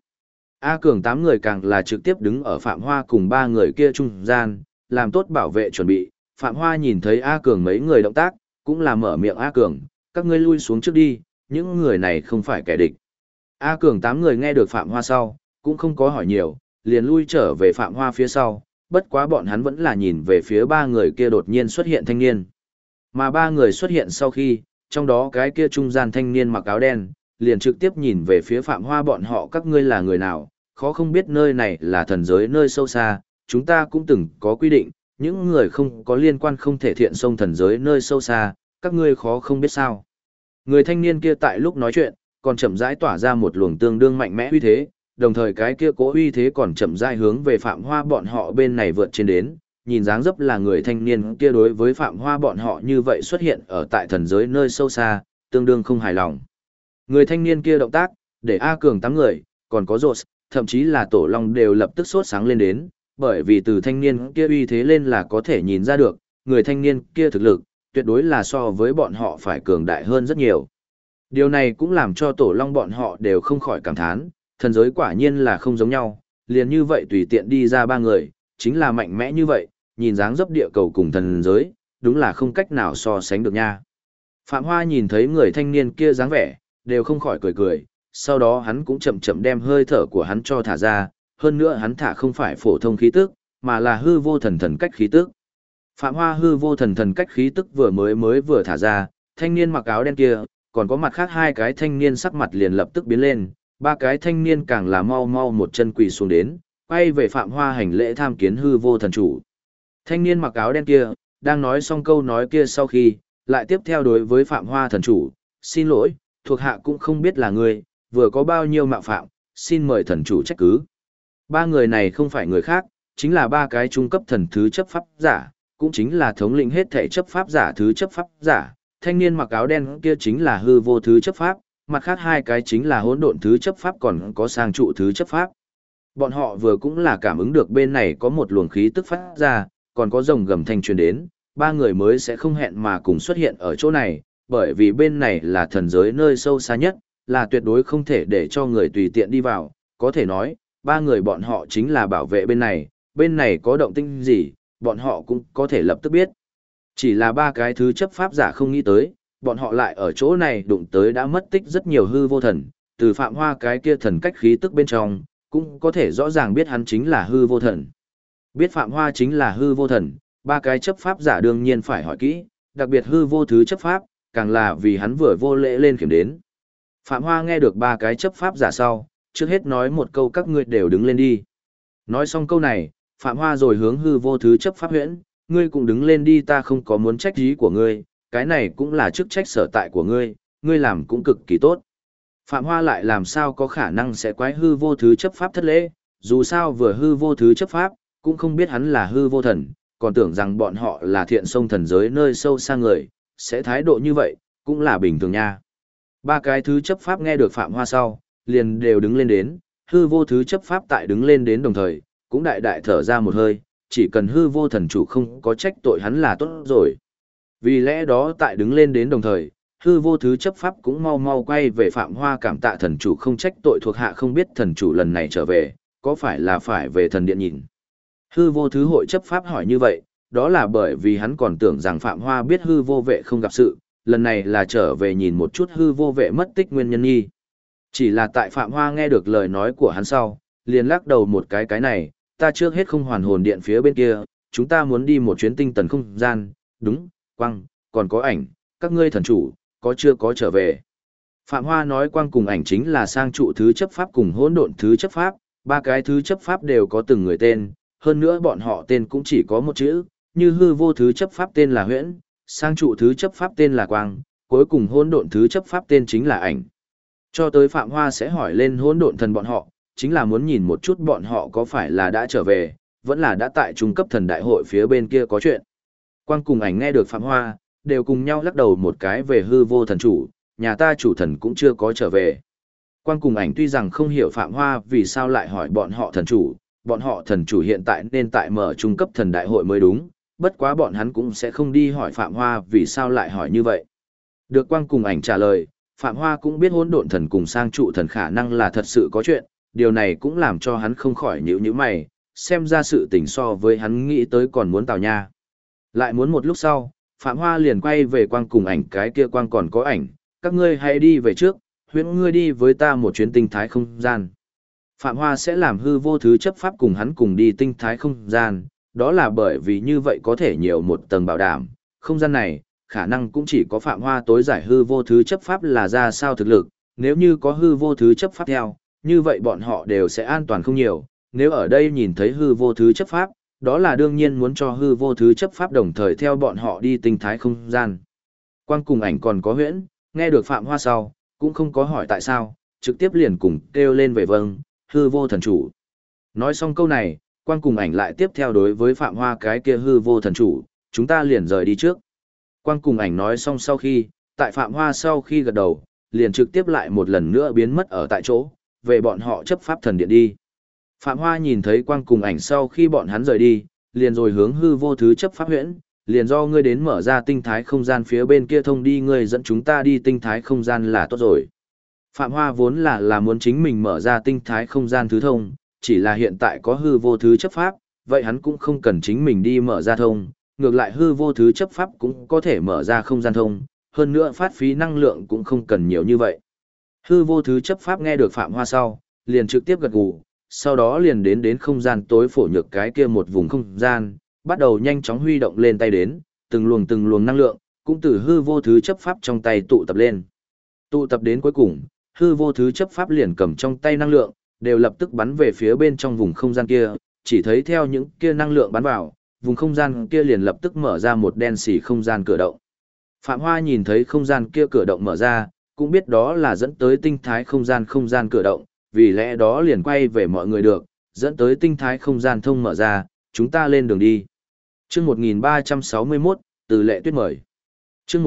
A Cường 8 người càng là trực tiếp đứng ở Phạm Hoa cùng ba người kia trung gian, làm tốt bảo vệ chuẩn bị. Phạm Hoa nhìn thấy A Cường mấy người động tác, cũng là mở miệng A Cường, các ngươi lui xuống trước đi, những người này không phải kẻ địch. A Cường 8 người nghe được Phạm Hoa sau, cũng không có hỏi nhiều, liền lui trở về Phạm Hoa phía sau, bất quá bọn hắn vẫn là nhìn về phía ba người kia đột nhiên xuất hiện thanh niên. Mà ba người xuất hiện sau khi, trong đó cái kia trung gian thanh niên mặc áo đen, liền trực tiếp nhìn về phía Phạm Hoa bọn họ, các ngươi là người nào, khó không biết nơi này là thần giới nơi sâu xa, chúng ta cũng từng có quy định, những người không có liên quan không thể thiện xông thần giới nơi sâu xa, các ngươi khó không biết sao. Người thanh niên kia tại lúc nói chuyện, còn chậm rãi tỏa ra một luồng tương đương mạnh mẽ uy thế, đồng thời cái kia cố uy thế còn chậm rãi hướng về Phạm Hoa bọn họ bên này vượt trên đến, nhìn dáng dấp là người thanh niên kia đối với Phạm Hoa bọn họ như vậy xuất hiện ở tại thần giới nơi sâu xa, tương đương không hài lòng. Người thanh niên kia động tác, để A Cường 8 người, còn có Rột, thậm chí là Tổ Long đều lập tức sốt sáng lên đến, bởi vì từ thanh niên kia uy thế lên là có thể nhìn ra được, người thanh niên kia thực lực, tuyệt đối là so với bọn họ phải cường đại hơn rất nhiều. Điều này cũng làm cho Tổ Long bọn họ đều không khỏi cảm thán, thần giới quả nhiên là không giống nhau, liền như vậy tùy tiện đi ra ba người, chính là mạnh mẽ như vậy, nhìn dáng dấp địa cầu cùng thần giới, đúng là không cách nào so sánh được nha. Phạm Hoa nhìn thấy người thanh niên kia dáng vẻ, đều không khỏi cười cười, sau đó hắn cũng chậm chậm đem hơi thở của hắn cho thả ra, hơn nữa hắn thả không phải phổ thông khí tức, mà là hư vô thần thần cách khí tức. Phạm Hoa hư vô thần thần cách khí tức vừa thả ra, thanh niên mặc áo đen kia, còn có mặt khác hai cái thanh niên sắc mặt liền lập tức biến lên, ba cái thanh niên càng là mau mau một chân quỳ xuống đến, quay về Phạm Hoa hành lễ tham kiến hư vô thần chủ. Thanh niên mặc áo đen kia, đang nói xong câu nói kia sau khi, lại tiếp theo đối với Phạm Hoa thần chủ, xin lỗi, thuộc hạ cũng không biết là người, vừa có bao nhiêu mạo phạm, xin mời thần chủ trách cứ. Ba người này không phải người khác, chính là ba cái trung cấp thần thứ chấp pháp giả, cũng chính là thống lĩnh hết thể chấp pháp giả thứ chấp pháp giả. Thanh niên mặc áo đen kia chính là hư vô thứ chấp pháp, mặt khác hai cái chính là hỗn độn thứ chấp pháp còn có sang trụ thứ chấp pháp. Bọn họ vừa cũng là cảm ứng được bên này có một luồng khí tức phát ra, còn có rồng gầm thanh truyền đến, ba người mới sẽ không hẹn mà cùng xuất hiện ở chỗ này, bởi vì bên này là thần giới nơi sâu xa nhất, là tuyệt đối không thể để cho người tùy tiện đi vào, có thể nói, ba người bọn họ chính là bảo vệ bên này có động tĩnh gì, bọn họ cũng có thể lập tức biết. Chỉ là ba cái thứ chấp pháp giả không nghĩ tới, bọn họ lại ở chỗ này đụng tới đã mất tích rất nhiều hư vô thần, từ Phạm Hoa cái kia thần cách khí tức bên trong, cũng có thể rõ ràng biết hắn chính là hư vô thần. Biết Phạm Hoa chính là hư vô thần, ba cái chấp pháp giả đương nhiên phải hỏi kỹ, đặc biệt hư vô thứ chấp pháp, càng là vì hắn vừa vô lễ lên kiểm đến. Phạm Hoa nghe được ba cái chấp pháp giả sau, trước hết nói một câu các ngươi đều đứng lên đi. Nói xong câu này, Phạm Hoa rồi hướng hư vô thứ chấp pháp huyễn, ngươi cũng đứng lên đi, ta không có muốn trách ý của ngươi, cái này cũng là chức trách sở tại của ngươi, ngươi làm cũng cực kỳ tốt. Phạm Hoa lại làm sao có khả năng sẽ quái hư vô thứ chấp pháp thất lễ, dù sao vừa hư vô thứ chấp pháp, cũng không biết hắn là hư vô thần, còn tưởng rằng bọn họ là thiện sông thần giới nơi sâu xa người, sẽ thái độ như vậy, cũng là bình thường nha. Ba cái thứ chấp pháp nghe được Phạm Hoa sau, liền đều đứng lên đến, hư vô thứ chấp pháp tại đứng lên đến đồng thời, cũng đại đại thở ra một hơi, chỉ cần hư vô thần chủ không có trách tội hắn là tốt rồi. Vì lẽ đó tại đứng lên đến đồng thời, hư vô thứ chấp pháp cũng mau mau quay về Phạm Hoa cảm tạ thần chủ không trách tội thuộc hạ, không biết thần chủ lần này trở về, có phải là phải về thần điện nhìn. Hư vô thứ hội chấp pháp hỏi như vậy, đó là bởi vì hắn còn tưởng rằng Phạm Hoa biết hư vô vệ không gặp sự, lần này là trở về nhìn một chút hư vô vệ mất tích nguyên nhân nghi. Chỉ là tại Phạm Hoa nghe được lời nói của hắn sau, liền lắc đầu một cái này, ta trước hết không hoàn hồn điện phía bên kia, chúng ta muốn đi một chuyến tinh tần không gian, đúng, quang, còn có ảnh, các ngươi thần chủ, có chưa có trở về. Phạm Hoa nói quang cùng ảnh chính là sang trụ thứ chấp pháp cùng hỗn độn thứ chấp pháp, ba cái thứ chấp pháp đều có từng người tên, hơn nữa bọn họ tên cũng chỉ có một chữ, như hư vô thứ chấp pháp tên là huyễn, sang trụ thứ chấp pháp tên là quang, cuối cùng hỗn độn thứ chấp pháp tên chính là ảnh. Cho tới Phạm Hoa sẽ hỏi lên hỗn độn thần bọn họ, chính là muốn nhìn một chút bọn họ có phải là đã trở về, vẫn là đã tại trung cấp thần đại hội phía bên kia có chuyện. Quang cùng ảnh nghe được Phạm Hoa, đều cùng nhau lắc đầu một cái về hư vô thần chủ, nhà ta chủ thần cũng chưa có trở về. Quang cùng ảnh tuy rằng không hiểu Phạm Hoa vì sao lại hỏi bọn họ thần chủ hiện tại nên tại mở trung cấp thần đại hội mới đúng, bất quá bọn hắn cũng sẽ không đi hỏi Phạm Hoa vì sao lại hỏi như vậy. Được Quang cùng ảnh trả lời, Phạm Hoa cũng biết hỗn độn thần cùng sang trụ thần khả năng là thật sự có chuyện, điều này cũng làm cho hắn không khỏi nhíu mày, xem ra sự tình so với hắn nghĩ tới còn muốn tào nha. Lại muốn một lúc sau, Phạm Hoa liền quay về Quang cùng ảnh, cái kia Quang còn có ảnh, các ngươi hãy đi về trước, huyễn ngươi đi với ta một chuyến tinh thái không gian. Phạm Hoa sẽ làm hư vô thứ chấp pháp cùng hắn cùng đi tinh thái không gian, đó là bởi vì như vậy có thể nhiều một tầng bảo đảm, không gian này, khả năng cũng chỉ có Phạm Hoa tối giải hư vô thứ chấp pháp là ra sao thực lực, nếu như có hư vô thứ chấp pháp theo, như vậy bọn họ đều sẽ an toàn không nhiều, nếu ở đây nhìn thấy hư vô thứ chấp pháp, đó là đương nhiên muốn cho hư vô thứ chấp pháp đồng thời theo bọn họ đi tinh thái không gian. Quang cùng ảnh còn có huyễn, nghe được Phạm Hoa sau, cũng không có hỏi tại sao, trực tiếp liền cùng kêu lên về vâng, hư vô thần chủ. Nói xong câu này, Quang cùng ảnh lại tiếp theo đối với Phạm Hoa cái kia hư vô thần chủ, chúng ta liền rời đi trước. Quang cùng ảnh nói xong sau khi, tại Phạm Hoa sau khi gật đầu, liền trực tiếp lại một lần nữa biến mất ở tại chỗ, về bọn họ chấp pháp thần điện đi. Phạm Hoa nhìn thấy Quang cùng ảnh sau khi bọn hắn rời đi, liền rồi hướng hư vô thứ chấp pháp huyễn, liền do ngươi đến mở ra tinh thái không gian phía bên kia thông đi, ngươi dẫn chúng ta đi tinh thái không gian là tốt rồi. Phạm Hoa vốn là muốn chính mình mở ra tinh thái không gian thứ thông, chỉ là hiện tại có hư vô thứ chấp pháp, vậy hắn cũng không cần chính mình đi mở ra thông, ngược lại hư vô thứ chấp pháp cũng có thể mở ra không gian thông, hơn nữa phát phí năng lượng cũng không cần nhiều như vậy. Hư vô thứ chấp pháp nghe được Phạm Hoa sau, liền trực tiếp gật gù, sau đó liền đến không gian tối phổ nhược cái kia một vùng không gian, bắt đầu nhanh chóng huy động lên tay đến, từng luồng năng lượng, cũng từ hư vô thứ chấp pháp trong tay tụ tập lên. Tụ tập đến cuối cùng, hư vô thứ chấp pháp liền cầm trong tay năng lượng, đều lập tức bắn về phía bên trong vùng không gian kia, chỉ thấy theo những kia năng lượng bắn vào, vùng không gian kia liền lập tức mở ra một đen xỉ không gian cửa động. Phạm Hoa nhìn thấy không gian kia cửa động mở ra, cũng biết đó là dẫn tới tinh thái không gian cửa động, vì lẽ đó liền quay về mọi người được, dẫn tới tinh thái không gian thông mở ra, chúng ta lên đường đi. Chương 1361, từ lệ tuyết mời. Chương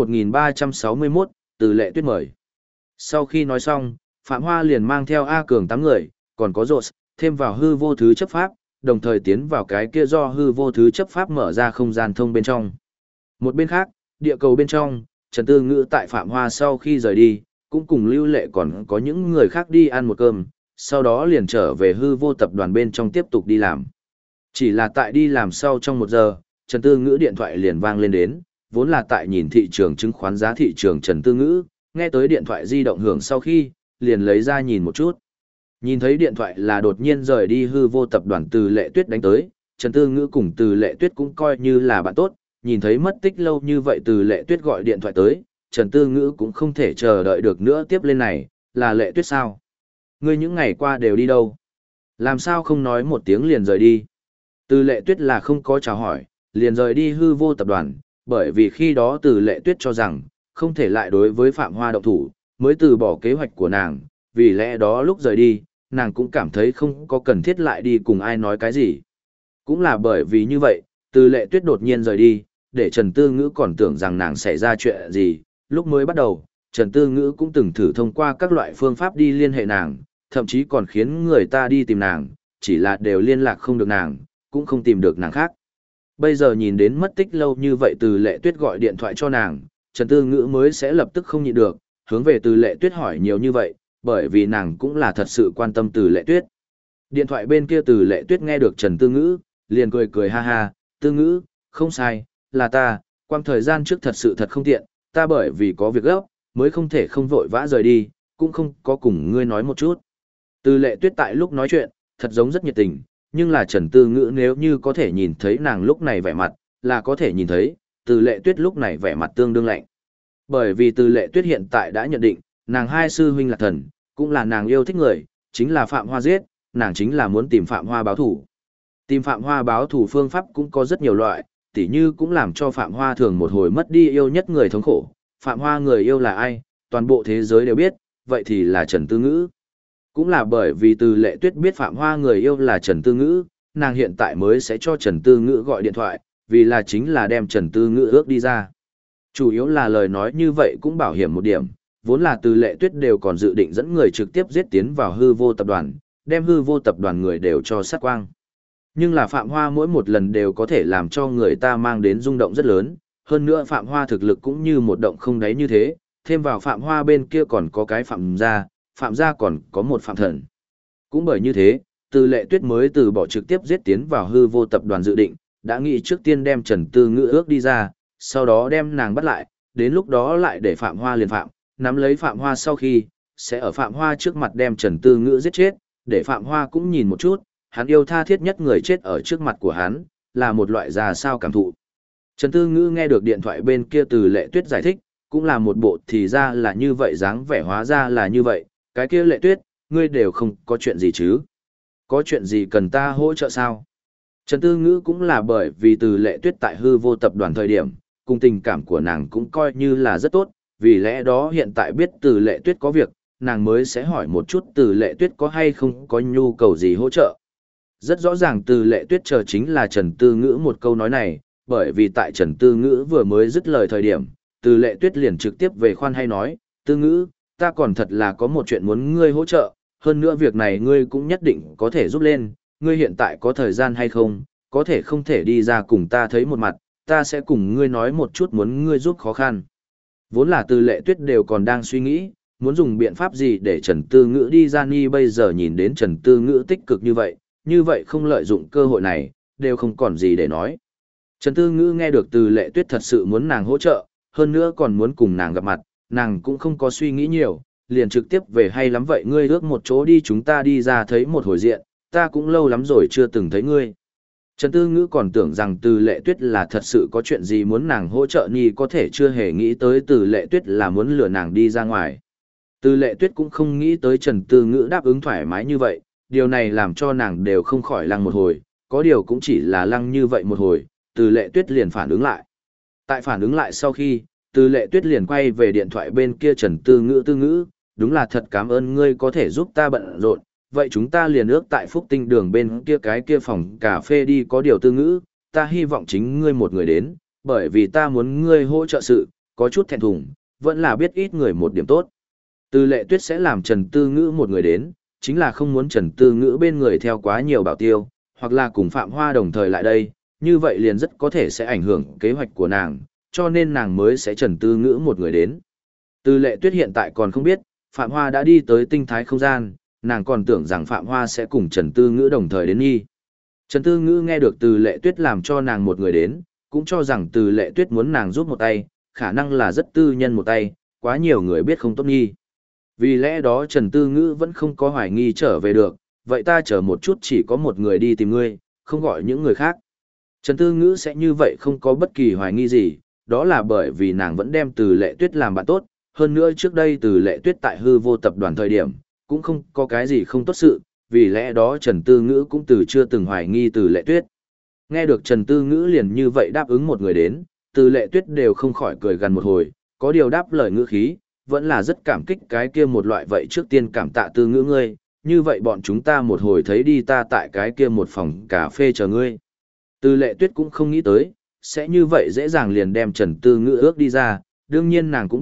1361, từ lệ tuyết mời. Sau khi nói xong, Phạm Hoa liền mang theo A Cường 8 người, còn có Rột, thêm vào hư vô thứ chấp pháp, đồng thời tiến vào cái kia do hư vô thứ chấp pháp mở ra không gian thông bên trong. Một bên khác, địa cầu bên trong, Trần Tư Ngữ tại Phạm Hoa sau khi rời đi, cũng cùng Lưu Lệ còn có những người khác đi ăn một cơm, sau đó liền trở về hư vô tập đoàn bên trong tiếp tục đi làm. Chỉ là tại đi làm sau trong 1 giờ, Trần Tư Ngữ điện thoại liền vang lên đến, vốn là tại nhìn thị trường chứng khoán giá thị trường Trần Tư Ngữ, nghe tới điện thoại di động hưởng sau khi, liền lấy ra nhìn một chút. Nhìn thấy điện thoại là đột nhiên rời đi hư vô tập đoàn Từ Lệ Tuyết đánh tới, Trần Tư Ngữ cùng Từ Lệ Tuyết cũng coi như là bạn tốt, nhìn thấy mất tích lâu như vậy Từ Lệ Tuyết gọi điện thoại tới, Trần Tư Ngữ cũng không thể chờ đợi được nữa tiếp lên này, là Lệ Tuyết sao? Ngươi những ngày qua đều đi đâu? Làm sao không nói một tiếng liền rời đi? Từ Lệ Tuyết là không có chào hỏi, liền rời đi hư vô tập đoàn, bởi vì khi đó Từ Lệ Tuyết cho rằng, không thể lại đối với Phạm Hoa động thủ, mới từ bỏ kế hoạch của nàng, vì lẽ đó lúc rời đi, nàng cũng cảm thấy không có cần thiết lại đi cùng ai nói cái gì. Cũng là bởi vì như vậy, Từ Lệ Tuyết đột nhiên rời đi, để Trần Tư Ngữ còn tưởng rằng nàng xảy ra chuyện gì, lúc mới bắt đầu, Trần Tư Ngữ cũng từng thử thông qua các loại phương pháp đi liên hệ nàng, thậm chí còn khiến người ta đi tìm nàng, chỉ là đều liên lạc không được nàng, cũng không tìm được nàng khác. Bây giờ nhìn đến mất tích lâu như vậy Từ Lệ Tuyết gọi điện thoại cho nàng, Trần Tư Ngữ mới sẽ lập tức không nhịn được, hướng về Từ Lệ Tuyết hỏi nhiều như vậy, bởi vì nàng cũng là thật sự quan tâm Từ Lệ Tuyết. Điện thoại bên kia Từ Lệ Tuyết nghe được Trần Tư Ngữ, liền cười cười ha ha, Tư Ngữ, không sai, là ta, quang thời gian trước thật không tiện, ta bởi vì có việc gấp, mới không thể không vội vã rời đi, cũng không có cùng ngươi nói một chút. Từ Lệ Tuyết tại lúc nói chuyện, thật giống rất nhiệt tình, nhưng là Trần Tư Ngữ nếu như có thể nhìn thấy nàng lúc này vẻ mặt, là có thể nhìn thấy, Từ Lệ Tuyết lúc này vẻ mặt tương đương lạnh. Bởi vì Từ Lệ Tuyết hiện tại đã nhận định, nàng hai sư huynh là thần, cũng là nàng yêu thích người, chính là Phạm Hoa giết, nàng chính là muốn tìm Phạm Hoa báo thủ. Tìm Phạm Hoa báo thủ phương pháp cũng có rất nhiều loại, tỉ như cũng làm cho Phạm Hoa thường một hồi mất đi yêu nhất người thống khổ. Phạm Hoa người yêu là ai, toàn bộ thế giới đều biết, vậy thì là Trần Tư Ngữ. Cũng là bởi vì Từ Lệ Tuyết biết Phạm Hoa người yêu là Trần Tư Ngữ, nàng hiện tại mới sẽ cho Trần Tư Ngữ gọi điện thoại, vì là chính là đem Trần Tư Ngữ ước đi ra. Chủ yếu là lời nói như vậy cũng bảo hiểm một điểm, vốn là Từ Lệ Tuyết đều còn dự định dẫn người trực tiếp giết tiến vào Hư Vô tập đoàn, đem Hư Vô tập đoàn người đều cho sát quang. Nhưng là Phạm Hoa mỗi một lần đều có thể làm cho người ta mang đến rung động rất lớn, hơn nữa Phạm Hoa thực lực cũng như một động không đáy như thế, thêm vào Phạm Hoa bên kia còn có cái Phạm gia còn có một Phạm Thần. Cũng bởi như thế, Từ Lệ Tuyết mới từ bỏ trực tiếp giết tiến vào Hư Vô tập đoàn dự định, đã nghĩ trước tiên đem Trần Tư Ngữ ước đi ra, sau đó đem nàng bắt lại, đến lúc đó lại để Phạm Hoa liền phạm, nắm lấy Phạm Hoa sau khi, sẽ ở Phạm Hoa trước mặt đem Trần Tư Ngữ giết chết, để Phạm Hoa cũng nhìn một chút, hắn yêu tha thiết nhất người chết ở trước mặt của hắn, là một loại ra sao cảm thụ. Trần Tư Ngữ nghe được điện thoại bên kia Từ Lệ Tuyết giải thích, cũng là một bộ thì ra là như vậy dáng vẻ hóa ra là như vậy, cái kia Lệ Tuyết, ngươi đều không có chuyện gì chứ? Có chuyện gì cần ta hỗ trợ sao? Trần Tư Ngữ cũng là bởi vì Từ Lệ Tuyết tại Hư Vô tập đoàn thời điểm, cùng tình cảm của nàng cũng coi như là rất tốt, vì lẽ đó hiện tại biết Từ Lệ Tuyết có việc, nàng mới sẽ hỏi một chút Từ Lệ Tuyết có hay không có nhu cầu gì hỗ trợ. Rất rõ ràng Từ Lệ Tuyết chờ chính là Trần Tư Ngữ một câu nói này, bởi vì tại Trần Tư Ngữ vừa mới dứt lời thời điểm, Từ Lệ Tuyết liền trực tiếp về khoan hay nói, Tư Ngữ, ta còn thật là có một chuyện muốn ngươi hỗ trợ, hơn nữa việc này ngươi cũng nhất định có thể giúp lên, ngươi hiện tại có thời gian hay không, có thể không thể đi ra cùng ta thấy một mặt, ta sẽ cùng ngươi nói một chút muốn ngươi giúp khó khăn. Vốn là Từ Lệ Tuyết đều còn đang suy nghĩ, muốn dùng biện pháp gì để Trần Tư Ngữ đi ra ni bây giờ nhìn đến Trần Tư Ngữ tích cực như vậy không lợi dụng cơ hội này, đều không còn gì để nói. Trần Tư Ngữ nghe được Từ Lệ Tuyết thật sự muốn nàng hỗ trợ, hơn nữa còn muốn cùng nàng gặp mặt, nàng cũng không có suy nghĩ nhiều, liền trực tiếp về hay lắm vậy ngươi ước một chỗ đi chúng ta đi ra thấy một hồi diện, ta cũng lâu lắm rồi chưa từng thấy ngươi. Trần Tư Ngữ còn tưởng rằng Từ Lệ Tuyết là thật sự có chuyện gì muốn nàng hỗ trợ ni có thể chưa hề nghĩ tới Từ Lệ Tuyết là muốn lừa nàng đi ra ngoài. Từ Lệ Tuyết cũng không nghĩ tới Trần Tư Ngữ đáp ứng thoải mái như vậy, điều này làm cho nàng đều không khỏi lăng một hồi, có điều cũng chỉ là lăng như vậy một hồi, Từ Lệ Tuyết liền phản ứng lại. Tại phản ứng lại sau khi, Từ Lệ Tuyết liền quay về điện thoại bên kia Trần Tư Ngữ, đúng là thật cảm ơn ngươi có thể giúp ta bận rộn, vậy chúng ta liền ước tại Phúc Tinh đường bên kia cái kia phòng cà phê đi có điều Tư Ngữ, ta hy vọng chính ngươi một người đến, bởi vì ta muốn ngươi hỗ trợ sự, có chút thẹn thùng, vẫn là biết ít người một điểm tốt. Từ Lệ Tuyết sẽ làm Trần Tư Ngữ một người đến, chính là không muốn Trần Tư Ngữ bên người theo quá nhiều bảo tiêu, hoặc là cùng Phạm Hoa đồng thời lại đây, như vậy liền rất có thể sẽ ảnh hưởng kế hoạch của nàng, cho nên nàng mới sẽ Trần Tư Ngữ một người đến. Từ Lệ Tuyết hiện tại còn không biết, Phạm Hoa đã đi tới tinh thái không gian, nàng còn tưởng rằng Phạm Hoa sẽ cùng Trần Tư Ngữ đồng thời đến nghi. Trần Tư Ngữ nghe được Từ Lệ Tuyết làm cho nàng một người đến, cũng cho rằng Từ Lệ Tuyết muốn nàng giúp một tay, khả năng là rất tư nhân một tay, quá nhiều người biết không tốt nghi. Vì lẽ đó Trần Tư Ngữ vẫn không có hoài nghi trở về được, vậy ta chờ một chút chỉ có một người đi tìm ngươi, không gọi những người khác. Trần Tư Ngữ sẽ như vậy không có bất kỳ hoài nghi gì, đó là bởi vì nàng vẫn đem Từ Lệ Tuyết làm bạn tốt, hơn nữa trước đây Từ Lệ Tuyết tại Hư Vô tập đoàn thời điểm, cũng không có cái gì không tốt sự, vì lẽ đó Trần Tư Ngữ cũng chưa từng hoài nghi Từ Lệ Tuyết. Nghe được Trần Tư Ngữ liền như vậy đáp ứng một người đến, Từ Lệ Tuyết đều không khỏi cười gần một hồi, có điều đáp lời ngữ khí, vẫn là rất cảm kích cái kia một loại vậy trước tiên cảm tạ Tư Ngữ ngươi, như vậy bọn chúng ta một hồi thấy đi ta tại cái kia một phòng cà phê chờ ngươi. Từ Lệ Tuyết cũng không nghĩ tới, sẽ như vậy dễ dàng liền đem Trần Tư Ngữ ước đi ra, đương nhiên nàng cũng biết,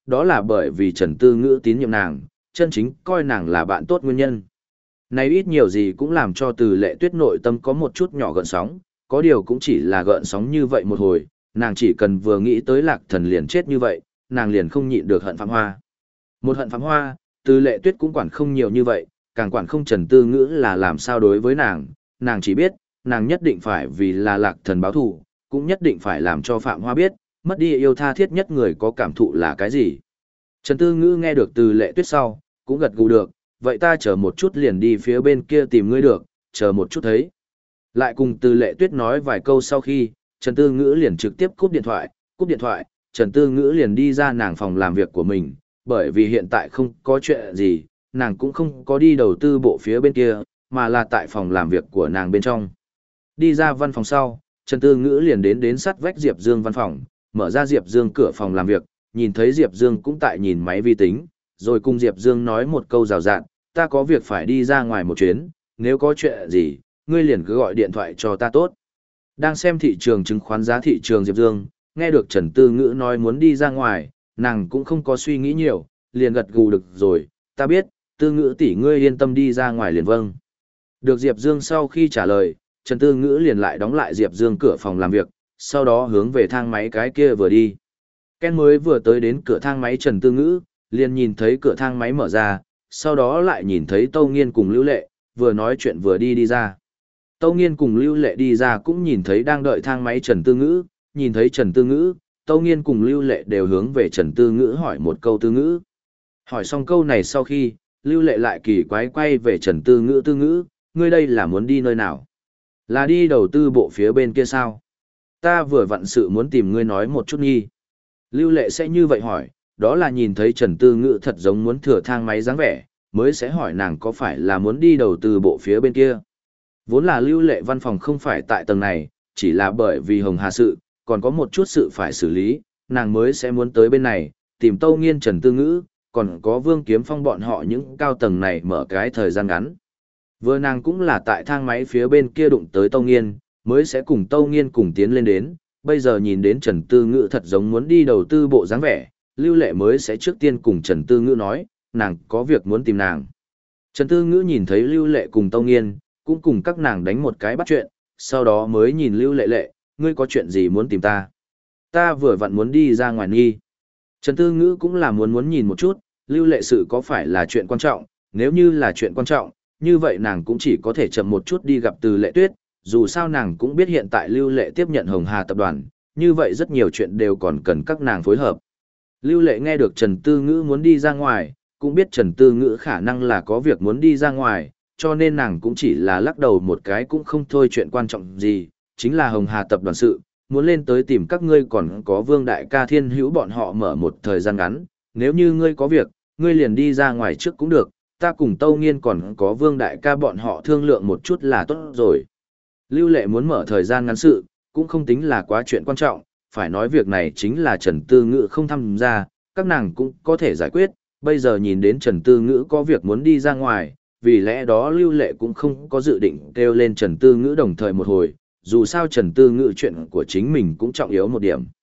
đó là bởi vì Trần Tư Ngữ tín nhiệm nàng, chân chính coi nàng là bạn tốt nguyên nhân. Này ít nhiều gì cũng làm cho Từ Lệ Tuyết nội tâm có một chút nhỏ gợn sóng, có điều cũng chỉ là gợn sóng như vậy một hồi, nàng chỉ cần vừa nghĩ tới Lạc Thần liền chết như vậy, nàng liền không nhịn được hận Phạm Hoa. Một hận Phạm Hoa, Từ Lệ Tuyết cũng quản không nhiều như vậy, càng quản không Trần Tư Ngữ là làm sao đối với nàng chỉ biết, nàng nhất định phải vì là Lạc Thần báo thù, cũng nhất định phải làm cho Phạm Hoa biết, mất đi yêu tha thiết nhất người có cảm thụ là cái gì. Trần Tư Ngữ nghe được Từ Lệ Tuyết sau, cũng gật gù được, vậy ta chờ một chút liền đi phía bên kia tìm ngươi được, chờ một chút thấy. Lại cùng Từ Lệ Tuyết nói vài câu sau khi, Trần Tư Ngữ liền trực tiếp cúp điện thoại, Trần Tư Ngữ liền đi ra nàng phòng làm việc của mình, bởi vì hiện tại không có chuyện gì, nàng cũng không có đi đầu tư bộ phía bên kia, mà là tại phòng làm việc của nàng bên trong. Đi ra văn phòng sau, Trần Tư Ngữ liền đến sát vách Diệp Dương văn phòng, mở ra Diệp Dương cửa phòng làm việc, nhìn thấy Diệp Dương cũng tại nhìn máy vi tính, rồi cùng Diệp Dương nói một câu rào rạt, ta có việc phải đi ra ngoài một chuyến, nếu có chuyện gì, ngươi liền cứ gọi điện thoại cho ta tốt. Đang xem thị trường chứng khoán giá thị trường Diệp Dương, nghe được Trần Tư Ngữ nói muốn đi ra ngoài, nàng cũng không có suy nghĩ nhiều, liền gật gù được rồi, ta biết, Tư Ngữ tỷ ngươi yên tâm đi ra ngoài liền vâng. Được Diệp Dương sau khi trả lời, Trần Tư Ngữ liền lại đóng lại Diệp Dương cửa phòng làm việc, sau đó hướng về thang máy cái kia vừa đi. Ken mới vừa tới đến cửa thang máy Trần Tư Ngữ, liền nhìn thấy cửa thang máy mở ra, sau đó lại nhìn thấy Tâu Nghiên cùng Lưu Lệ, vừa nói chuyện vừa đi ra. Tâu Nghiên cùng Lưu Lệ đi ra cũng nhìn thấy đang đợi thang máy Trần Tư Ngữ, nhìn thấy Trần Tư Ngữ, Tâu Nghiên cùng Lưu Lệ đều hướng về Trần Tư Ngữ hỏi một câu Tư Ngữ. Hỏi xong câu này sau khi, Lưu Lệ lại kỳ quái quay về Trần Tư Ngữ, Tư Ngữ, ngươi đây là muốn đi nơi nào? Là đi đầu tư bộ phía bên kia sao? Ta vừa vặn sự muốn tìm ngươi nói một chút nghi. Lưu Lệ sẽ như vậy hỏi, đó là nhìn thấy Trần Tư Ngữ thật giống muốn thừa thang máy dáng vẻ, mới sẽ hỏi nàng có phải là muốn đi đầu tư bộ phía bên kia. Vốn là Lưu Lệ văn phòng không phải tại tầng này, chỉ là bởi vì Hồng Hà sự, còn có một chút sự phải xử lý, nàng mới sẽ muốn tới bên này, tìm Tâu Nghiên Trần Tư Ngữ, còn có Vương Kiếm Phong bọn họ những cao tầng này mở cái thời gian ngắn. Vừa nàng cũng là tại thang máy phía bên kia đụng tới Tâu Nghiên, mới sẽ cùng Tâu Nghiên cùng tiến lên đến, bây giờ nhìn đến Trần Tư Ngữ thật giống muốn đi đầu tư bộ dáng vẻ, Lưu Lệ mới sẽ trước tiên cùng Trần Tư Ngữ nói, nàng có việc muốn tìm nàng. Trần Tư Ngữ nhìn thấy Lưu Lệ cùng Tâu Nghiên, cũng cùng các nàng đánh một cái bắt chuyện, sau đó mới nhìn Lưu Lệ, ngươi có chuyện gì muốn tìm ta? Ta vừa vặn muốn đi ra ngoài nghi. Trần Tư Ngữ cũng là muốn nhìn một chút, Lưu Lệ sự có phải là chuyện quan trọng, nếu như là chuyện quan trọng, như vậy nàng cũng chỉ có thể chậm một chút đi gặp Từ Lệ Tuyết, dù sao nàng cũng biết hiện tại Lưu Lệ tiếp nhận Hồng Hà tập đoàn, như vậy rất nhiều chuyện đều còn cần các nàng phối hợp. Lưu Lệ nghe được Trần Tư Ngữ muốn đi ra ngoài, cũng biết Trần Tư Ngữ khả năng là có việc muốn đi ra ngoài, cho nên nàng cũng chỉ là lắc đầu một cái cũng không thôi chuyện quan trọng gì, chính là Hồng Hà tập đoàn sự, muốn lên tới tìm các ngươi còn có Vương Đại ca Thiên Hữu bọn họ mở một thời gian ngắn, nếu như ngươi có việc, ngươi liền đi ra ngoài trước cũng được, ta cùng Tâu Nghiên còn có Vương Đại ca bọn họ thương lượng một chút là tốt rồi. Lưu Lệ muốn mở thời gian ngắn sự, cũng không tính là quá chuyện quan trọng, phải nói việc này chính là Trần Tư Ngữ không tham gia, các nàng cũng có thể giải quyết, bây giờ nhìn đến Trần Tư Ngữ có việc muốn đi ra ngoài, vì lẽ đó Lưu Lệ cũng không có dự định kêu lên Trần Tư Ngữ đồng thời một hồi, dù sao Trần Tư Ngữ chuyện của chính mình cũng trọng yếu một điểm.